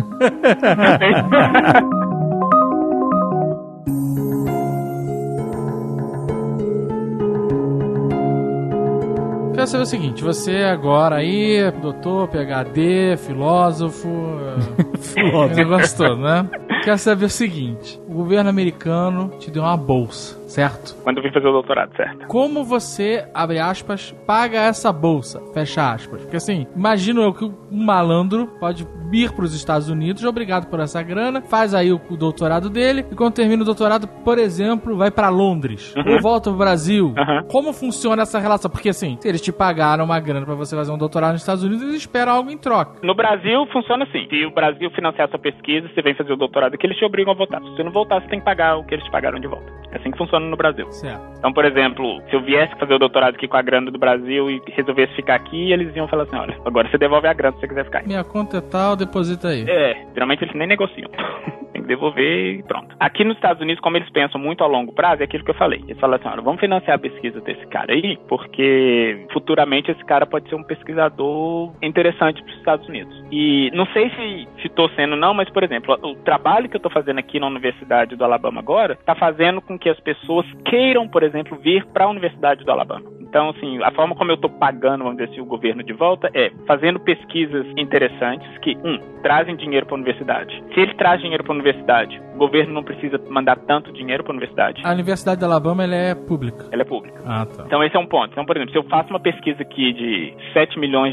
Quero saber o seguinte, você agora aí, doutor, PhD, filósofo, negócio todo, né? Quero saber o seguinte, o governo americano te deu uma bolsa, certo? Quando eu vim fazer o doutorado, certo? Como você, abre aspas, paga essa bolsa, fecha aspas? Porque assim, imagino eu que um malandro pode ir para os Estados Unidos, obrigado por essa grana, faz aí o doutorado dele, e quando termina o doutorado, por exemplo, vai para Londres, ou volta pro Brasil. Como funciona essa relação? Porque assim, se eles te pagaram uma grana para você fazer um doutorado nos Estados Unidos, eles esperam algo em troca. No Brasil, funciona assim. Se o Brasil financiar sua pesquisa, você vem fazer o doutorado que eles te obrigam a voltar. Se você não voltar, você tem que pagar o que eles te pagaram de volta. É assim que funciona funciona no Brasil. Certo. Então, por exemplo, se eu viesse fazer o doutorado aqui com a grana do Brasil e resolvesse ficar aqui, eles iam falar assim, olha, agora você devolve a grana se você quiser ficar. Minha conta é tal, deposita aí. Geralmente eles nem negociam. Tem que devolver e pronto. Aqui nos Estados Unidos, como eles pensam muito a longo prazo, é aquilo que eu falei. Eles falam assim, olha, vamos financiar a pesquisa desse cara aí, porque futuramente esse cara pode ser um pesquisador interessante para os Estados Unidos. E não sei se estou sendo não, mas, por exemplo, o trabalho que eu estou fazendo aqui na Universidade do Alabama agora está fazendo com que as pessoas queiram, por exemplo, vir para a Universidade do Alabama. Então, assim, a forma como eu estou pagando, vamos dizer assim, o governo de volta é fazendo pesquisas interessantes que, trazem dinheiro para a universidade. Se ele traz dinheiro para a universidade, o governo não precisa mandar tanto dinheiro para a universidade. A Universidade de Alabama, ela é pública? Ela é pública. Ah, tá. Então, esse é um ponto. Então, por exemplo, se eu faço uma pesquisa aqui de $7 milhões,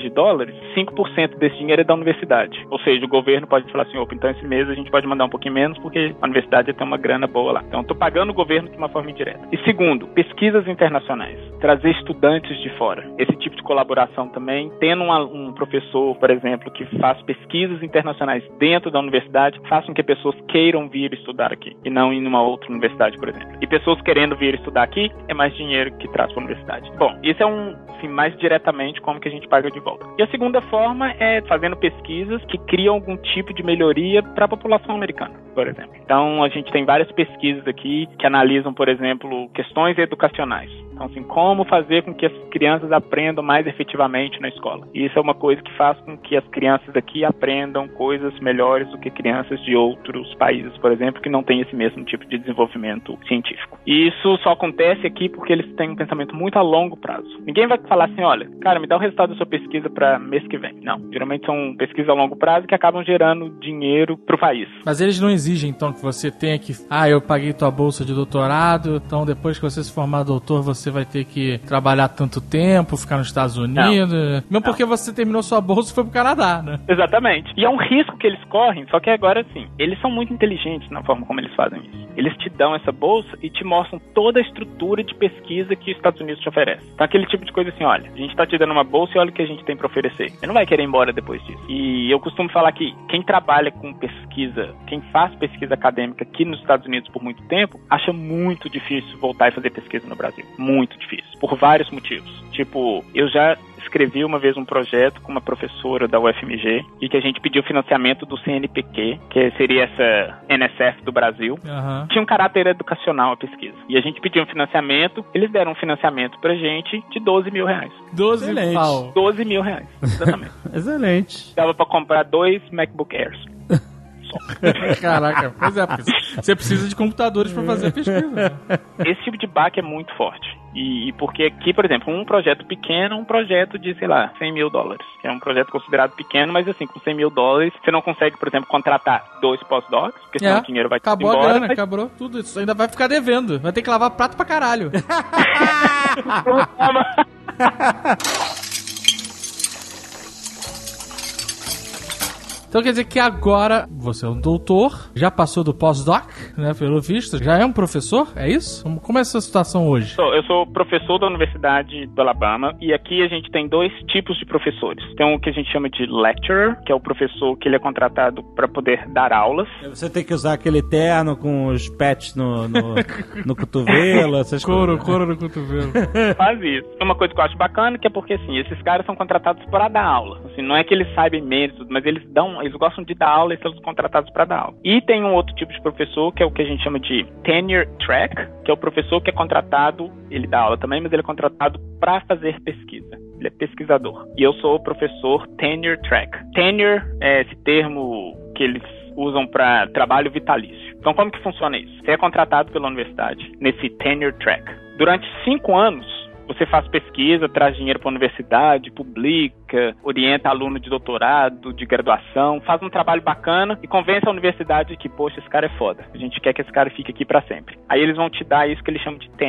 5% desse dinheiro é da universidade. Ou seja, o governo pode falar assim, opa, então esse mês a gente pode mandar um pouquinho menos porque a universidade tem uma grana boa lá. Então, eu estou pagando o governo de uma forma indireta. E segundo, pesquisas internacionais. Trazer estudantes de fora. Esse tipo de colaboração também. Tendo um professor, por exemplo, que faz pesquisas internacionais dentro da universidade, faz com que pessoas queiram vir estudar aqui e não ir numa outra universidade, por exemplo. E pessoas querendo vir estudar aqui é mais dinheiro que traz para a universidade. Bom, isso é assim, mais diretamente como que a gente paga de volta. E a segunda forma é fazendo pesquisas que criam algum tipo de melhoria para a população americana, por exemplo. Então, a gente tem várias pesquisas aqui que analisam, por exemplo, questões educacionais. Então, assim, como fazer com que as crianças aprendam mais efetivamente na escola. E isso é uma coisa que faz com que as crianças aqui aprendam coisas melhores do que crianças de outros países, por exemplo, que não têm esse mesmo tipo de desenvolvimento científico. E isso só acontece aqui porque eles têm um pensamento muito a longo prazo. Ninguém vai falar assim, olha, cara, me dá o resultado da sua pesquisa para mês que vem. Não, geralmente são pesquisas a longo prazo que acabam gerando dinheiro para o país. Mas eles não exigem, então, que você tenha que... eu paguei tua bolsa de doutorado, então depois que você se formar doutor, você vai ter que trabalhar tanto tempo, ficar nos Estados Unidos. Mesmo porque você terminou sua bolsa e foi pro Canadá, né? Exatamente. E é um risco que eles correm, só que agora, assim, eles são muito inteligentes na forma como eles fazem isso. Eles te dão essa bolsa e te mostram toda a estrutura de pesquisa que os Estados Unidos te oferecem. Então, aquele tipo de coisa assim, olha, a gente tá te dando uma bolsa e olha o que a gente tem pra oferecer. Você não vai querer ir embora depois disso. E eu costumo falar que quem trabalha com pesquisa, quem faz pesquisa acadêmica aqui nos Estados Unidos por muito tempo, acha muito difícil voltar e fazer pesquisa no Brasil. Muito difícil. Por vários motivos. Tipo, eu já escrevi uma vez um projeto com uma professora da UFMG e que a gente pediu financiamento do CNPq, que seria essa NSF do Brasil. Tinha um caráter educacional a pesquisa. E a gente pediu um financiamento, eles deram um financiamento pra gente de R$12 mil. 12 mil? 12 mil reais, exatamente. Excelente. Dava pra comprar 2 MacBook Airs. Caraca, pois é, porque você precisa de computadores pra fazer a pesquisa. Né? Esse tipo de baque é muito forte. E porque aqui, por exemplo, um projeto pequeno, um projeto de, sei lá, $100 mil, que é um projeto considerado pequeno, mas assim, com $100 mil, você não consegue, por exemplo, contratar 2 pós-docs, porque senão o dinheiro vai acabou embora. Acabou a grana, acabou tudo isso. Ainda vai ficar devendo. Vai ter que lavar prato pra caralho. Então quer dizer que agora você é um doutor, já passou do pós-doc, né, pelo visto, já é um professor, é isso? Como é essa situação hoje? Eu sou professor da Universidade do Alabama e aqui a gente tem 2 tipos de professores. Tem um que a gente chama de lecturer, que é o professor que ele é contratado para poder dar aulas. Você tem que usar aquele terno com os patches no cotovelo, essas coisas. Couro no cotovelo. Faz isso. Uma coisa que eu acho bacana que é porque, assim, esses caras são contratados para dar aula. Assim, não é que eles saibam méritos, mas eles gostam de dar aula e são contratados para dar aula. E tem um outro tipo de professor, que é o que a gente chama de tenure track, que é o professor que é contratado, ele dá aula também, mas ele é contratado para fazer pesquisa. Ele é pesquisador. E eu sou o professor tenure track. Tenure é esse termo que eles usam para trabalho vitalício. Então, como que funciona isso? Você é contratado pela universidade nesse tenure track. Durante 5 anos, você faz pesquisa, traz dinheiro para a universidade, publica, orienta aluno de doutorado, de graduação, faz um trabalho bacana e convence a universidade que, poxa, esse cara é foda. A gente quer que esse cara fique aqui para sempre. Aí eles vão te dar isso que eles chamam de tenure,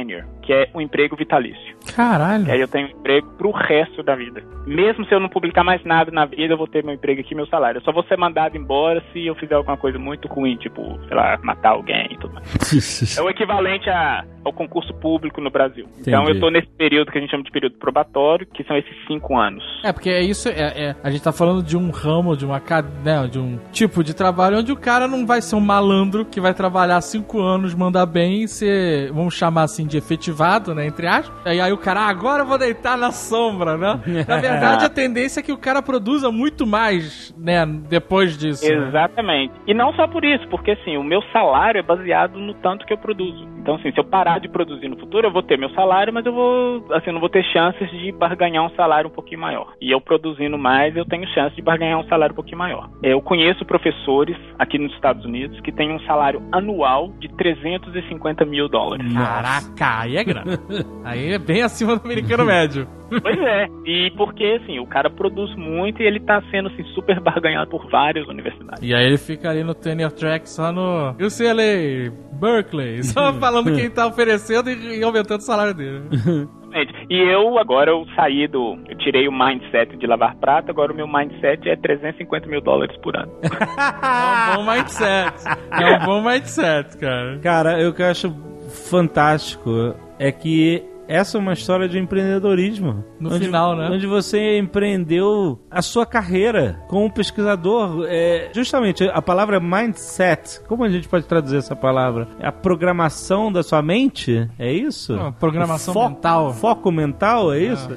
que é um emprego vitalício. Caralho. E aí eu tenho emprego pro resto da vida. Mesmo se eu não publicar mais nada na vida, eu vou ter meu emprego aqui e meu salário. Eu só vou ser mandado embora se eu fizer alguma coisa muito ruim, tipo, sei lá, matar alguém e tudo mais. É o equivalente ao concurso público no Brasil. Entendi. Então eu tô nesse período que a gente chama de período probatório, que são esses 5 anos. Porque é isso, a gente tá falando de um ramo, de um tipo de trabalho onde o cara não vai ser um malandro que vai trabalhar 5 anos, mandar bem e ser, vamos chamar assim, de efetivado, né, entre aspas. E aí o cara, agora eu vou deitar na sombra, né? Na verdade, a tendência é que o cara produza muito mais, né, depois disso. Exatamente. Né? E não só por isso, porque assim, o meu salário é baseado no tanto que eu produzo. Então assim, se eu parar de produzir no futuro, eu vou ter meu salário, mas eu vou, assim, não vou ter chances de barganhar um salário um pouquinho maior. E eu produzindo mais, eu tenho chance de barganhar um salário um pouquinho maior. Eu conheço professores aqui nos Estados Unidos que têm um salário anual de $350 mil. Caraca, aí é grana. Aí é bem acima do americano médio. Pois é, e porque assim, o cara produz muito e ele tá sendo assim, super barganhado por várias universidades. E aí ele fica ali no tenure track só no UCLA, Berkeley, só falando quem tá oferecendo e aumentando o salário dele. E eu saí eu tirei o mindset de lavar prato, agora o meu mindset é $350 mil por ano. É um bom mindset. É um bom mindset, cara. Cara, o que eu acho fantástico é que essa é uma história de empreendedorismo. No final, né? Onde você empreendeu a sua carreira como pesquisador. Justamente, a palavra mindset, como a gente pode traduzir essa palavra? É a programação da sua mente? É isso? Não, programação mental. Foco mental, é isso?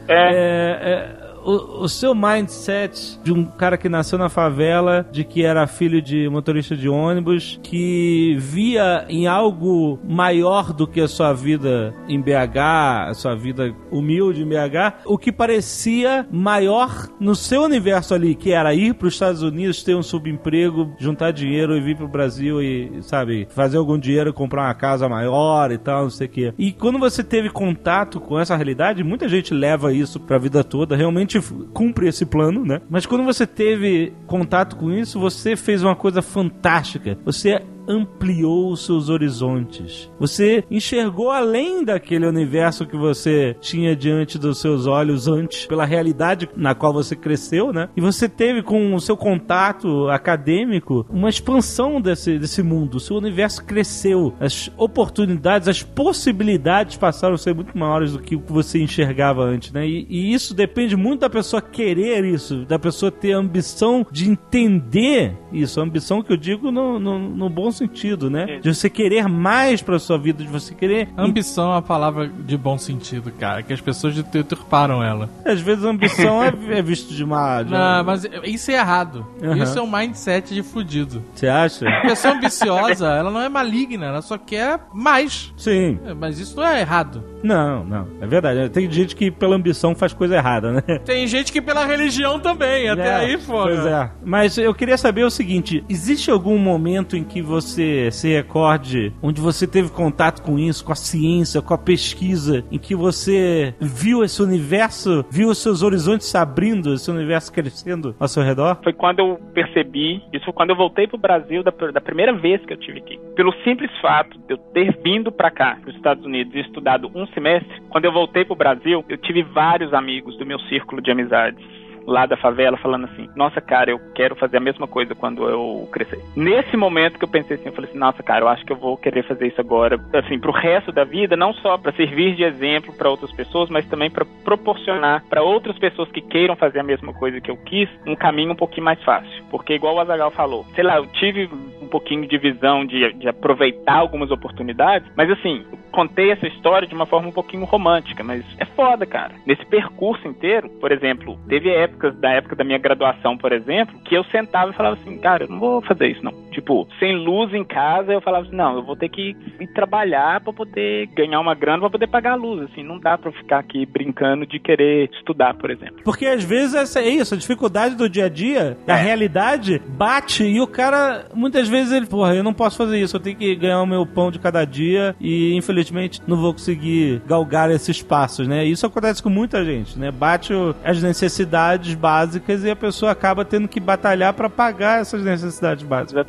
O seu mindset de um cara que nasceu na favela, de que era filho de motorista de ônibus, que via em algo maior do que a sua vida em BH, a sua vida humilde em BH, o que parecia maior no seu universo ali, que era ir para os Estados Unidos, ter um subemprego, juntar dinheiro e vir para o Brasil e, sabe, fazer algum dinheiro, comprar uma casa maior e tal, não sei o quê. E quando você teve contato com essa realidade, muita gente leva isso para a vida toda, realmente cumpre esse plano, né? Mas quando você teve contato com isso, você fez uma coisa fantástica. Você ampliou os seus horizontes. Você enxergou além daquele universo que você tinha diante dos seus olhos antes, pela realidade na qual você cresceu, né? E você teve com o seu contato acadêmico uma expansão desse mundo. O seu universo cresceu. As oportunidades, as possibilidades passaram a ser muito maiores do que o que você enxergava antes, né? E isso depende muito da pessoa querer isso, da pessoa ter a ambição de entender isso. A ambição que eu digo no bom sentido, né? De você querer mais pra sua vida, de você querer... Ambição é uma palavra de bom sentido, cara, que as pessoas deturparam ela. Às vezes a ambição é visto de má... Não, mas isso é errado. Isso é um mindset de fudido. Você acha? A pessoa ambiciosa, ela não é maligna, ela só quer mais. Sim. Mas isso não é errado. Não. É verdade. Tem gente que pela ambição faz coisa errada, né? Tem gente que pela religião também, até aí, foda. Pois é. Mas eu queria saber o seguinte, existe algum momento em que você se recorde, onde você teve contato com isso, com a ciência, com a pesquisa, em que você viu esse universo, viu os seus horizontes se abrindo, esse universo crescendo ao seu redor? Foi quando eu percebi, isso foi quando eu voltei pro Brasil, da primeira vez que eu tive aqui. Pelo simples fato de eu ter vindo pra cá, pros Estados Unidos, e estudado um semestre, quando eu voltei pro Brasil, eu tive vários amigos do meu círculo de amizades lá da favela falando assim, nossa, cara, eu quero fazer a mesma coisa quando eu crescer. Nesse momento que eu pensei assim, eu falei assim, nossa, cara, eu acho que eu vou querer fazer isso agora, assim, pro resto da vida, não só pra servir de exemplo pra outras pessoas, mas também pra proporcionar pra outras pessoas que queiram fazer a mesma coisa que eu quis, um caminho um pouquinho mais fácil. Porque igual o Azaghal falou, sei lá, eu tive um pouquinho de visão de aproveitar algumas oportunidades, mas assim, eu contei essa história de uma forma um pouquinho romântica, mas é foda, cara. Nesse percurso inteiro, por exemplo, teve da época da minha graduação, por exemplo, que eu sentava e falava assim, cara, eu não vou fazer isso, não. Tipo, sem luz em casa, eu falava assim, não, eu vou ter que ir trabalhar pra poder ganhar uma grana pra poder pagar a luz, assim, não dá pra eu ficar aqui brincando de querer estudar, por exemplo. Porque às vezes é isso, a dificuldade do dia a dia, a realidade bate e o cara, muitas vezes ele, porra, eu não posso fazer isso, eu tenho que ganhar o meu pão de cada dia e infelizmente não vou conseguir galgar esses passos, né? Isso acontece com muita gente, né? Bate as necessidades básicas e a pessoa acaba tendo que batalhar pra pagar essas necessidades básicas. Exatamente.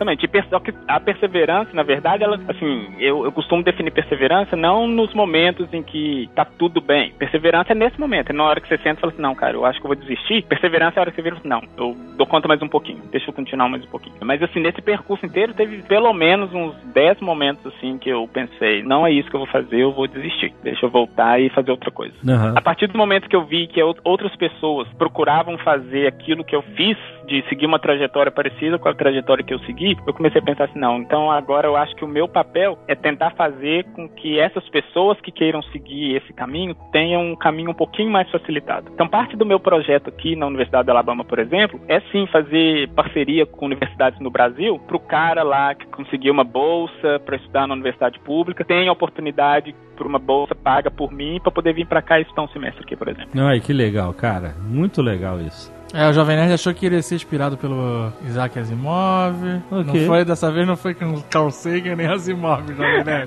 Exatamente. Só que a perseverança, na verdade, ela, assim, eu costumo definir perseverança não nos momentos em que tá tudo bem. Perseverança é nesse momento. É na hora que você senta e fala assim, não, cara, eu acho que eu vou desistir. Perseverança é a hora que você vira assim, não, eu dou conta mais um pouquinho. Deixa eu continuar mais um pouquinho. Mas, assim, nesse percurso inteiro, teve pelo menos uns 10 momentos, assim, que eu pensei, não é isso que eu vou fazer, eu vou desistir. Deixa eu voltar e fazer outra coisa. Uhum. A partir do momento que eu vi que outras pessoas procuravam fazer aquilo que eu fiz, de seguir uma trajetória parecida com a trajetória que eu segui, eu comecei a pensar assim, não, então agora eu acho que o meu papel é tentar fazer com que essas pessoas que queiram seguir esse caminho tenham um caminho um pouquinho mais facilitado. Então parte do meu projeto aqui na Universidade de Alabama, por exemplo, é sim fazer parceria com universidades no Brasil, pro cara lá que conseguiu uma bolsa para estudar na universidade pública, tem a oportunidade por uma bolsa paga por mim para poder vir para cá e estudar um semestre aqui, por exemplo. Ai, que legal, cara. Muito legal isso. O Jovem Nerd achou que iria ser inspirado pelo Isaac Asimov. Okay. Não foi, dessa vez não foi com Carl Sagan nem Asimov, Jovem Nerd.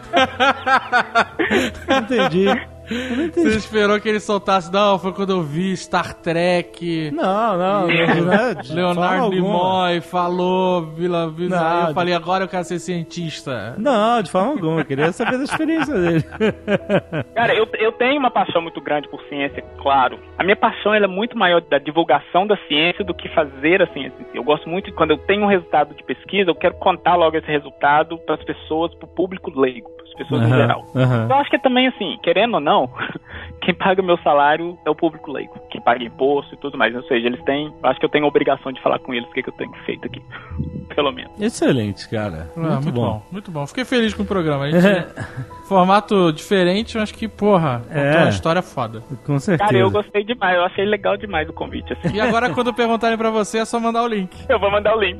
Entendi. Você esperou que ele soltasse? Não, foi quando eu vi Star Trek. Não. Leonardo Nimoy falou, eu falei, agora eu quero ser cientista. Não, de forma alguma, eu queria saber da experiência dele. Cara, eu tenho uma paixão muito grande por ciência, claro. A minha paixão ela é muito maior da divulgação da ciência do que fazer a ciência. Eu gosto muito de quando eu tenho um resultado de pesquisa, eu quero contar logo esse resultado para as pessoas, para o público leigo, para as pessoas em geral. Eu acho que é também assim, querendo ou não, quem paga meu salário é o público leigo, quem paga imposto e tudo mais. Ou seja, eles têm, acho que eu tenho a obrigação de falar com eles o que eu tenho feito aqui, pelo menos. Excelente, cara. Muito bom. Muito bom. Fiquei feliz com o programa. A gente, formato diferente, mas que, porra, contou uma história foda. Com certeza. Cara, eu gostei demais, eu achei legal demais o convite. Assim. E agora, quando perguntarem pra você, é só mandar o link. Eu vou mandar o link.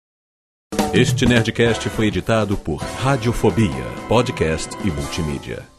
Este Nerdcast foi editado por Radiofobia, podcast e multimídia.